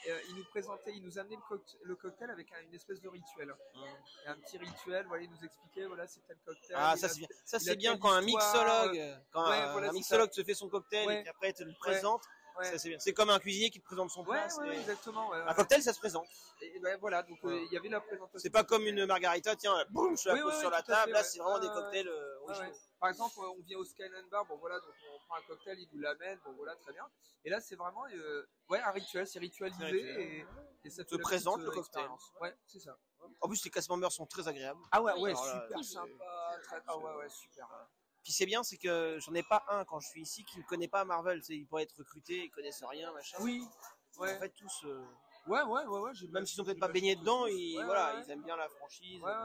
Ils nous amenaient le cocktail avec une espèce de rituel. Et un petit rituel, voilà, ils nous expliquaient, voilà, c'est tel cocktail. Ah, ça c'est bien. Ça il a c'est bien telle quand un histoire, mixologue, quand ouais, un, voilà, un c'est mixologue ça. te fait son cocktail Ouais. et qu'après te le présente. Ouais. Ça c'est bien. C'est comme un cuisinier qui te présente son Ouais, plat. ouais, exactement. Ouais, Un ouais. cocktail, ça se présente. Et ben voilà, donc il y avait la présentation. C'est pas comme une margarita, tiens, boum, je la Oui, pose oui, sur oui, la tout à table. fait, Là, ouais. c'est vraiment des Ouais, cocktails ouais, originaux. ouais. Par exemple, on vient au Skyline Bar, bon voilà, donc on prend un cocktail, il nous l'amène, bon voilà, très bien. Et là, c'est vraiment un rituel, c'est ritualisé C'est rituel. et ça Te fait la présente petite, le cocktail. expérience. Ouais, c'est ça. En plus, les cast members sont très agréables. Ah ouais, ouais, Alors là, super c'est- sympa. Ah ouais, super. Puis c'est bien, c'est que j'en ai pas un quand je suis ici qui ne connaît pas Marvel. Tu sais, il pourrait être recruté, ils connaissent rien, machin. Oui, ouais. En fait, tous, Ouais. même s'ils sont peut-être pas baignés dedans, ils, Ouais, voilà, ouais. ils aiment bien la franchise. Ouais.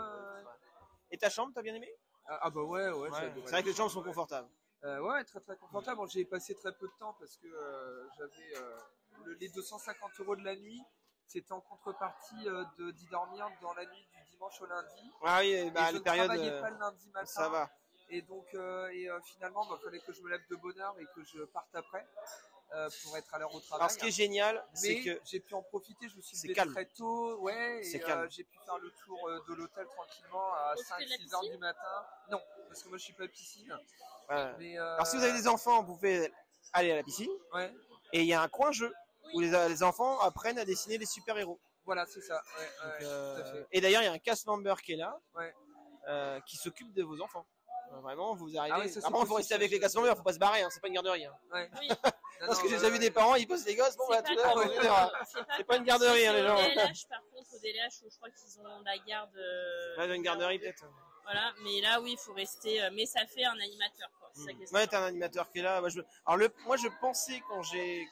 Et ta chambre, t'as bien aimé? Ah bah ouais, Ouais. j'ai adoré. C'est vrai que les chambres sont confortables. Ouais, très très confortable. Bon, j'ai passé très peu de temps parce que j'avais les 250 € de la nuit. C'était en contrepartie d'y dormir dans la nuit du dimanche au lundi. Ah oui, Et bah, je les ne périodes, travaillais pas le lundi matin. ça va. Et donc, finalement, il fallait que je me lève de bonne heure et que je parte après pour être à l'heure au travail. Alors, ce qui est génial, c'est Mais que j'ai pu en profiter, je me suis c'est levé calme. très tôt, ouais, C'est et calme. j'ai pu faire le tour de l'hôtel tranquillement à Profiter de la 5-6 heures piscine du matin. Non, parce que moi je suis pas piscine. voilà. Mais, Alors, si vous avez des enfants, vous pouvez aller à la piscine. ouais, Et il y a un coin jeu où les enfants apprennent à dessiner les super-héros. voilà, c'est ça. Ouais, Donc, tout à fait. et d'ailleurs, il y a un cast member qui est là, Ouais. qui s'occupe de vos enfants. Vraiment, vous arrivez. Ah ouais, ça, c'est Après, il faut possible, rester ça, avec les cast members, faut pas se barrer, hein, c'est pas une garderie. Hein. Ouais. Oui. Parce que j'ai déjà vu des parents, ils posent les gosses, bon, bah, tout à l'heure, on verra. C'est pas une garderie, hein, les gens. Au DLH, par contre, au DLH, où je crois qu'ils ont la garde. Là, dans une garderie, peut-être. Voilà, mais là, oui, il faut rester. Mais ça fait un animateur, quoi. C'est ça qui est Ouais, t'as un animateur qui est là. Alors, moi, je pensais quand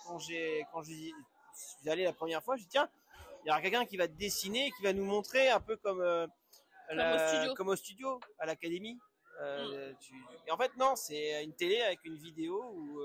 je suis allé la première fois, je dis tiens, il y aura quelqu'un qui va dessiner, qui va nous montrer un peu comme comme au studio, à l'académie. Et en fait, non, c'est une télé avec une vidéo où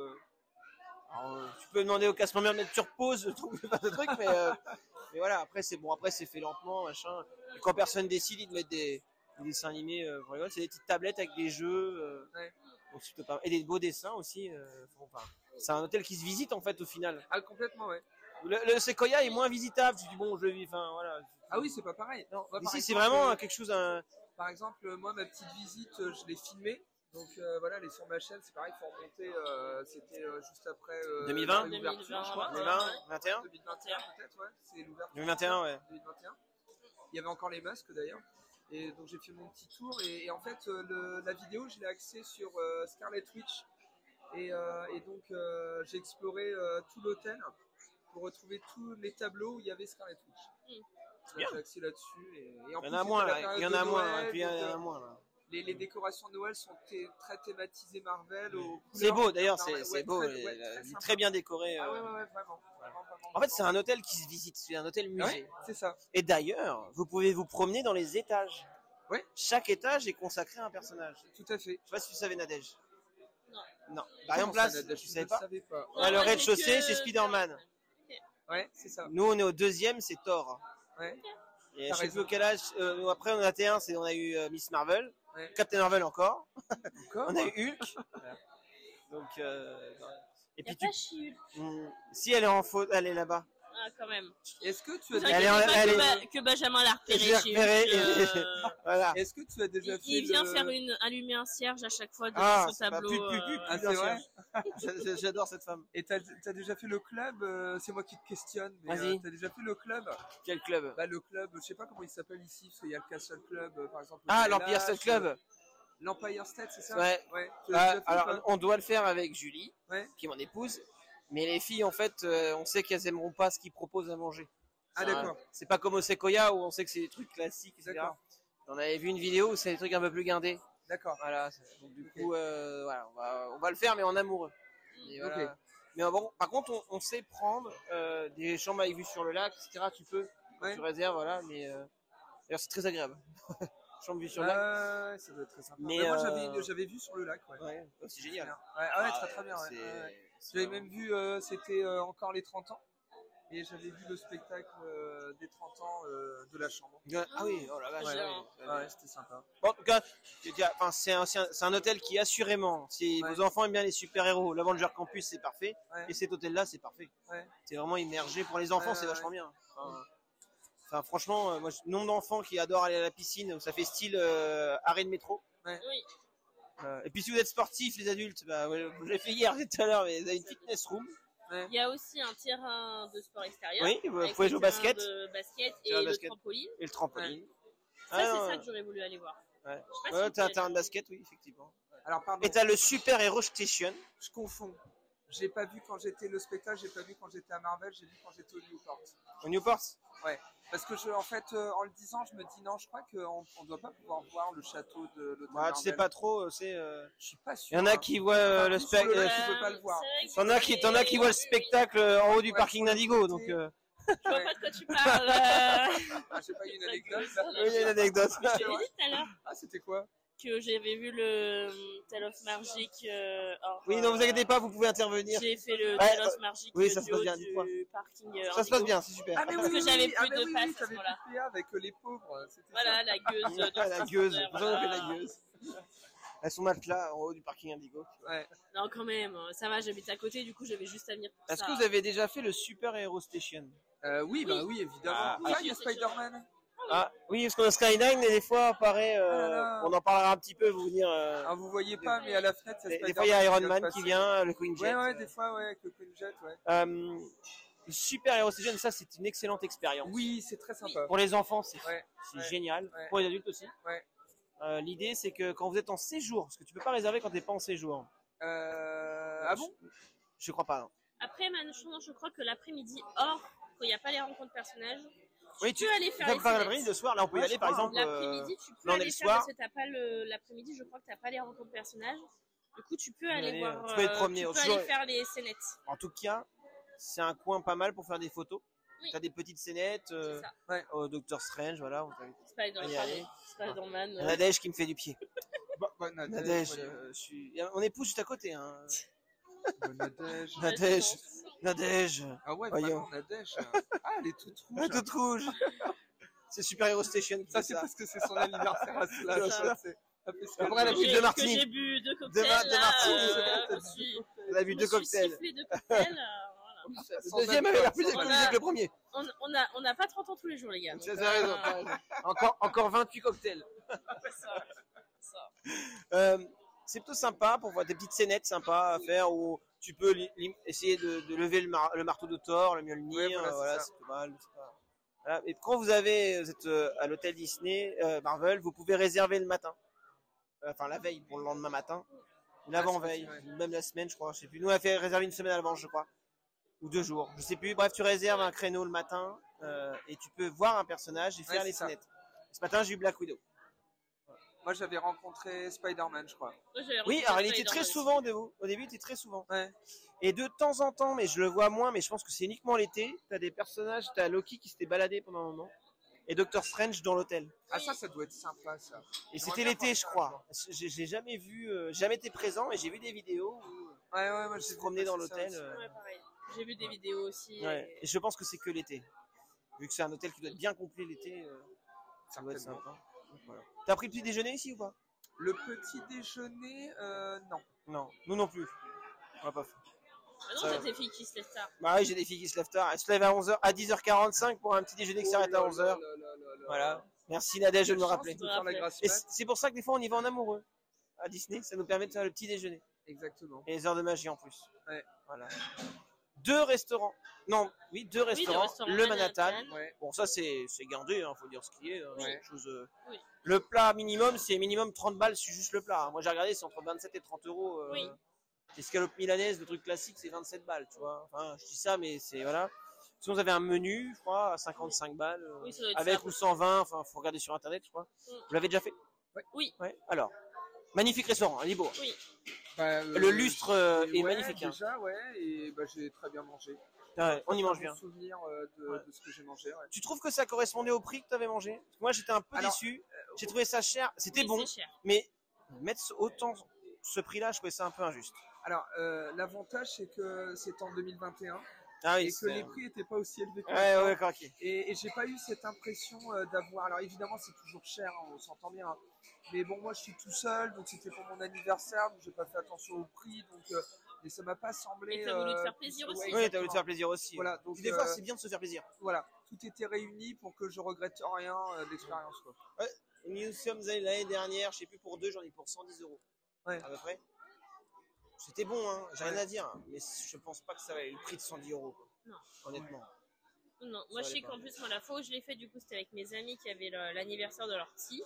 tu peux demander au cast member de mettre sur pause, de trouver pas de trucs, mais voilà. Après, c'est bon. Après, c'est fait lentement, machin. Et quand personne décide, ils te mettent des dessins animés. Pour rigoler. C'est des petites tablettes avec des jeux. Ouais. Donc, et des beaux dessins aussi. Enfin, c'est un hôtel qui se visite en fait au final. Ah, complètement, ouais. Le Sequoia est moins visitable. Tu dis bon, je vis. Enfin voilà. Ah oui, c'est pas pareil. Non. Moi, Ici, par c'est exemple, vraiment quelque chose. Par exemple, moi, ma petite visite, je l'ai filmée. Donc voilà, elle est sur ma chaîne, c'est pareil, il faut remonter. C'était juste après 2020, l'ouverture, je crois. 2020, 21, 2021 peut-être, ouais. C'est l'ouverture. 2021, ouais. 2021. Il y avait encore les masques d'ailleurs. Et donc j'ai fait mon petit tour. Et en fait, la vidéo, je l'ai axée sur Scarlet Witch. Et donc j'ai exploré tout l'hôtel pour retrouver tous les tableaux où il y avait Scarlet Witch. Bien. J'ai axé là-dessus. Et en Il y plus, en a moins, c'était la là. période Il y en de a moins, Noël, et puis il y en donc, a moins là. les décorations de Noël sont très thématisées Marvel. C'est beau d'ailleurs, Marvel. c'est Ouais, beau, très très bien décoré. Ah ouais, vraiment. En fait, c'est un hôtel qui se visite, c'est un hôtel musée. Ouais, c'est ça. Et d'ailleurs, vous pouvez vous promener dans les étages. Ouais. Chaque étage est consacré à un personnage. Tout à fait. Je sais pas si tu savais, Nadège. Non. Non. Par exemple, là, tu savais pas. Non, Là, le moi, rez-de-chaussée, j'ai que- c'est Spider-Man. Ouais, c'est ça. Nous, on est au deuxième, c'est Thor. Ouais. Et T'as je sais raison. plus auquel âge. Après, on a T1, on a eu Miss Marvel, Ouais. Captain Marvel encore. Encore On a eu Hulk. Donc, et Y a puis pas She-Hulk. si elle est en faute, elle est là-bas. Ah, quand même. Est-ce que tu Vous as Elle est inquiétez en- pas elle que, est- que Benjamin l'a repéré. Je l'ai repéré, She-Hulk, Voilà. Est-ce que tu as déjà fait il vient le- faire allumer un cierge à chaque fois devant Ah, son c'est pas tableau. plus. Ah, bien c'est sûr. vrai. J'adore cette femme. Et t'as déjà fait le club c'est moi qui te questionne. Mais Vas-y. t'as déjà fait le club Quel club? Bah le club, je sais pas comment il s'appelle ici, parce qu'il y a le Castle Club, par exemple. Ah, le l'Empire DLH, State Club. L'Empire State, c'est ça? Ouais. Ouais. Tu l'as déjà fait ou Alors, pas on doit le faire avec Julie, Ouais. qui est mon épouse. Mais les filles, en fait, on sait qu'elles aimeront pas ce qu'ils proposent à manger. Ah, d'accord. C'est pas comme au Sequoia où on sait que c'est des trucs classiques, etc. D'accord. On avait vu une vidéo où c'est des trucs un peu plus guindés. D'accord. Voilà. Donc, du Ok. coup, voilà, on va le faire, mais en amoureux. Et voilà. Ok. Mais bon, par contre, on sait prendre des chambres avec vue sur le lac, etc. Tu peux, Ouais. tu réserves, voilà. Mais d'ailleurs, c'est très agréable. Chambre vue sur le lac. Ouais, ça doit être très sympa. Mais, Mais moi, j'avais vu sur le lac, ouais. Ouais, c'est génial. Ouais, très bien, ouais. C'est- Ouais. c'est J'avais vraiment- même vu, c'était encore les 30 ans. Et j'avais vu le spectacle des 30 ans de la chambre. Ah oui, oh la vache. Ouais, Ouais, c'était sympa. Bon, en tout cas, je veux dire, enfin, c'est un hôtel qui assurément, si Ouais. vos enfants aiment bien les super-héros, l'Avenger Campus c'est parfait, Ouais. et cet hôtel-là c'est parfait. Ouais. C'est vraiment immergé pour les enfants, Ouais, c'est ouais, vachement ouais. bien. Enfin, franchement, moi, nombre d'enfants qui adorent aller à la piscine, ça fait style arrêt de métro. Oui. Et puis si vous êtes sportifs, les adultes, bah, ouais, je l'ai fait hier, tout à l'heure, mais vous avez une fitness room. Il y a aussi un terrain de sport extérieur. Oui, vous avec pouvez le jouer au terrain basket. de basket et Terrain de le basket. trampoline. Et le trampoline. Ça, Ah, c'est non, ça que j'aurais voulu aller voir. ouais. Je sais pas Ouais, si t'as un tu terrain de l'as basket, oui, effectivement. Alors, pardon, Et t'as le Super Hero Station. je confonds. J'ai pas vu quand j'étais le spectacle, j'ai pas vu quand j'étais à Marvel, j'ai vu quand j'étais au Newport. Au Newport. Ouais, parce que en fait, en le disant, je me dis non, je crois qu'on ne doit pas pouvoir voir le château de l'hôtel Bah, Marvel. tu sais pas trop, c'est. Je suis pas Il sûr. y en a hein. qui voient Enfin, le tout spectacle. ceux-là, tu peux pas le voir. T'en as qui voient le spectacle en haut du Ouais, parking sur le d'Indigo, côté. donc. Je vois pas de quoi tu parles. Ah, j'ai pas eu une anecdote. là. Oui, il y a une anecdote. Je t'avais dit tout à l'heure Ah, c'était quoi? que j'avais vu le Tale of Magic. Oui, non, vous inquiétez pas, vous pouvez intervenir. J'ai fait le Ouais, Tale of Magic oui, ça se du passe haut bien, dites-moi. du parking. Ça se passe bien, c'est super. Ah, mais Parce oui, que oui, j'avais oui. plus Ah, mais de oui, passe oui, à ce t'avais moment-là. plus PA avec les pauvres. C'était Voilà, ça. la gueuse. Ah, la gueuse, Voilà. pour ça, on fait la gueuse. Elles sont matelas en haut du parking Indigo. Ouais. Non, quand même, ça va, j'habite à côté, du coup, j'avais juste à venir pour ça. Est-ce que vous avez déjà fait le Super Hero Station? Oui, bah oui, évidemment. Ah, Ah, il y a Spider-Man. Ah, oui, parce qu'on a Skyline et des fois apparaît. là là. On en parlera un petit peu, vous venir. Ah, vous voyez pas, mais à la fenêtre, il y a Des Spider-Man. fois, il y a Iron vient de Man passer. qui vient, le Queen Jet. Ouais, ouais, des fois, ouais, avec le Queen Jet, ouais. Le Super Hero Station, ça, c'est une excellente expérience. Oui, c'est très sympa. Pour les enfants, c'est Ouais, ouais, génial. ouais. Pour les adultes aussi. Ouais. L'idée, c'est que quand vous êtes en séjour, parce que tu peux pas réserver quand t'es pas en séjour. Ah bon? Je crois pas. Non. Après, maintenant, je crois que l'après-midi, quand il n'y a pas les rencontres personnages, Oui, tu peux aller faire peux les pas scénettes. l'après-midi, le soir, là, on peut y Ouais, aller, je par crois, exemple. L'après-midi, tu peux là, on est aller le faire soir. parce que t'as pas l'après-midi, je crois que t'as pas les rencontres personnages. Du coup, tu peux aller, aller voir. tu peux te promener tu au peux jour. aller faire les scénettes. En tout cas, c'est un coin pas mal pour faire des photos. Oui. T'as des petites scénettes C'est ça. au Doctor Strange, voilà. Spider-Man. Allez, allez. Spider-Man. Nadège qui me fait du pied. Nadège, Nadège. on est pousse juste à côté. Hein. Nadège. Nadège, Nadège. Ah ouais, Voyons. vraiment, Nadège. Ah, elle est toute rouge. Elle est toute rouge. C'est Super Hero Station qui Ça, fait c'est ça. parce que c'est son anniversaire à cela. C'est ça. Après, elle a Que bu j'ai- deux martinis. Que j'ai bu deux cocktails. Deux martinis, là, c'est bon, je me suis- Elle a bu je me deux suis cocktails. sifflé deux cocktails. Voilà. Le deuxième avait l'air plus Sans alcoolisé que le premier. On n'a pas 30 ans tous les jours, les gars. Tu as raison, t'as raison. Encore 28 cocktails. C'est plutôt sympa pour voir des petites scénettes sympas à faire où tu peux essayer de lever le marteau de Thor, le Mjolnir, Ouais, voilà, voilà, c'est ça. c'est pas mal. Voilà. Et quand vous êtes à l'hôtel Disney Marvel, vous pouvez réserver le matin, enfin la veille pour le lendemain matin, ou l'avant-veille, c'est possible, ou même la semaine, je crois, je sais plus. Nous on a fait réserver une semaine à l'avance, je crois, ou 2 jours, je sais plus. Bref, tu réserves un créneau le matin et tu peux voir un personnage et faire Ouais, les c'est ça. scénettes. Ce matin, j'ai eu Black Widow. Moi, j'avais rencontré Spider-Man, je crois. Oui, alors il était très souvent au début, il était très souvent. Ouais. Et de temps en temps, mais je le vois moins, mais je pense que c'est uniquement l'été, t'as des personnages, t'as Loki qui s'était baladé pendant un moment, et Doctor Strange dans l'hôtel. Ah, ça doit être sympa, ça. Et J'aimerais c'était bien l'été, voir je ça, crois. J'ai jamais vu, jamais été présent, mais j'ai vu des vidéos où Ouais, ouais, moi, ils j'ai se vu promenaient dans passer ça l'hôtel. aussi. Ouais, pareil. J'ai vu des vidéos aussi. Ouais. Et je pense que c'est que l'été. Vu que c'est un hôtel qui doit être bien complet l'été, ça doit être Certainement. sympa. Donc, voilà. T'as pris le petit déjeuner ici ou pas? Le petit déjeuner, non. Non, nous non plus. On l'a pas fait. Ah non, Ça- t'as tes filles qui se lèvent tard. Bah oui, j'ai des filles qui se lèvent tard. Elles se lèvent à 11h, à 10h45 pour un petit déjeuner qui s'arrête à 11h. Voilà. Merci Nadège de me rappeler. De faire la grasse Et mat. c'est pour ça que des fois on y va en amoureux. À Disney, ça nous permet de faire le petit déjeuner. Exactement. Et les heures de magie en plus. Ouais. Voilà. 2 restaurants. Non, oui, 2 restaurants. Le Manhattan. Ouais. Bon, ça c'est guindé, hein, faut dire ce qui est. Hein, Ouais. c'est quelque chose, Oui. Le plat minimum, c'est minimum 30 balles, c'est juste le plat. Hein. Moi j'ai regardé, c'est entre 27 et 30 euros. Oui. Escalope milanaise, le truc classique, c'est 27 balles, tu vois. Enfin, je dis ça, mais c'est voilà. Sinon, vous avez un menu, je crois, à 55 balles, Oui, ça doit être avec ça. ou 120. Enfin, faut regarder sur internet, je crois. Mm. Vous l'avez déjà fait? Oui. Ouais. Alors, magnifique restaurant, il est beau. Oui. Bah, Le lustre est ouais, magnifique. Hein. Déjà, ouais, et bah, j'ai très bien mangé. Ouais, on y mange Bon bien. souvenir de ce que j'ai mangé. Ouais. Tu trouves que ça correspondait au prix que tu avais mangé? Parce que moi, j'étais un peu Alors, déçu. J'ai trouvé ça cher. C'était Oui, bon, c'est cher. mais mettre autant ce prix-là, je trouvais ça un peu injuste. Alors, l'avantage, c'est que c'est en 2021. Ah oui, et que les prix étaient pas aussi élevés que Ouais, maintenant. ouais, d'accord, ok. Et j'ai pas eu cette impression d'avoir. Alors évidemment, c'est toujours cher, hein, on s'entend bien. Hein. Mais bon, moi, je suis tout seul, donc c'était pour mon anniversaire, donc j'ai pas fait attention au prix, donc et ça m'a pas semblé. Et t'as voulu te faire plaisir aussi. Oui, t'as voulu te faire plaisir aussi. Voilà, donc Puis des fois, c'est bien de se faire plaisir. voilà, tout était réuni pour que je regrette rien de l'expérience, quoi. Ouais, nous sommes allés l'année dernière, je sais plus pour 2, j'en ai pour 110 €. Ouais. À peu près. C'était bon, hein, j'ai rien Ouais. à dire, mais je pense pas que ça valait le prix de 110 €. Quoi. Non. Honnêtement. Non, moi je sais qu'en plus, moi, la fois où je l'ai fait, du coup, c'était avec mes amis qui avaient l'anniversaire de leur petit.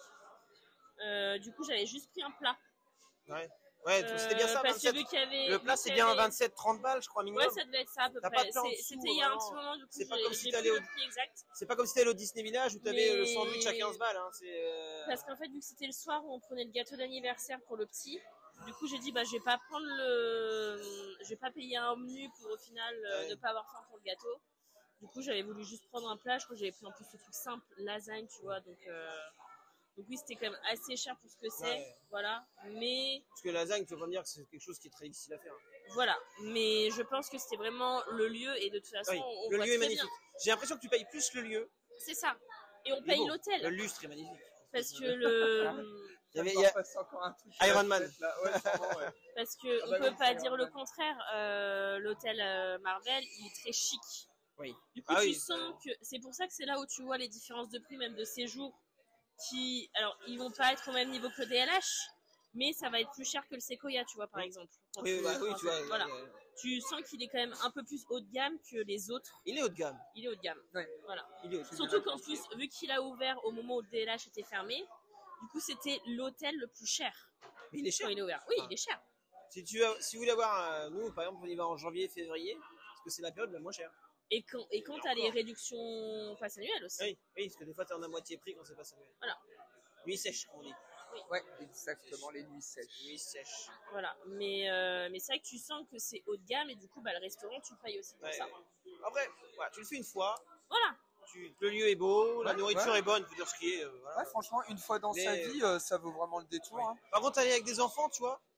Du coup, j'avais juste pris un plat. Ouais, ouais, c'était bien ça, parce 27. que vu qu'il y avait, Le plat, c'est bien 27-30 balles, je crois, minimum. Ouais, ça devait être ça à peu T'as près. pas de plat en dessous, C'était il y a un vraiment. petit moment, du coup, C'est pas comme si j'ai t'allais plus au- le prix exact. C'est pas comme si t'allais au Disney Village où t'avais Mais- le sandwich à 15 balles. Hein. Parce qu'en fait, vu que c'était le soir où on prenait le gâteau d'anniversaire pour le petit, du coup, j'ai dit, bah, je vais pas prendre je vais pas payer un menu pour au final Ouais. ne pas avoir faim pour le gâteau. Du coup, j'avais voulu juste prendre un plat. Je crois que j'avais pris en plus ce truc simple, lasagne, tu vois. Donc oui, c'était quand même assez cher pour ce que c'est. Ouais. Voilà. Mais Parce que la lasagne, tu vas pas me dire que c'est quelque chose qui est très difficile à faire. voilà. Mais je pense que c'était vraiment le lieu et de toute façon, Oui, on le voit lieu est très magnifique. bien. J'ai l'impression que tu payes plus le lieu. C'est ça. Et on Il est paye beau. l'hôtel. Le lustre est magnifique. Parce que le. Il y a passer encore un truc. Iron Man. Là. Ouais, sûrement, ouais. Parce que Ah on bah peut oui, pas c'est dire Iron le Man. contraire. L'hôtel Marvel, il est très chic. Oui. Du coup, Ah tu oui, sens que c'est pour ça que c'est là où tu vois les différences de prix, même de séjour, qui, alors, ils vont pas être au même niveau que le DLH, mais ça va être plus cher que le Sequoia, tu vois, par exemple. Quand Oui, oui, tu vois. voilà. Tu sens qu'il est quand même un peu plus haut de gamme que les autres. Il est haut de gamme. Il est haut de gamme. Ouais. Voilà. Il est haut de gamme. Surtout qu'en plus, vu qu'il a ouvert au moment où le DLH était fermé, du coup, c'était l'hôtel le plus cher Mais il est cher. quand il est ouvert. Oui, il est cher. Si vous voulez avoir, nous, par exemple, on y va en janvier, février, parce que c'est la période la moins chère. Et quand t'as les réductions pass annuelles aussi. Oui, oui, parce que des fois, t'en as moitié prix quand c'est pas ça. Voilà. Nuit sèche, on dit. Ouais, exactement, les nuits sèches. Nuit sèche. Voilà. Mais c'est vrai que tu sens que c'est haut de gamme et du coup, bah, le restaurant, tu le payes aussi pour Ouais. ça. Après, voilà, tu le fais une fois, Voilà. le lieu est beau, la Ouais, nourriture ouais. est bonne, faut dire ce qui est. Voilà. Ouais, franchement, une fois dans Mais- sa vie, ça vaut vraiment le détour. Hein. Par contre, aller avec des enfants, tu vois.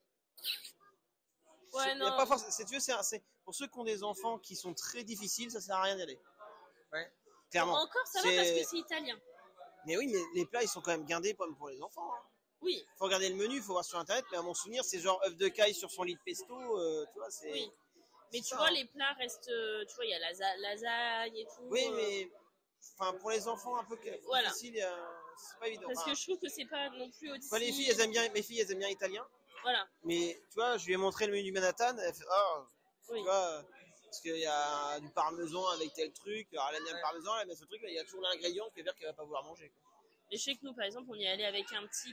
Ouais, y a non. pas forcément, tu veux, c'est pour ceux qui ont des enfants qui sont très difficiles, ça sert à rien d'y aller. Ouais. Clairement. Encore, ça va C'est- parce que c'est italien. Mais oui, mais les plats, ils sont quand même guindés pour les enfants. Hein. Oui. Faut regarder le menu, faut voir sur internet, mais à mon souvenir, c'est genre œuf de caille sur son lit de pesto, tu vois, c'est. Oui. Mais c'est tu ça, vois, hein. les plats restent. Tu vois, il y a lasagne et tout. Oui, mais. Enfin, pour les enfants un peu Voilà. difficiles, c'est pas évident. Parce Enfin, que je trouve que c'est pas non plus aussi. moi, les filles, elles aiment bien, mes filles, elles aiment bien italien. Voilà. Mais tu vois, je lui ai montré le menu du Manhattan, elle fait Oui. tu vois, parce qu'il y a du parmesan avec tel truc, alors elle aime bien le parmesan, elle aime bien ce truc, mais il y a toujours l'ingrédient qui fait dire qu'elle va pas vouloir manger. Quoi. Et je sais que nous, par exemple, on y est allé avec un petit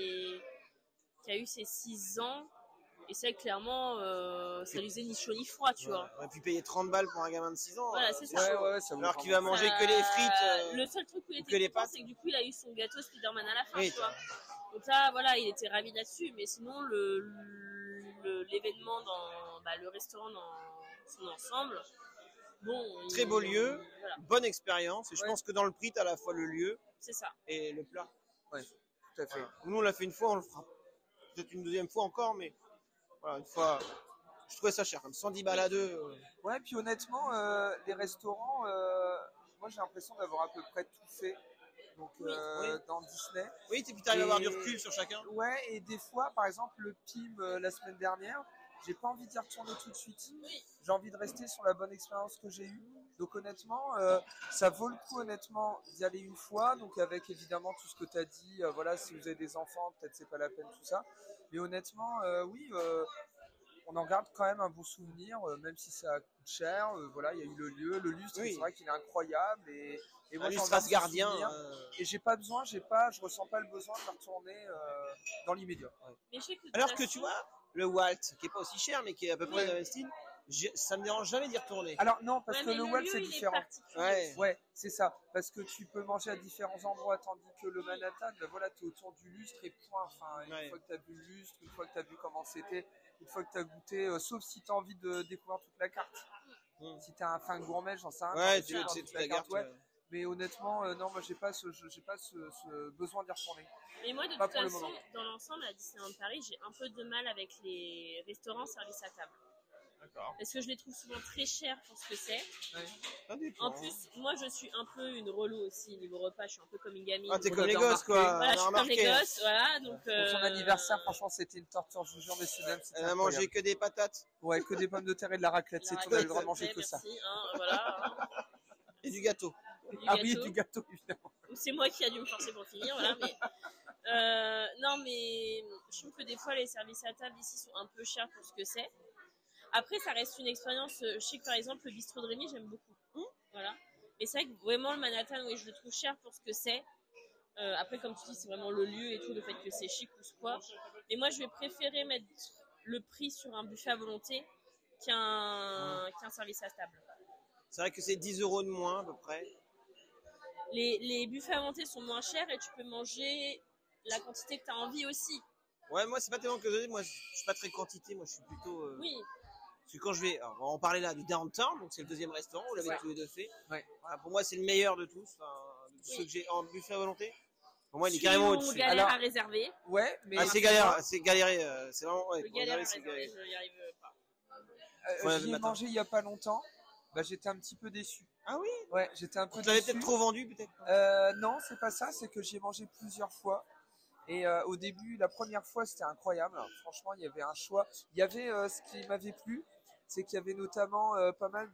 qui a eu ses 6 ans. Et c'est clairement, ça lui faisait ni chaud ni froid, tu vois. On aurait pu payer 30 balles pour un gamin de 6 ans. Voilà, c'est ça. Ouais, ouais, ça vaut Alors vraiment qu'il va manger Ça- que les frites. Le seul truc où il ou que était les content, pâtes. c'est que du coup, il a eu son gâteau Spider-Man à la fin, Oui, tu vois. Donc là, voilà, il était ravi là-dessus. Mais sinon, l'événement dans le restaurant dans son ensemble, bon. Très beau lieu, Voilà, bonne expérience. Et je Ouais. pense que dans le prix, t'as à la fois le lieu c'est ça. et le plat. Ouais, tout à fait. Voilà. Nous, on l'a fait une fois, on le fera peut-être une deuxième fois encore, mais voilà, une fois. Je trouvais ça cher, comme 110 balles à deux. Ouais, puis honnêtement, les restaurants, moi j'ai l'impression d'avoir à peu près tout fait. Donc Oui. dans Disney. Oui, puis t'arrives à avoir du Et- recul sur chacun. Ouais, et des fois, par exemple, le PIM la semaine dernière, j'ai pas envie d'y retourner tout de suite. J'ai envie de rester sur la bonne expérience que j'ai eue. Donc honnêtement, ça vaut le coup honnêtement d'y aller une fois. Donc avec évidemment tout ce que tu as dit, voilà, si vous avez des enfants, peut-être c'est pas la peine tout ça. Mais honnêtement, oui, on en garde quand même un bon souvenir, même si ça coûte cher. Voilà, il y a eu le lieu, le lustre, Oui. c'est vrai qu'il est incroyable. Et moi, Un j'en lustre garde ce gardien. souvenir. Et j'ai pas besoin, je ressens pas le besoin de retourner dans l'immédiat. Mais je sais que de toute Alors que façon, tu vois, le Walt, qui est pas aussi cher, mais qui est à peu près dans le même style, ça me dérange jamais d'y retourner. Alors non, parce ouais, que mais le Walt lieu, c'est il est différent. particulier. Ouais. Ouais, c'est ça. Parce que tu peux manger à différents endroits, tandis que le Manhattan, ben voilà, tu es autour du lustre et point. Enfin, une Ouais. fois que tu as vu le lustre, une fois que tu as vu comment c'était, une fois que tu as goûté, sauf si tu as envie de découvrir toute la carte. Si tu es un fin gourmet, j'en sais rien. Ouais, t'as tu envie de veux découvrir tu sais, toute toute la carte. ouais. Mais honnêtement, non, moi j'ai pas ce besoin d'y retourner. Et moi, de Pas toute pour le façon, moment. dans l'ensemble, à Disneyland Paris, j'ai un peu de mal avec les restaurants service à table. D'accord. parce que je les trouve souvent très chers pour ce que c'est. Ça dépend. En plus, moi, je suis un peu une relou aussi niveau repas. Je suis un peu comme une gamine. Ah, t'es On comme doit les en gosses, remarquer. quoi. Voilà, On a je suis comme les remarqué. gosses, voilà. Donc, Pour son anniversaire, franchement, c'était une torture, je vous jure, messieurs, dames. C'était Elle a mangé incroyable. que des patates Ouais, que des pommes de terre et de la raclette, la c'est tout, on avait le droit de raclette, manger que ça. merci, hein, voilà. Hein. et du gâteau. Du Ah oui, gâteau. du gâteau, évidemment. Ou c'est moi qui a dû me forcer pour finir, voilà. Mais, non, mais je trouve que des fois, les services à table ici sont un peu chers pour ce que c'est. Après, ça reste une expérience. Je sais que par exemple, le bistrot de Rémi, j'aime beaucoup. Voilà. Mais c'est vrai que vraiment, le Manhattan, oui, je le trouve cher pour ce que c'est. Après, comme tu dis, c'est vraiment le lieu et tout, le fait que c'est chic ou quoi. Mais moi, je vais préférer mettre le prix sur un buffet à volonté qu'un service à table. C'est vrai que c'est 10 € de moins, à peu près. Les buffets à volonté sont moins chers et tu peux manger la quantité que tu as envie aussi. Ouais, moi, c'est pas tellement que moi, je suis pas très quantité, moi, je suis plutôt. Oui. Parce que quand je vais. Alors, on parlait là du Downtown, donc c'est le deuxième restaurant, vous l'avez Ouais. tous les deux fait. Ouais. Voilà, pour moi, c'est le meilleur de tous, de Oui. ceux que j'ai en buffet à volonté. Pour moi, il est Celui carrément où on au-dessus. galère Alors- à réserver. Ouais, mais. Ah, c'est galère, c'est galéré, c'est vraiment. Ouais, Je pour galère à regarder, c'est réserver, galéré. je n'y arrive pas. Ouais, J'y le ai matin. mangé il y a pas longtemps. Bah, j'étais un petit peu déçu. Ah oui. Ouais, j'étais un peu Tu l'avais déçu. peut-être trop vendu, peut-être. Non, c'est pas ça, c'est que j'y ai mangé plusieurs fois. Et au début, la première fois, c'était incroyable. Franchement, il y avait un choix. Il y avait ce qui m'avait plu, c'est qu'il y avait notamment pas mal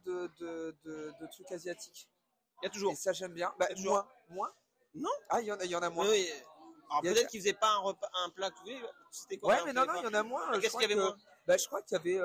de trucs asiatiques. Il y a toujours. Et ça, j'aime bien. Bah, Toujours. moins. Non. Ah, il y en a moins. Oui. Alors Il y a- peut-être qu'ils faisaient pas un plat tous les. C'était quoi Ouais, alors, mais qu'il non, y avait il y pas en a moins. Ah, Je qu'est-ce crois qu'il y avait que- moins Bah, je crois qu'il y avait,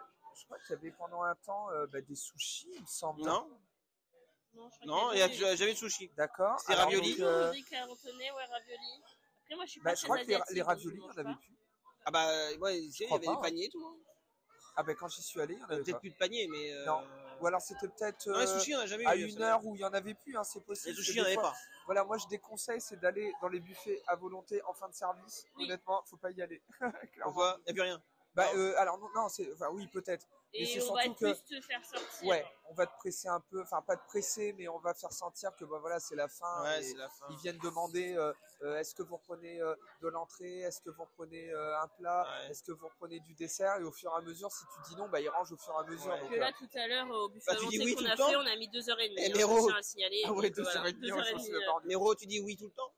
pendant un temps des sushis, il me semble. Non, Non, je crois non, qu'il il y a eu- jamais de sushi. D'accord. C'était Alors, ravioli. donc, Riz carotonné, ouais, ravioli. Après, moi, je suis bah, pas je très crois que asiatique. les donc raviolis, je il y en mange avait pas. plus. Ah bah ouais, il y crois avait pas, des hein. paniers et tout. Hein. Ah, bah, quand j'y suis allé, il y en avait Peut-être pas. plus de paniers, mais. Non. Ou alors c'était peut-être Non, les sushis, on a jamais à eu. une heure où il y en avait plus, hein, c'est possible. Les sushis, que il n'y en des avait fois- pas. Voilà, moi je déconseille, c'est d'aller dans les buffets à volonté en fin de service. Oui. Honnêtement, faut pas y aller. Clairement. Pourquoi Il n'y a plus rien. Bah, alors non, c'est, enfin oui peut-être. Mais Et c'est on va surtout plus que, te faire sortir. ouais, on va te presser un peu, enfin pas te presser, mais on va faire sentir que bah voilà, c'est la fin. Ouais, et c'est la fin. Ils viennent demander, est-ce que vous reprenez de l'entrée, est-ce que vous reprenez un plat, Ouais. est-ce que vous reprenez du dessert, et au fur et à mesure, si tu dis non, bah ils rangent au fur et à mesure. Ouais. donc, Que là, tout à l'heure, au buffet Bah, à tu dis volonté oui qu'on tout a le temps fait, on a mis 2h30. Eh, hein, Méro. je tiens à signaler. ah ouais, donc, voilà, 2h30, je pense que c'est pas Nero, tu dis oui tout le temps.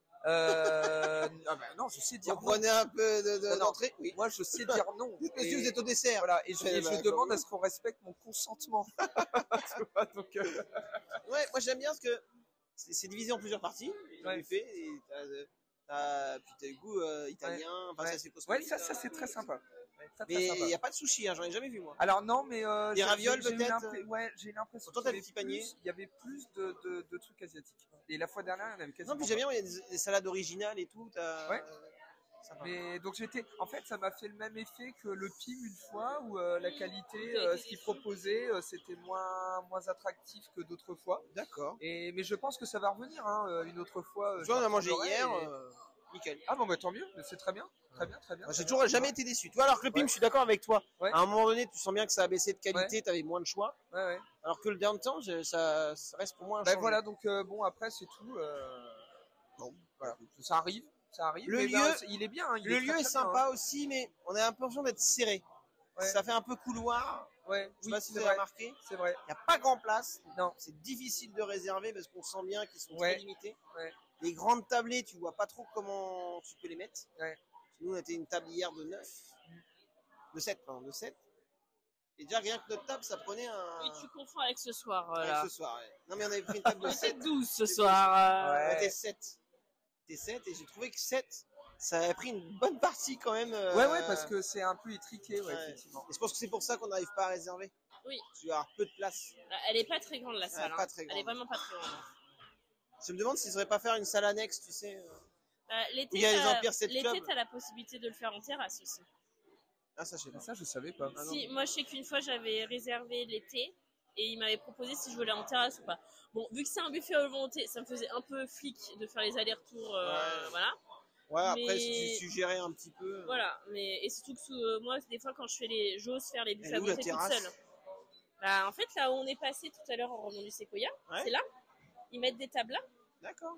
ah bah non, je sais dire Vous non. prenez un peu Non. d'entrée Oui. Moi, je sais dire non. Monsieur, Et- vous êtes au dessert. Voilà, et je, Eh et je ben, demande comme- à ce qu'on respecte mon consentement. Tu vois, donc, Ouais, moi j'aime bien parce que c'est divisé en plusieurs parties. Le Ouais. buffet, et puis t'as le goût italien, enfin Ouais. ça c'est cosmopolite. Ouais, ça c'est très sympa. Très, très Mais sympa. il n'y a pas de sushi, hein, j'en ai jamais vu moi. Alors non, mais Des ravioles, j'ai eu peut-être ouais, j'ai eu l'impression Autant qu'il y t'as le avait petit panier. il y avait plus de trucs asiatiques. Et la fois dernière, il y en avait quasiment. Non, puis j'aime bien, il y a des salades originales et tout. Ouais. Ça va. Mais donc en fait, ça m'a fait le même effet que le PIM une fois où la qualité, T'as été ce qu'ils déçu. proposaient, c'était moins attractif que d'autres fois. D'accord. Mais je pense que ça va revenir une autre fois. Tu vois, on a mangé j'en hier, reparlerai nickel. Ah bon, bah tant mieux, mais c'est très bien. Très bien, très bien. Moi, très j'ai bien. toujours jamais été déçu. Tu vois, alors que le PIM, Ouais. je suis d'accord avec toi. Ouais. À un moment donné, tu sens bien que ça a baissé de qualité, tu avais moins de choix. Ouais, ouais. Alors que le downtown, ça reste pour moi un Ben changement. voilà, donc bon, après, c'est tout. Bon, voilà, ça arrive. Ça arrive. Le mais lieu- ben, il est bien. Hein, il Le est lieu très, est très sympa bien, aussi, mais on a l'impression d'être serré. Ouais. Ça fait un peu couloir. hein. Ouais, Je sais oui, pas si vous c'est avez vrai. remarqué. C'est vrai. Il n'y a pas grand place. Non. C'est difficile de réserver parce qu'on sent bien qu'ils sont Ouais. très limités. Ouais. Les grandes tablées, tu vois pas trop comment tu peux les mettre. Ouais. Nous, on était une table hier de 9. De 7, pardon, de 7. Et déjà, rien que notre table, ça prenait Oui, un. tu confonds avec ce soir. Ouais, Là. ce soir, ouais. Non, mais on avait pris une table de 7. C'est 12 ce soir. Ouais. On était 7. C'était 7 et j'ai trouvé que 7, ça avait pris une bonne partie quand même. Ouais, parce que c'est un peu étriqué, ouais, Ouais. effectivement. Et je pense que c'est pour ça qu'on n'arrive pas à réserver. Oui. Tu vas avoir peu de place. Elle est pas très grande la salle. pas hein. très Elle est grande. vraiment pas très grande. Je me demande s'ils ne sauraient pas faire une salle annexe, tu sais. L'été, Il y a les Empire Set Club. t'as la possibilité de le faire en terrasse aussi. Ah, ça, je sais pas. Ça, je savais pas. Ah, non. Si, moi, je sais qu'une fois, j'avais réservé l'été et il m'avait proposé si je voulais en terrasse ou pas. Bon, vu que c'est un buffet à volonté, ça me faisait un peu flic de faire les allers-retours. Ouais. Voilà. Ouais, après, Mais- si tu suggérais un petit peu. Voilà. Mais, et surtout que moi, des fois, quand je fais j'ose faire les buffets Elle est à où, la volonté toute terrasse seule. Bah, en fait, là où on est passé tout à l'heure en revenant du Sequoia, Ouais. c'est là. Ils mettent des tables là. D'accord.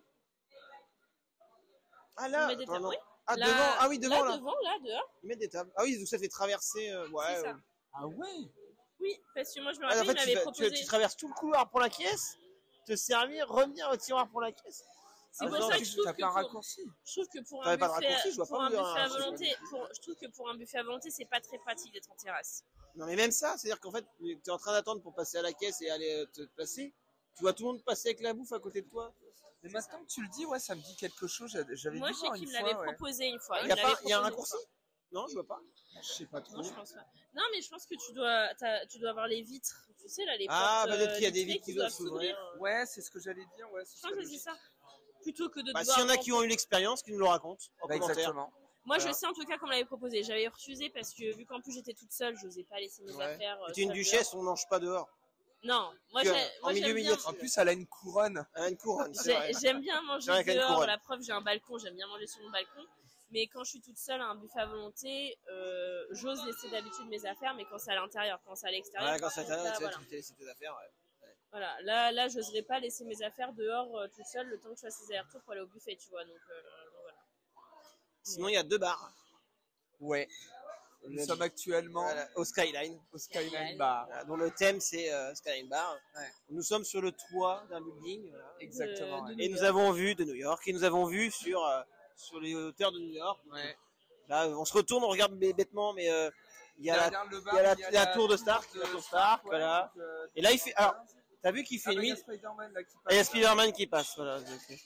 Ah, là, Ils mettent des attends, tables, non. oui. Ah, Là- devant. Ah oui, devant, là. devant, là, dehors. Ils mettent des tables. Ah oui, donc ça fait traverser. Ouais. C'est ça. Ah ouais. Oui, parce que moi je me En rappelle, fait, il m'avait tu proposé. traverses tout le couloir pour la caisse, te servir, revenir au tiroir pour la caisse. C'est pour non, ça que je trouve T'as que pas un pour, raccourci. je trouve que pour un T'avais pas de buffet, raccourci, je vois pour pas un où il y a un buffet à raccourci. volonté, je trouve que pour un buffet à volonté, c'est pas très pratique d'être en terrasse. Non, mais même ça, c'est-à-dire qu'en fait, tu es en train d'attendre pour passer à la caisse et aller te placer. Tu vois tout le monde passer avec la bouffe à côté de toi. Mais maintenant que tu le dis, ouais, ça me dit quelque chose. J'avais Moi, dû je voir sais qu'il une me l'avait fois, ouais. proposé une fois. Il y a, me l'avait il y a un proposé une raccourci fois. Non, je vois pas. Je sais pas trop. Non, je pense pas. Non, mais je pense que tu dois avoir les vitres. Tu sais, là, les Ah, portes. peut-être qu'il y a des vitrées vitres qui doivent s'ouvrir. Ouais, c'est ce que j'allais dire. Ouais, Je pense que c'est ça. Plutôt que de Bah, devoir. s'il y en a qui ont eu l'expérience, qui nous le racontent en Bah, commentaire. exactement. Moi, Voilà. je sais en tout cas qu'on me l'avait proposé. J'avais refusé parce que vu qu'en plus j'étais toute seule, j'osais pas laisser mes Ouais. affaires. Tu es une seules duchesse, on mange pas dehors. dehors. Non, moi, Tu as- en j'aime milieu bien. médiatique. En plus, elle a une couronne. Ah, une couronne, c'est vrai. J'aime bien manger C'est vrai qu'elle dehors. couronne. La preuve, j'ai un balcon. J'aime bien manger sur mon balcon. Mais quand je suis toute seule à un buffet à volonté, j'ose laisser d'habitude mes affaires. Mais quand c'est à l'intérieur, quand c'est à l'extérieur, Ouais, quand c'est à l'intérieur, là, tu sais, voilà. tu peux laisser tes affaires. Ouais. Voilà, là, j'oserais pas laisser mes affaires dehors toute seule le temps que je fasse les allers-retours pour aller au buffet, tu vois. Donc voilà. Sinon, il y a deux bars. Ouais. Nous sommes actuellement Voilà, au Skyline. au Skyline Bar. Voilà, dont le thème c'est Skyline Bar. Ouais. Nous sommes sur le toit d'un building. Voilà. Exactement. De ouais. Et nous avons vu de New York. Et nous avons vu sur les hauteurs de New York. Ouais. Là, on se retourne, on regarde bêtement, mais il y a la, Derrière le bar, il y a la tour de Stark, la tour Stark, voilà. donc, Et là, il fait. Alors, t'as vu qu'il fait il y nuit. a Spider-Man là qui passe. Ah, il y a Spider-Man qui passe. Voilà.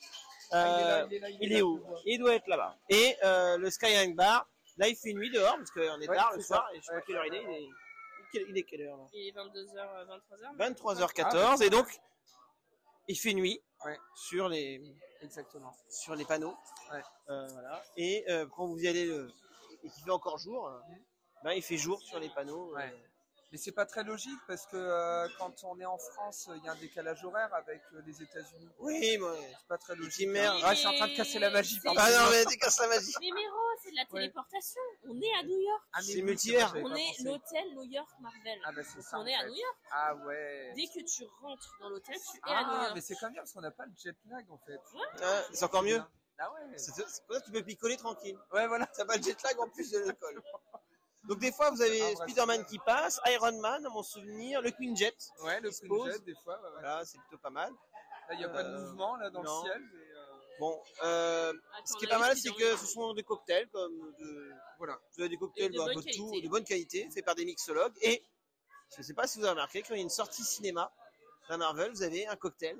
Il est où? Il doit être là-bas. Et le Skyline Bar, là, il fait nuit dehors, parce qu'on est Ouais, tard le c'est soir. ça. Et je sais pas quelle heure il est. Il est quelle heure là? Il est 22h, 23h. 23h14. Et donc, il fait nuit Ouais. sur les panneaux. Ouais. Voilà. Et quand vous y allez et qu'il fait encore jour, ben, il fait jour sur les panneaux. Ouais. Mais c'est pas très logique parce que quand on est en France, il y a un décalage horaire avec les États-Unis. Oui, moi. C'est pas très logique. Petit merde. Ah, je suis en train de casser la magie. C'est- pardon. Ah non, mais décasse la magie. Mais Méro, c'est de la téléportation. On est à New York. Ah, mais c'est oui, multivers. vrai, j'avais On pas est pensé. l'hôtel New York Marvel. Ah bah c'est Donc ça. on en est à fait. New York. Ah ouais. Dès que tu rentres dans l'hôtel, tu es à New Ah, York. mais c'est quand même bien parce qu'on n'a pas le jet lag en fait. Ah, c'est encore mieux. Ah ouais. C'est pour ça que tu peux picoler tranquille. Ouais, voilà. T'as pas le jet lag en plus de l'école. Donc des fois, vous avez Ah, bref. Spider-Man qui passe, Iron Man, à mon souvenir, le Queen Jet. Ouais, le se Queen pose. Jet des fois. Ouais, ouais. Voilà, c'est plutôt pas mal. Là, il n'y a pas de mouvement là dans non. le ciel. Mais, Bon, Attends, ce qui est on a pas mal, eu c'est que Spider-Man. ce sont des cocktails comme voilà. vous avez des cocktails Et de un bonne peu de tout, qualité. de bonne qualité, faits par des mixologues. Et je ne sais pas si vous avez remarqué, quand il y a une sortie cinéma d'un Marvel, vous avez un cocktail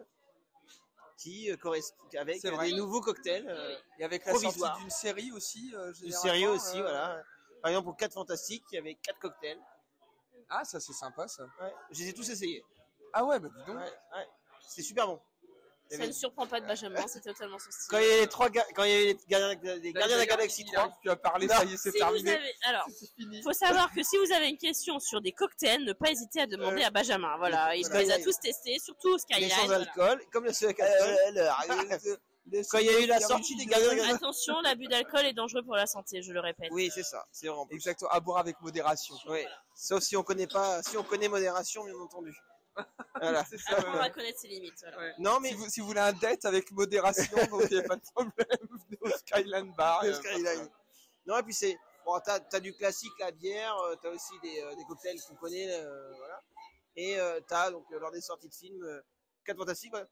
qui correspond avec C'est vrai. des nouveaux cocktails. Et avec la Provisoire. sortie d'une série aussi. Une généralement, série aussi, voilà. Par exemple, pour 4 Fantastiques, il y avait 4 cocktails. Ah, ça c'est sympa ça. Ouais, je les ai tous essayés. Ah ouais, bah dis donc. Ouais. C'est super bon. Il y Ça avait- ne surprend pas de Benjamin, c'est totalement son style. Quand il y avait les quand il y avait les Gardiens de la Galaxie Il arrive 3, plus à parler, Non. ça y est, c'est Si vous terminé. avez... Alors, C'est fini. faut savoir que si vous avez une question sur des cocktails, ne pas hésiter à demander à Benjamin. Voilà, il voilà. les a tous testés, surtout au les Skyline. sans voilà. alcool, comme le seul Quand il y a eu la sortie des Gardiens de la Galaxie. Attention, l'abus d'alcool est dangereux pour la santé, je le répète. Oui, c'est ça, c'est vraiment. Exactement, à boire avec modération. Oui. Sauf si on connaît pas, si on connaît modération, bien entendu. Voilà. C'est ça, Apprendre ouais. à connaître ses limites. Voilà. Ouais. Non, mais Si vous voulez un date avec modération, donc il n'y a pas de problème. Venez au Skyline Bar. le Skyline. Non, et puis c'est. Bon, t'as du classique, la bière, t'as aussi des cocktails qu'on connaît, voilà. Et t'as, donc, lors des sorties de films, 4 Fantastiques, voilà.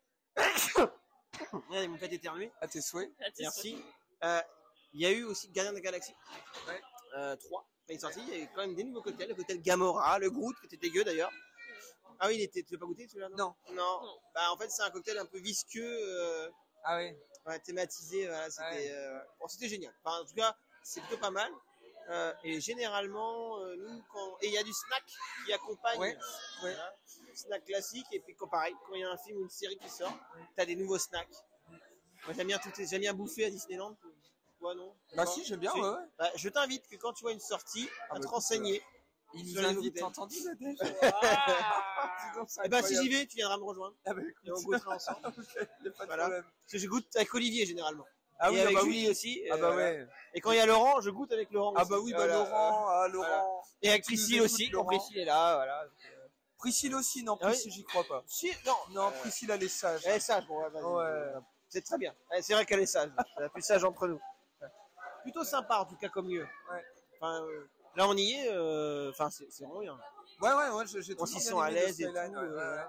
Ouais, ils m'ont fait éternuer. À tes souhaits. Là, tu sais, Merci. Il y a eu aussi Gardien de la Galaxie. Ouais. 3. Quand il est sorti, il y avait quand même des nouveaux cocktails. Le cocktail Gamora, le Groot, qui était dégueu d'ailleurs. Ah oui, tu l'as pas goûté celui-là? Non. Non. Non. Bah, en fait, c'est un cocktail un peu visqueux, Ah ouais. thématisé. Voilà, c'était génial. Enfin, en tout cas, c'est plutôt pas mal. Et généralement, nous, et il y a du snack qui accompagne. Ouais. Voilà. Snack classique. Et puis, pareil, quand il y a un film ou une série qui sort, t'as des nouveaux snacks. Moi, j'aime bien bouffer à Disneyland. Toi, non? Bah Non si, j'aime bien, Si. ouais. Bah, je t'invite que quand tu vois une sortie, Ah à bah, te écoute, renseigner. Il Sur nous les invite, hôtels. t'as entendu le Dave? Et bah, si j'y vais, tu viendras me rejoindre. Ah bah Et on écoute. goûtera ensemble. Ok, y a pas de Voilà. problème. Parce que je goûte avec Olivier généralement. Ah et oui, avec ah bah Julie oui. aussi. Ah bah voilà. ouais. Et quand il y a Laurent, je goûte avec Laurent Ah aussi. bah oui, bah Voilà. Laurent. Et avec Tu nous Priscille écoutes, aussi. Quand Laurent. Priscille est là, voilà. Priscille aussi, non, Ah oui. Priscille, j'y crois pas. Si, non. Non, Priscille, elle est sage. Elle est sage, bon, ouais, vas-y. Ouais. C'est très bien. C'est vrai qu'elle est sage. C'est la plus sage entre nous. Plutôt sympa en tout cas comme lieu. Ouais. Enfin, là on y est. Enfin, c'est vraiment bien. Ouais, j'ai On toujours s'y bien sent à aimé le l'aise et tout. Skyline, ouais.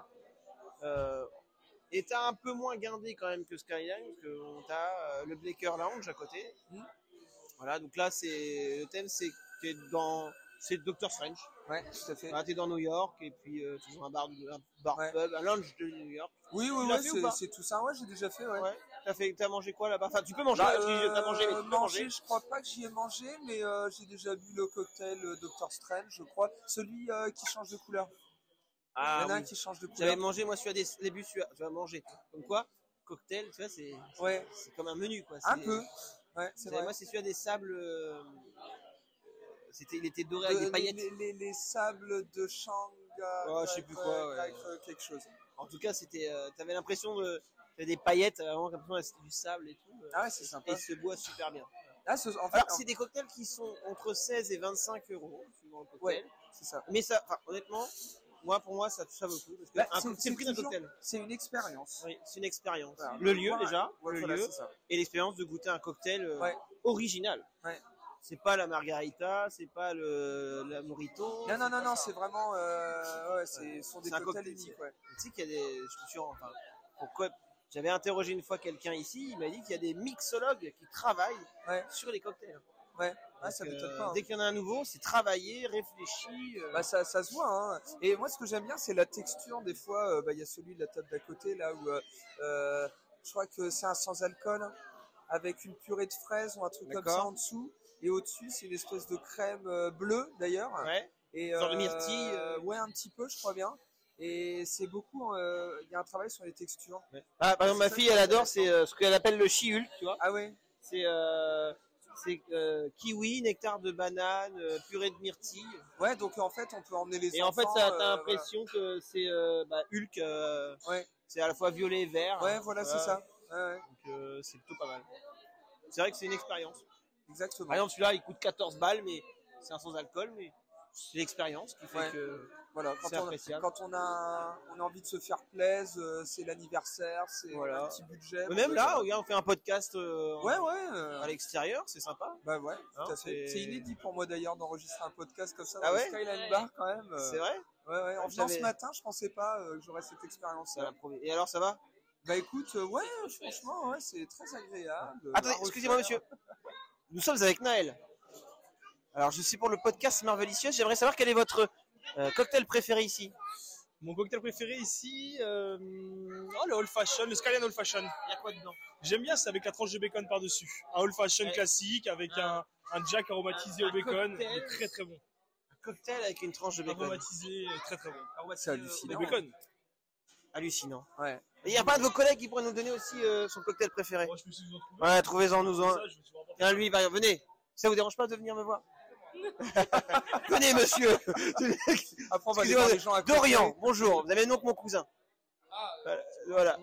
Et t'as un peu moins guindé quand même que Skyline, parce que t'as le Blaker Lounge à côté. Mm. Voilà, donc là, le thème, c'est Doctor Strange. Ouais, tout à fait. Voilà, t'es dans New York, et puis tu joues un bar Ouais. pub, un lounge de New York. Oui, Tu l'as fait ou pas c'est tout ça. Ouais, j'ai déjà fait, ouais. Ouais. T'as mangé quoi là-bas? Enfin, tu peux manger, Bah, t'as mangé, mais tu peux manger. je crois pas que j'y ai mangé, mais j'ai déjà bu le cocktail Doctor Strange, je crois. Celui qui change de couleur. Il y Ah en a un oui. qui change de J'avais couleur. mangé, moi, les bus, tu vas manger. Comme quoi, cocktail, tu vois, Ouais, c'est comme un menu, quoi. un peu. Ouais, c'est vrai. Moi, c'est celui à des sables. Il était doré avec des paillettes. Les sables de Shanghai. Oh, je sais plus quoi, ouais. Quelque chose. En tout cas, t'avais l'impression t'avais des paillettes, vraiment comme c'était du sable et tout. Ah ouais, c'est sympa. Et il se boit super bien. Ah, en fait, Alors, c'est des cocktails qui sont entre 16 et 25 euros, suivant le cocktail. ouais, c'est ça. Mais honnêtement, pour moi, ça vaut le coup. Parce que Bah, c'est le prix d'un cocktail. C'est une expérience. Oui, c'est une expérience. Voilà. Le lieu, Voilà. déjà, Ouais, le voilà, lieu, c'est ça. et l'expérience de goûter un cocktail Ouais. original. Ouais. C'est pas la margarita, c'est pas la mojito. Non, c'est vraiment. Ce sont des C'est un cocktails cocktail. uniques, ouais. Tu sais qu'il y a des. Je me suis enfin, pourquoi j'avais interrogé une fois quelqu'un ici, il m'a dit qu'il y a des mixologues qui travaillent Ouais. sur les cocktails. Ouais, Donc, ça m'étonne pas. Hein. Dès qu'il y en a un nouveau, c'est travaillé, réfléchi. Bah, ça se voit. Hein. Et moi, ce que j'aime bien, c'est la texture. Des fois, il y a celui de la table d'à côté, là où je crois que c'est un sans alcool, hein, avec une purée de fraises ou un truc comme ça en dessous. Et au-dessus, c'est une espèce de crème bleue, d'ailleurs. Ouais. Et, Genre de myrtille. Ouais, un petit peu, je crois bien. Et c'est beaucoup. Il y a un travail sur les textures. Ouais. Ah, par exemple, ma fille, elle adore, c'est ce qu'elle appelle le Chi-Hulk, tu vois. Ah ouais. C'est kiwi, nectar de banane, purée de myrtille. Ouais, donc en fait, on peut emmener les Et enfants. en fait, t'as l'impression que c'est Hulk. Ouais. C'est à la fois violet et vert. Ouais, voilà, c'est ça. Ouais. Donc c'est plutôt pas mal. C'est vrai que c'est une expérience. Exactement. Par exemple, celui-là, il coûte 14 balles, mais c'est un sans alcool, mais c'est l'expérience qui fait que voilà, c'est appréciable. Quand on a envie de se faire plaisir, c'est l'anniversaire, c'est un petit budget. Mais même là, regarde, on fait un podcast à l'extérieur, c'est sympa. Bah ouais, Hein, tout à fait. C'est inédit pour moi d'ailleurs d'enregistrer un podcast comme ça Ah dans ouais le Skyline Bar quand même. C'est vrai. Ouais. En venant ce matin, je pensais pas que j'aurais cette expérience. Et alors, ça va? Bah écoute, franchement, ouais, c'est très agréable. Attendez, excusez-moi monsieur. Nous sommes avec Naël. Alors, je suis pour le podcast Marvelicious. J'aimerais savoir quel est votre cocktail préféré ici. Mon cocktail préféré ici, le Old Fashion, le Skyline Old Fashion. Il y a quoi dedans? J'aime bien, c'est avec la tranche de bacon par-dessus. Un Old Fashion classique avec un Jack aromatisé au bacon. Il est très très bon. Un cocktail avec une tranche de bacon. Aromatisé, très très bon. C'est hallucinant. Le bacon. Hallucinant. Ouais. Et il n'y a pas un de vos collègues qui pourrait nous donner aussi son cocktail préféré? Moi, je me suis en trouvé. Ouais, trouvez-en nous un. Ça, je me suis rapporté. Tiens, lui, venez. Ça vous dérange pas de venir me voir? Venez, monsieur. Après, on va aller voir les gens à côté. Dorian, bonjour. Vous avez le nom de mon cousin. Voilà.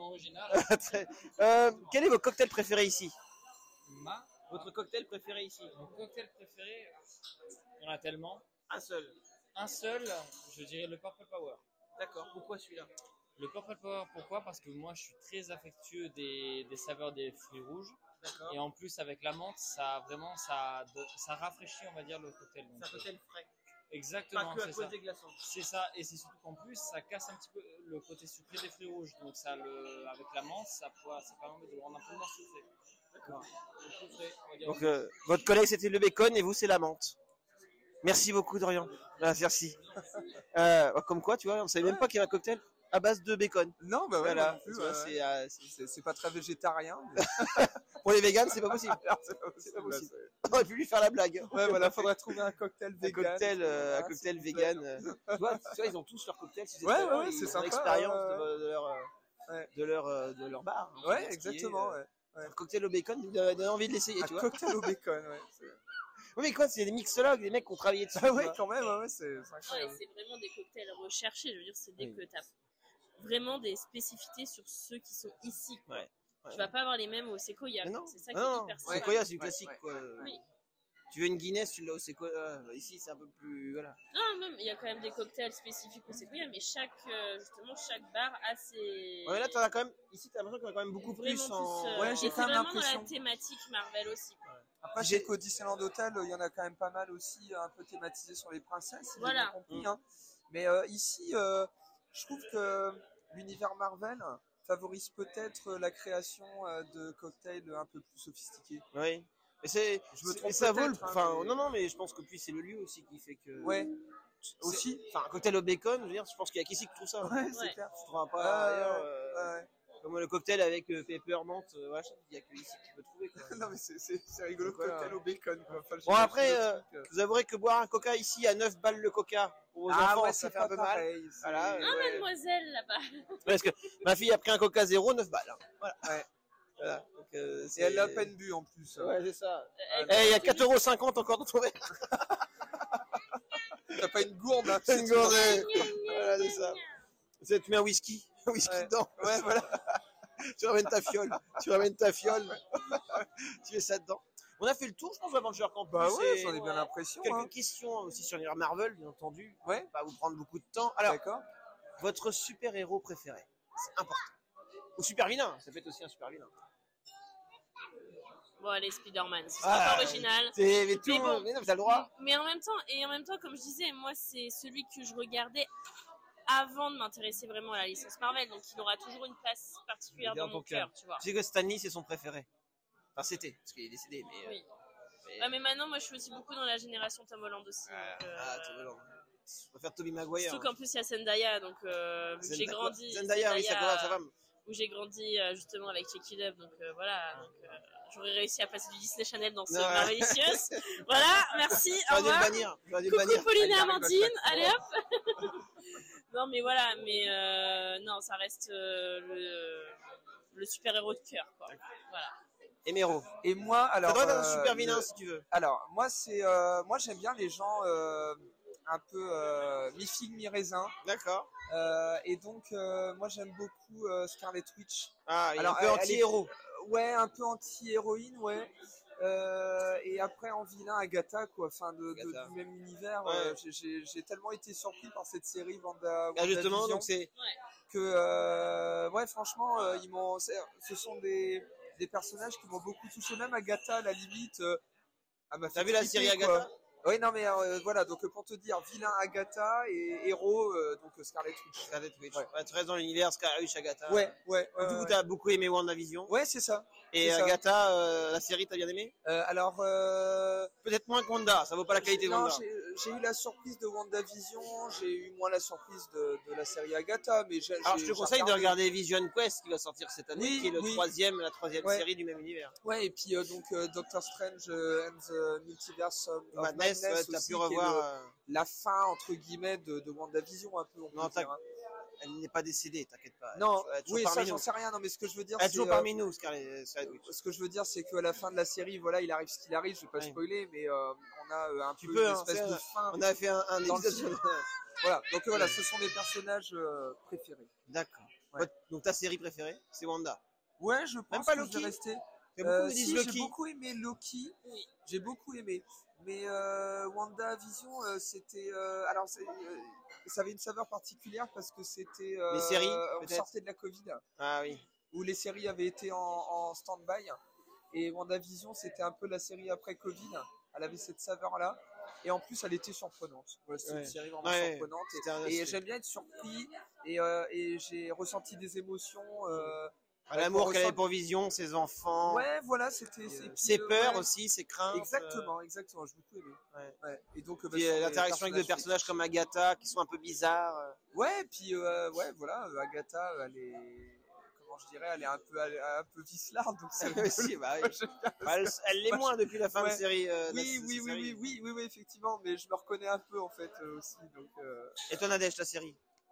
Quel est votre cocktail préféré ici? Votre cocktail préféré ici? Mon cocktail préféré, il y en a tellement. Un seul. Un seul, je dirais le Purple Power. D'accord. Pourquoi celui-là? Le Purple Power, pourquoi? Parce que moi, je suis très affectueux des saveurs des fruits rouges. D'accord. Et en plus, avec la menthe, ça rafraîchit, on va dire, le cocktail. C'est un cocktail frais. Exactement, Pas que à c'est cause ça. des glaçons. C'est ça, et c'est surtout qu'en plus, ça casse un petit peu le côté sucré des fruits rouges. Donc, avec la menthe, ça permet de le rendre un peu moins sucré. D'accord. Plus frais, on va dire. Donc, votre collègue, c'était le bacon et vous, c'est la menthe. Merci beaucoup, Dorian. Ah, merci. Comme quoi, tu vois, on ne savait même pas qu'il y avait un cocktail à base de bacon. Non, bah ouais, Voilà. non plus, Tu vois, c'est pas très végétarien. Mais... Pour les véganes, c'est pas possible. C'est pas possible. On aurait pu lui faire la blague. Ouais, voilà, faudrait trouver un cocktail Un vegan. cocktail vegan. Tu vois, ils ont tous leur cocktail. Ouais, c'est ils ont sympa. l'expérience Ouais. de leur bar. hein, Ouais, ce qui exactement. est, Ouais. Un cocktail au bacon, vous donne envie de l'essayer, Un tu vois. cocktail au bacon, ouais. Oui, mais quoi, c'est des mixologues, des mecs qui ont travaillé dessus. Ah ouais, tu vois. quand même, ouais, c'est incroyable. C'est vraiment des cocktails recherchés. Je veux dire, c'est dès Oui. que tu as vraiment des spécificités sur ceux qui sont ici. Quoi. Ouais. Tu vas pas avoir les mêmes au Sequoia. Mais non. C'est ça qui Non, est hyper c'est sympa. quoi, c'est du Ouais, classique, ouais. quoi. Oui. Tu veux une Guinness, tu l'as au Sequoia. Ici, c'est un peu plus. Voilà. Non, même, il y a quand même des cocktails spécifiques au Sequoia, mais chaque bar a ses. Ouais, là, t'en as quand même. Ici, t'as l'impression qu'il y en a quand même beaucoup plus Vraiment en. plus. Ouais, Et j'ai c'est quand même vraiment dans l'impression. la thématique Marvel aussi. Quoi. Après, chez Disneyland Hotel, il y en a quand même pas mal aussi, un peu thématisé sur les princesses, si Voilà. j'ai bien compris. Hein. Mais ici, je trouve que l'univers Marvel favorise peut-être la création de cocktails un peu plus sophistiqués. Oui. Mais c'est, Je me trompe ça vaut peut-être, hein, enfin, mais- non, mais je pense que puis c'est le lieu aussi qui fait que. Ouais, Aussi. Enfin, un cocktail au bacon, je veux dire, je pense qu'il y a qu'ici qui trouve ça. ouais, c'est Ouais. clair. Tu trouveras pas ailleurs. Ouais. Comme le cocktail avec peppermint, voilà, il y a que ici que tu peux trouver. Quoi. Non, mais c'est rigolo, Voilà. cocktail au bacon, quoi. Enfin, Bon, après, j'imagine le truc, je vous avouerai que boire un coca ici à 9 balles le coca pour vos enfants, ouais, ça c'est fait pas un peu mal. pareil. Voilà, Ah, ouais. mademoiselle, là-bas. Parce que ma fille a pris un coca 0, 9 balles. Hein. Voilà. Ouais. Voilà. Donc, Et elle l'a à peine bu en plus. Ouais, c'est ça. Elle- Eh, il y a 4,50 € encore dans ton verre. T'as pas une gourde, hein. C'est une gourde. Gna, gna, Voilà, c'est ça. Tu mets un whisky Ouais. dedans. Ouais, voilà. Tu ramènes ta fiole. Tu mets ça dedans. On a fait le tour, je pense, d'Avenger Campus. Bah ouais, et j'en ai bien l'impression. quelques Hein. questions aussi sur l'univers Marvel, bien entendu. Ouais. Ça va vous prendre beaucoup de temps. Alors, D'accord. votre super-héros préféré, c'est important. Ou super-vilain, ça peut être aussi un super-vilain. Bon, allez, Spider-Man, c'est Ah, pas original. Mais tout, Mais bon. mais non, t'as le droit. Mais en même temps, comme je disais, moi, c'est celui que je regardais avant de m'intéresser vraiment à la licence Marvel. Donc, il aura toujours une place particulière Dans dans ton mon cœur, tu vois. Tu sais que Stanley, c'est son préféré. Enfin, c'était, parce qu'il est décédé, mais... Oui. mais- Ah, mais maintenant, moi, je suis aussi beaucoup dans la génération Tom Holland aussi. Donc, Tom Holland. Je préfère Tobey Maguire. surtout qu'en plus, il y a Zendaya. Donc, vu que j'ai grandi. Zendaya, oui, ça va. Où j'ai grandi justement avec Checky Love. Donc, voilà. Donc, j'aurais réussi à passer du Disney Channel dans ce Ouais. Marvelicious. Voilà, merci. Au J'aurais dû le revoir. bannir. J'aurais dû le bannir. Coucou Pauline et Elle arrive à Amandine, chaque fois. allez hop. Non mais voilà, mais non, ça reste le super-héros de cœur, quoi. Voilà. Et Mero. Et moi, T'as alors. le droit d'être un super vilain si tu veux. Alors, moi, moi, j'aime bien les gens un peu mi-figue, mi-raisin. D'accord. Et donc, moi, j'aime beaucoup Scarlet Witch. Ah, il est Alors, un peu elle anti-héros. Ouais, un peu anti-héroïne, ouais. Et après, en vilain, Agatha, quoi. Enfin, Agatha. du même univers. Ouais. J'ai tellement été surpris par cette série Ah, justement, WandaVision donc c'est... que, ouais, franchement, ce sont des personnages qui m'ont beaucoup touché. Même Agatha, à la limite. T'as vu la série Agatha? Oui, non, mais voilà, donc pour te dire, vilain Agatha et héros, donc Scarlet Witch. Scarlet Witch. Ouais. Ouais, tu restes dans l'univers Scarlet Witch, Agatha. Ouais. Du coup, t'as beaucoup aimé WandaVision. Ouais, c'est ça. Et c'est ça. Agatha, la série, t'as bien aimé? Alors, Peut-être moins que Wanda, ça vaut pas la qualité de non, Wanda. j'ai eu la surprise de WandaVision, j'ai eu moins la surprise de la série Agatha, mais Alors, je te conseille de regarder Vision Quest qui va sortir cette année, Oui, qui est la oui. troisième Ouais. série du même univers. Ouais, et puis donc Doctor Strange and the Multiverse of Madness, Madness ouais, t'as aussi, pu qui est revoir. la fin, entre guillemets, de WandaVision, un peu, on peut Non, dire, hein. Elle n'est pas décédée, t'inquiète pas. Non, Elle est toujours oui, ça, parmi j'en nous. sais rien, non, mais ce que je veux dire, Elle est c'est... toujours parmi nous, Scarlet Witch. Ce que je veux dire, c'est qu'à la fin de la série, voilà, il arrive ce qu'il arrive, je vais pas Ouais. spoiler, mais on a un Tu peu peux, une hein, espèce c'est- de fin. On a fait un Dans le épisode. film. Voilà, donc voilà, ce sont mes personnages préférés. D'accord. Ouais. Donc ta série préférée, c'est Wanda. Ouais, je pense pas que Loki je vais rester. Il y a beaucoup qui disent Si, Loki. j'ai beaucoup aimé Loki. Oui. J'ai beaucoup aimé. Mais WandaVision, c'était... ça avait une saveur particulière parce que c'était... Les séries, on peut-être. sortait de la Covid, Ah oui. où les séries avaient été en stand-by. Et WandaVision, c'était un peu la série après Covid. Elle avait cette saveur-là. Et en plus, elle était surprenante. Voilà, c'est Ouais. une série vraiment Ouais, surprenante. c'était Et j'aime bien être surpris. Et j'ai ressenti des émotions. L'amour qu'on qu'elle avait ressent- pour Vision, ses enfants, Ouais, voilà, c'était. ses peurs ouais. aussi, ses craintes. Exactement, j'ai beaucoup aimé. Ouais. Ouais. Et donc, Puis ce sont des l'interaction avec des personnages comme Agatha qui sont un peu bizarres. Ouais, puis ouais, voilà, Agatha, elle est. Comment je dirais, elle est un peu vicelarde, donc c'est. Si, bah, oui. Elle l'est moins depuis la fin de Ouais. série. Oui, effectivement, mais je me reconnais un peu en fait aussi, donc. Et toi, Nadège, ta série?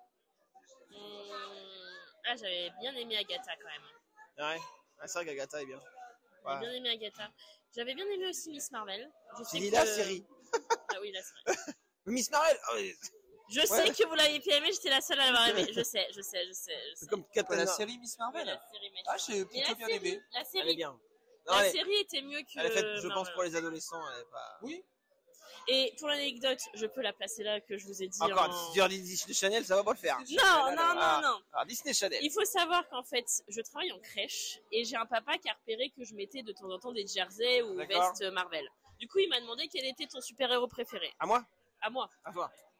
Ah, j'avais bien aimé Agatha quand même. Ouais. Ah, c'est vrai qu'Agatha est bien. J'avais Ouais. bien aimé Agatha. J'avais bien aimé aussi Miss Marvel. Je sais Tu dis que- la série. Ah oui, la série. Miss Marvel. Oh, Je sais que vous l'avez pas aimé, j'étais la seule à l'avoir aimé. Je sais. c'est comme Captain La Marvel. série Miss Ouais, Marvel. la série, mais- Ah, j'ai Mais plutôt la bien série, aimé. La Elle est série, bien. Non, la elle, série était mieux que. elle est faite, je pense, Marvel. pour les adolescents. Elle est pas... Oui. Et pour l'anecdote, je peux la placer là que je vous ai dit. Encore, en- si tu dis Disney Channel, ça va pas le faire. Non. Alors, Disney Channel. Il faut savoir qu'en fait, je travaille en crèche et j'ai un papa qui a repéré que je mettais de temps en temps des jerseys ou D'accord. vestes Marvel. Du coup, il m'a demandé quel était ton super-héros préféré. À moi? À moi. À toi.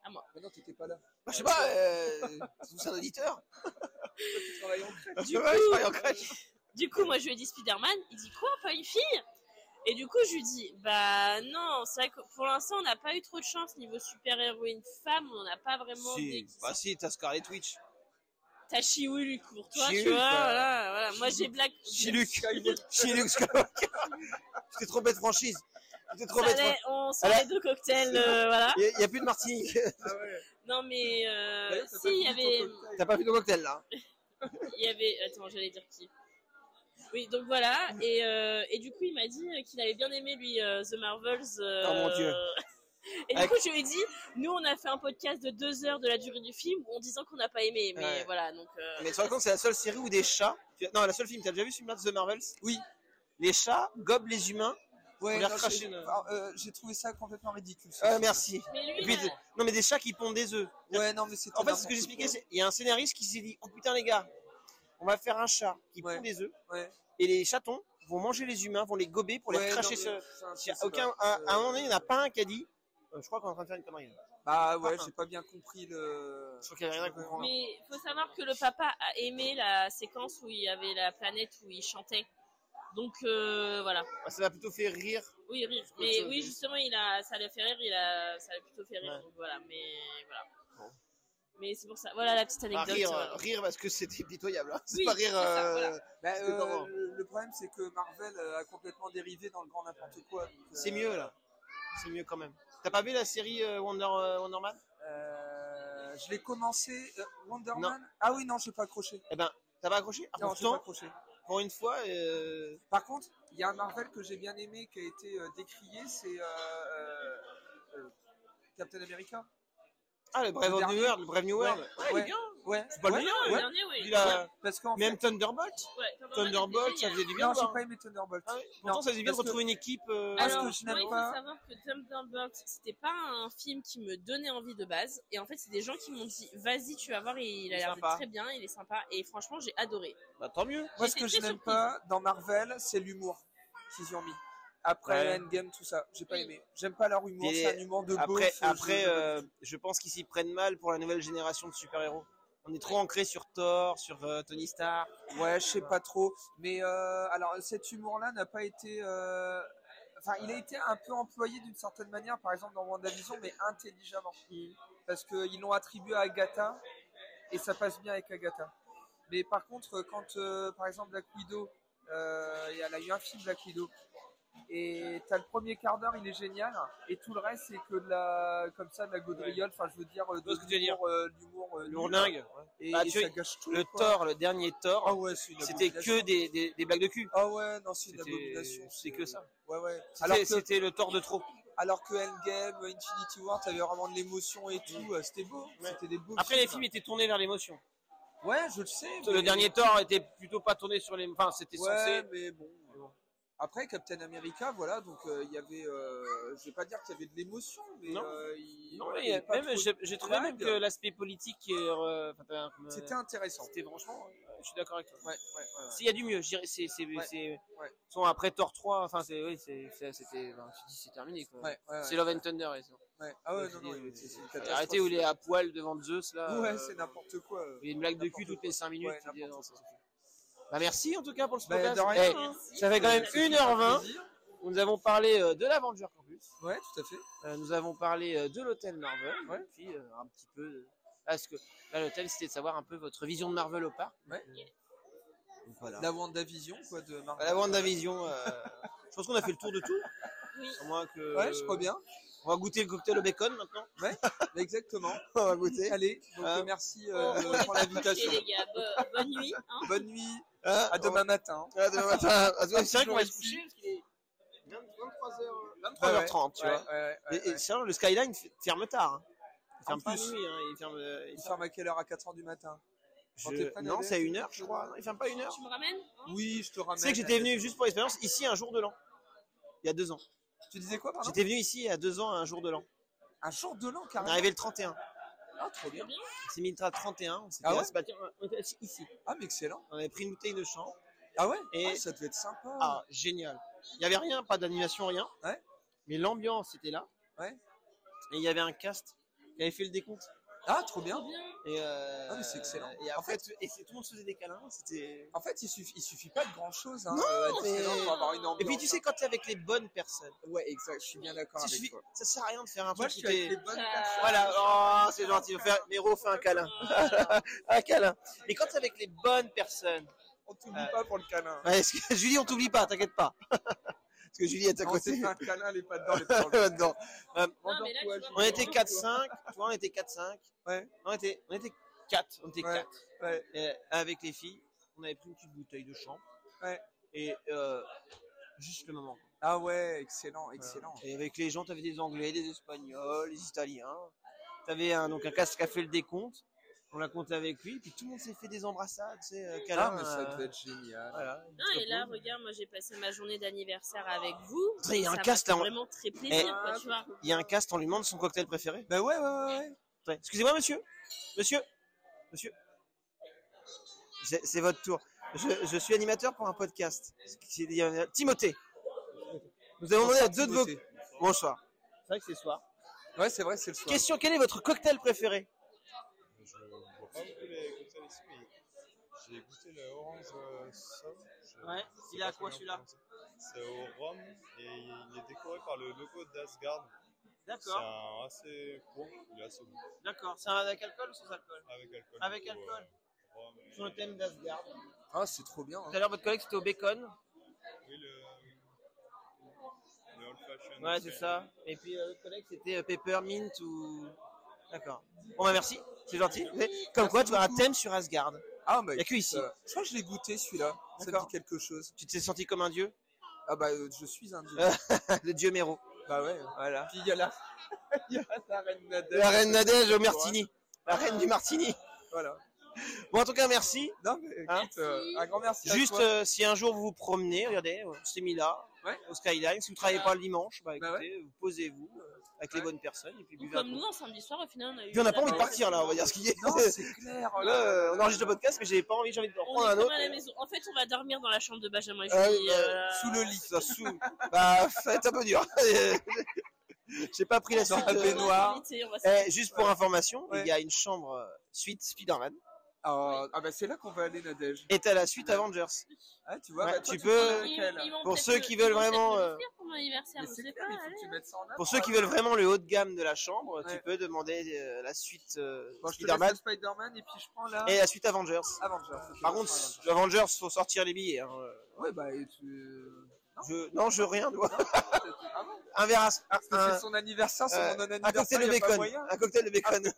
À moi. Mais non, t'étais pas là. Bah, je sais pas, c'est un auditeur. Tu travailles en crèche. Du Ouais, coup, je travaille en crèche. Du coup, moi, je lui ai dit Spider-Man. Il dit quoi, pas une fille? Et du coup, je lui dis, bah non, c'est vrai que pour l'instant, on n'a pas eu trop de chance niveau super-héroïne femme. On n'a pas vraiment des... Bah si, t'as Scarlet Witch. T'as She-Hulk pour toi, She-Hulk, tu vois. bah. Voilà. Moi, j'ai Black... She-Hulk Skywalker. C'était trop bête franchise. C'était trop bête. On s'en deux cocktails, voilà. Il y a plus de Martinique. Ah ouais. Non, mais D'ailleurs, t'as si, pas il y fini ton avait... cocktail. T'as pas vu de cocktail là? Il y avait... Attends, j'allais dire qui. Oui, donc voilà. Et du coup, il m'a dit qu'il avait bien aimé, lui, The Marvels. Oh mon Dieu. Et du coup, je lui ai dit, nous, on a fait un podcast de 2 heures de la durée du film en disant qu'on n'a pas aimé. Mais Ouais. voilà, donc... Mais tu te rends compte, c'est la seule série où des chats. Non, la seule film. T'as déjà vu celui-là de The Marvels? Oui. Les chats gobent les humains. Ouais, On leur non, crache j'ai j'ai trouvé ça complètement ridicule. Merci. Mais lui, Et puis, non, mais des chats qui pondent des œufs. Ouais, non, mais c'est En fait, c'est ce que j'expliquais. Il y a un scénariste qui s'est dit, oh putain les gars, on va faire un chat qui pond des œufs. Ouais. Et les chatons vont manger les humains, vont les gober pour les Ouais, cracher. non, mais Il y a aucun, à un moment donné, il n'y en a pas un qui a dit, je crois qu'on est en train de faire une connerie. Bah ouais, Ah. j'ai pas bien compris le. Je crois qu'il n'y avait rien à comprendre. Mais il faut savoir que le papa a aimé la séquence où il y avait la planète où il chantait. Donc voilà. Bah, ça m'a plutôt fait rire. Oui, rire. Mais oui, justement, ça l'a fait rire, ça l'a plutôt fait rire. Ouais. Donc voilà, mais voilà. Bon. Mais c'est pour ça. Voilà la petite Bah, anecdote. rire parce que c'était pitoyable. Hein. C'est Oui, pas rire. c'est ça, voilà. Bah, C'était marrant. le problème, c'est que Marvel a complètement dérivé dans le grand n'importe quoi. Donc, C'est mieux là. C'est mieux quand même. T'as pas vu la série Wonder Man? Je l'ai commencé. Wonder Non. Man. Ah oui, non, j'ai pas accroché. Eh ben, t'as pas accroché? Ah, Non, j'ai pas pourtant, accroché. pour une fois, Par contre, il y a un Marvel que j'ai bien aimé qui a été décrié, c'est Captain America. ah, le Brave Le New dernier. World, le Brave New World. Ouais, il est Ouais. bien. Ouais. C'est pas le meilleur, Le ouais. dernier, oui. Il a- Parce qu'en Même fait, Thunderbolt. Ouais, Thunderbolt, ça faisait du bien. non, de j'ai voir. pas aimé Thunderbolt. Ah oui. Pourtant, Non, ça faisait bien de parce que- retrouver une équipe. Parce Alors, que je n'aime moi, il pas- faut savoir que Thunderbolt, c'était pas un film qui me donnait envie de base. Et en fait, c'est des gens qui m'ont dit, vas-y, tu vas voir, il a l'air sympa. d'être très bien, il est sympa. Et franchement, j'ai adoré. Bah, tant mieux. Moi, ce J'étais que je très n'aime surprise. pas dans Marvel, c'est l'humour qu'ils y ont mis. Après Ouais. Endgame, tout ça, j'ai pas aimé. J'aime pas leur humour, Et c'est un humour de Après, beauf. je pense qu'ils s'y prennent mal pour la nouvelle génération de super-héros. On est trop ancré sur Thor, sur Tony Stark. Ouais, je sais pas trop. Mais alors, cet humour-là n'a pas été. Enfin, il a été un peu employé d'une certaine manière, par exemple dans WandaVision, mais intelligemment. Parce qu'ils l'ont attribué à Agatha et ça passe bien avec Agatha. Mais par contre, quand par exemple Black Widow, elle a eu un film Black Widow, et t'as le premier quart d'heure, il est génial, et tout le reste, c'est que de la gaudriole, enfin, je veux dire, vois ce que tu veux dire. l'humour Lourdingue. et, Bah, et tu ça vois, gâche tout. Le quoi. Thor, le dernier Thor, Ah ouais, c'est une c'était abomination. que des blagues de cul. Ah ouais, non, c'est une C'était abomination. c'est que ça. Ouais, ouais. C'était le Thor de trop. Alors que Endgame, Infinity War, t'avais vraiment de l'émotion et tout, c'était beau. Ouais. C'était des beaux Après, les films étaient tournés vers l'émotion. Ouais, je le sais. Le mais- dernier Thor était plutôt pas tourné sur les. Enfin, c'était Ouais, censé. mais bon. Après, Captain America, voilà, donc il y avait. Je vais pas dire qu'il y avait de l'émotion, mais. Non. Voilà, Non, il y avait pas même, trop de j'ai trouvé même blagues. que l'aspect politique C'était intéressant. c'était franchement. Je suis d'accord avec toi. Ouais. S'il y a du mieux, je dirais, Ouais. Sont après Thor 3, enfin, c'était, ben, tu dis, c'est terminé, quoi. Ouais. C'est Love and Thunder, et ça. Ouais. Ah ouais, Je non, dis, non, c'est une catastrophe. arrêtez où il est à poil devant Zeus, là. Ouais, c'est n'importe quoi. Il y a une blague de cul N'importe toutes les 5 minutes. Ouais, tu dis, n'importe non, ça suffit. Bah, merci en tout cas pour ce Bah, podcast. de rien, Eh, hein. ça fait quand même C'était un 1h20. plaisir. où nous avons parlé de l'Avenger Campus. Ouais, tout à fait. Nous avons parlé de l'hôtel Marvel. Ouais. Et puis un petit peu. Parce que là, l'hôtel, c'était de savoir un peu votre vision de Marvel au parc. Ouais. Donc, voilà. La WandaVision, quoi, de Marvel. La WandaVision. Je pense qu'on a fait le tour de tout. Oui. À moins que. Ouais, je crois bien. On va goûter le cocktail au bacon maintenant. Exactement. On va goûter. Allez, donc Hein. merci On est pour partis, l'invitation. les gars. Bonne nuit. Hein. Bonne nuit. Hein, À demain matin. À demain matin. C'est vrai qu'on va se Ici. coucher parce qu'il est 23h30, tu vois. Ouais. Et c'est vrai, le Skyline ferme tard. Hein. Il En ferme pas à plus. minuit. Hein. Il ferme à quelle heure? À 4h du matin? Quand t'es prêt, Non, Nadège? c'est à 1h, je crois. Non, il ferme pas à 1h. Tu me ramènes hein. Oui, je te ramène. Tu sais que j'étais venu juste pour l'expérience ici un jour de l'an. Il y a 2 ans. Tu disais quoi, pardon? J'étais venu ici il y a 2 ans un jour de l'an. Un jour de l'an, On est carrément. arrivé le 31. Ah, trop bien. C'est mis le 31. On s'était Ah ouais assis- bah, tiens, on était assis ici. Ah, mais excellent. On avait pris une bouteille de champ. Ah ouais? Et- Ah, ça devait être sympa. Ah, génial. Il n'y avait rien, pas d'animation, rien. Ouais. Mais l'ambiance était là. Ouais. Et il y avait un cast qui avait fait le décompte. Ah, trop bien. Et mais c'est excellent. Et après, tout le monde se faisait des câlins. C'était. En fait, il suffit pas de grand chose, hein, Non, à mais- Disneyland pour avoir une ambiance. Et puis tu sais, quand t'es avec les bonnes personnes, Ouais, exact, je suis bien d'accord ça avec suffit. toi. Ça sert à rien de faire un Moi, truc je qui suis avec t'est. les bonnes Ah. personnes. Voilà, oh, c'est gentil. Méro fait un câlin. Un câlin. Mais quand t'es avec les bonnes personnes. On t'oublie pas pour le câlin. Ouais, Julie, on t'oublie pas, t'inquiète pas. Parce que Julie est à On côté. s'est fait un câlin, les pattes dans les pattes. Là-dedans. Non, mais là, tu vois, On était 4-5. Tu vois, on était 4-5. Ouais. On était 4. On était Ouais. 4. Ouais. Et avec les filles, on avait pris une petite bouteille de champ. Ouais. Et juste le moment. Ah ouais, excellent, excellent. Et avec les gens, t'avais des Anglais, des Espagnols, des Italiens. T'avais donc un casque qui a fait le décompte. On l'a compté avec lui. Puis tout le monde s'est fait des embrassades, tu sais, câlins. Ah, mais ça devait être génial. Voilà. Non, et là, regarde, moi j'ai passé ma journée d'anniversaire avec vous. Il y a un Ça casque m'a là. fait vraiment très plaisir, quoi, tu vois. Il y a un casque, on lui demande son cocktail préféré. Bah ouais. Ouais. Excusez-moi, monsieur. Monsieur. C'est votre tour. Je suis animateur pour un podcast. Timothée. Nous avons demandé à deux de vos. Timothée. Bonsoir. C'est vrai que c'est soir. Ouais, c'est vrai, c'est le soir. Question, quel est votre cocktail préféré? Je ne bois pas beaucoup les cocktails ici, mais j'ai goûté le orange somme. Ouais, il est à quoi celui-là? C'est au rhum et il est décoré par le logo d'Asgard. C'est D'accord, un assez court, il est assez bon. d'accord. C'est avec alcool ou sans alcool? Avec alcool. Avec du coup, alcool. rhum et- Sur le thème d'Asgard. Ah, c'est trop bien. Tout Hein. à l'heure, votre collègue c'était au bacon. Oui, le old fashion. Ouais, c'est ça. Et puis l'autre collègue c'était peppermint ou. D'accord. Bon, bah merci, c'est gentil. Comme quoi, tu as un thème sur Asgard. Ah, bah Il y a que écoute, ici. je crois que je l'ai goûté celui-là. Ça me D'accord. dit quelque chose. Tu t'es senti comme un dieu? Ah, bah je suis un dieu. Le dieu Méro. Bah ouais. Voilà. Puis il y a la reine Nadège. La reine Nadège au Martini. La reine du Martini. Voilà. Bon, en tout cas, merci. Non, mais écoute, Hein un grand merci Juste, à toi. si un jour vous vous promenez, regardez, on s'est mis là, Ouais. au Skyline. Si vous travaillez pas le dimanche, bah Bah écoutez, vous posez-vous avec les Ouais. bonnes personnes et puis Ou buvez un comme coup. nous, un samedi soir, au final, on a eu. Puis on n'a pas envie de la- partir là, on va dire ce qu'il y a. Non, c'est clair. oh Là, on enregistre le podcast, mais j'ai pas envie, j'ai envie de On reprendre est un comme autre. à la maison. En fait, on va dormir dans la chambre de Benjamin et Ah oui, Julie. sous le lit, ça, sous. Bah, c'est un peu dur. J'ai pas pris la Dans suite. la baignoire. On va Juste pour information, Ouais. il y a une chambre suite Spider-Man. Ah, bah c'est là qu'on va aller, Nadège. Et t'as la suite Avengers. Ah, tu vois, Ouais, bah, toi, tu peux peux- aller avec elle. Pour ceux qui veulent vraiment, Pour mon anniversaire, Mais je c'est sais clair, pas. il faut que allez. tu mettes ça en avant. Pour ceux qui veulent vraiment le haut de gamme de la chambre, Ouais. tu peux demander la suite Bon, je te Spider-Man laisse le Spider-Man et puis je prends là. et la suite Avengers. Avengers. Par contre, l'Avengers, faut sortir les billets. Hein. Ouais, bah, et tu. Non, je rien, toi. Ah bon Un verre à... C'est son anniversaire, c'est mon un non-anniversaire. cocktail de y a pas bacon. moyen. Un cocktail de bacon.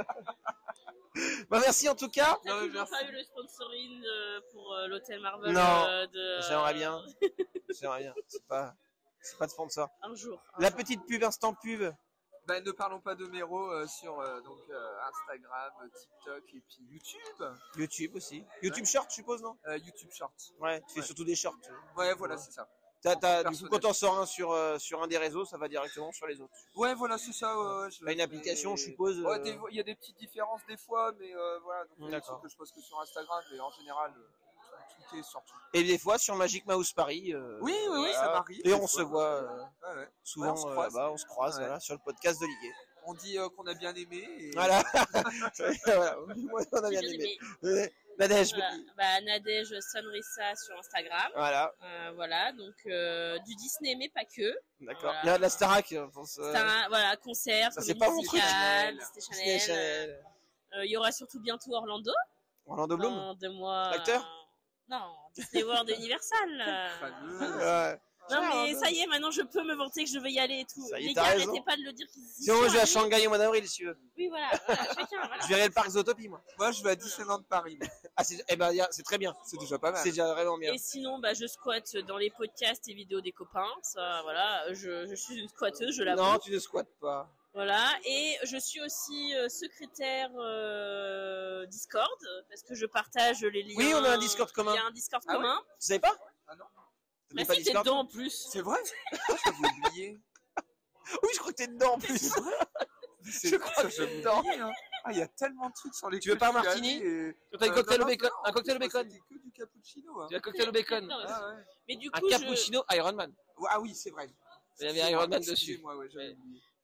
Bah, merci en tout cas. T'as Non, mais toujours merci. pas eu le sponsoring pour l'hôtel Marvel Non, de... J'aimerais bien. J'aimerais bien. C'est pas de sponsor. Un jour. La petite pub, instant pub. Bah, ne parlons pas de Méro sur donc, Instagram, TikTok et puis YouTube. YouTube aussi. YouTube Short, je suppose, non? YouTube Short. Ouais, tu fais Ouais. surtout des shorts. Ouais, voilà, c'est ça. Du coup, Personnel. quand on sort un sur un des réseaux, ça va directement sur les autres. Ouais, voilà, c'est ça. Ouais, T'as une application, je suppose. Ouais, il y a des petites différences des fois, mais voilà. Donc, D'accord. que je poste que sur Instagram, mais en général, tout est sur tout. Et des fois sur Magic Mouse Paris. Oui, voilà. ça m'arrive. Et des on fois. se voit Ouais, ouais. souvent Ouais, on se croise. là-bas, on se croise Ouais. voilà, sur le podcast d'Olivier. On dit qu'on a bien aimé. Et... Voilà. Voilà. Moi, on a bien aimé. Nadège, Voilà. Bah, Nadège Sonrissa sur Instagram. voilà, Voilà, donc du Disney, mais pas que. d'accord. Voilà. Il y a de la Starac, je pense. Voilà, concert, ça, c'est comédie pas mon truc. musicale, Disney Disney Channel. Channel. Il y aura surtout bientôt Orlando. Orlando Bloom. Dans 2 mois. L'acteur Non, Disney World Universal. Fameux. Ouais. Non mais ça y est, maintenant je peux me vanter que je vais y aller et tout. Ça y est, Les t'as gars, raison. arrêtez pas de le dire qu'ils y Sinon, sont moi, je vais à allés. Shanghai au mois d'avril, si tu veux. Oui, voilà, chacun, voilà. Je verrai le parc Zootopie, moi. Moi, je vais à Disneyland Paris. Ah, c'est très bien. C'est déjà pas mal. C'est déjà vraiment bien. Et sinon, bah, je squatte dans les podcasts et vidéos des copains. Ça, voilà, je suis une squatteuse, je l'avoue. Non, tu ne squattes pas. Voilà, et je suis aussi secrétaire Discord parce que je partage les liens. Oui, on a un Discord commun. Il y a un Discord Ah ouais commun. Tu savais pas? Ah non. T'avais Mais pas si t'es Discord? dedans en plus. C'est vrai. J'avais oublié. Oui, je crois que t'es dedans en plus. Je crois que j'avais c'est dedans. oublié, hein. Ah, il y a tellement de trucs sur les. Tu veux pas un martini? T'as un cocktail au bacon. Un cocktail au bacon. C'était que du cappuccino. Hein. Tu as un cocktail au bacon. Non, Ah, ouais. mais du Un coup, cappuccino Iron Man. Ah oui, c'est vrai. Il y avait Iron Man dessus. Excusez-moi, ouais, j'avais oublié.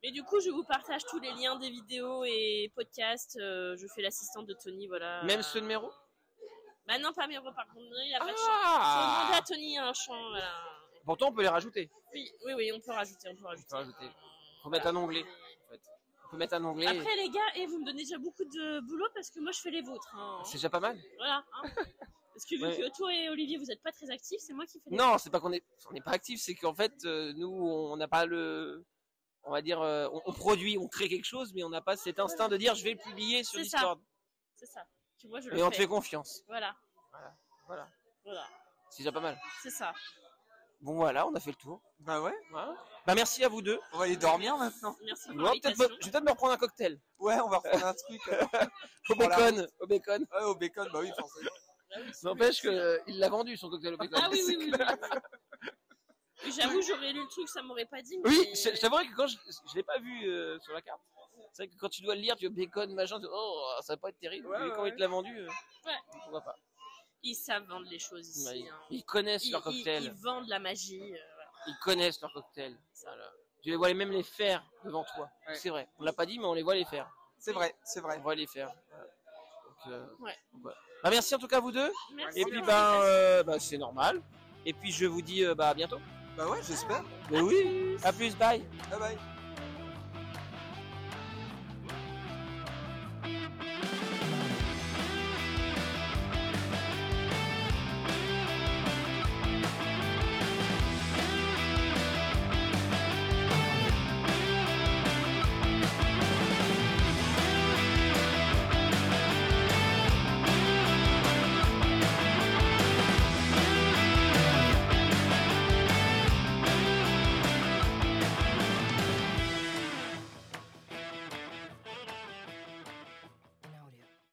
Mais du coup, je vous partage tous les liens des vidéos et podcasts. Je fais l'assistante de Tony, voilà. Même ceux de Méro? Bah non, pas Méro, par contre. Il a pas de chant. Faut demander à Tony un chant, voilà. Pourtant, on peut les rajouter. Oui, on peut rajouter. Faut mettre un onglet. En fait. On peut mettre un onglet. Après, les gars, vous me donnez déjà beaucoup de boulot parce que moi, je fais les vôtres. Hein. C'est déjà pas mal. Voilà. Hein. Parce que vu que toi et Olivier, vous n'êtes pas très actifs, c'est moi qui fais les Non, c'est pas qu'on est pas actifs, c'est qu'en fait, nous, on n'a pas le... On va dire, on produit, on crée quelque chose, mais on n'a pas cet instinct de dire je vais le publier sur Discord. C'est ça. Tu vois, et on te fait confiance. Voilà. C'est déjà pas mal. C'est ça. Bon voilà, on a fait le tour. Bah ouais. Voilà. Bah merci à vous deux. On va aller dormir maintenant. Merci pour Je vais l'invitation. peut-être me reprendre un cocktail. Ouais, on va reprendre un truc. Au bacon. Au bacon. Ouais, au bacon, bah oui, forcément. N'empêche qu'il l'a vendu son cocktail au bacon. Ah oui. J'avoue, j'aurais lu le truc, ça m'aurait pas dit. Mais... Oui, je t'avouerais que quand je l'ai pas vu sur la carte. C'est vrai que quand tu dois le lire, tu vois bacon, machin, ça va pas être terrible. Mais quand il te l'a vendu, on va pas. Ils savent vendre les choses ici. Hein. Ils connaissent leur cocktail. Ils vendent la magie. Voilà. Ils connaissent leur cocktail. Voilà. Tu les vois même les faire devant toi. Ouais. C'est vrai. On l'a pas dit, mais on les voit les faire. C'est vrai. On voit les faire. Donc, ouais. Bah, merci en tout cas à vous deux. Merci. Et puis c'est normal. Et puis je vous dis à bientôt. Bah ouais, j'espère. Mais oui. À plus, bye. Bye bye.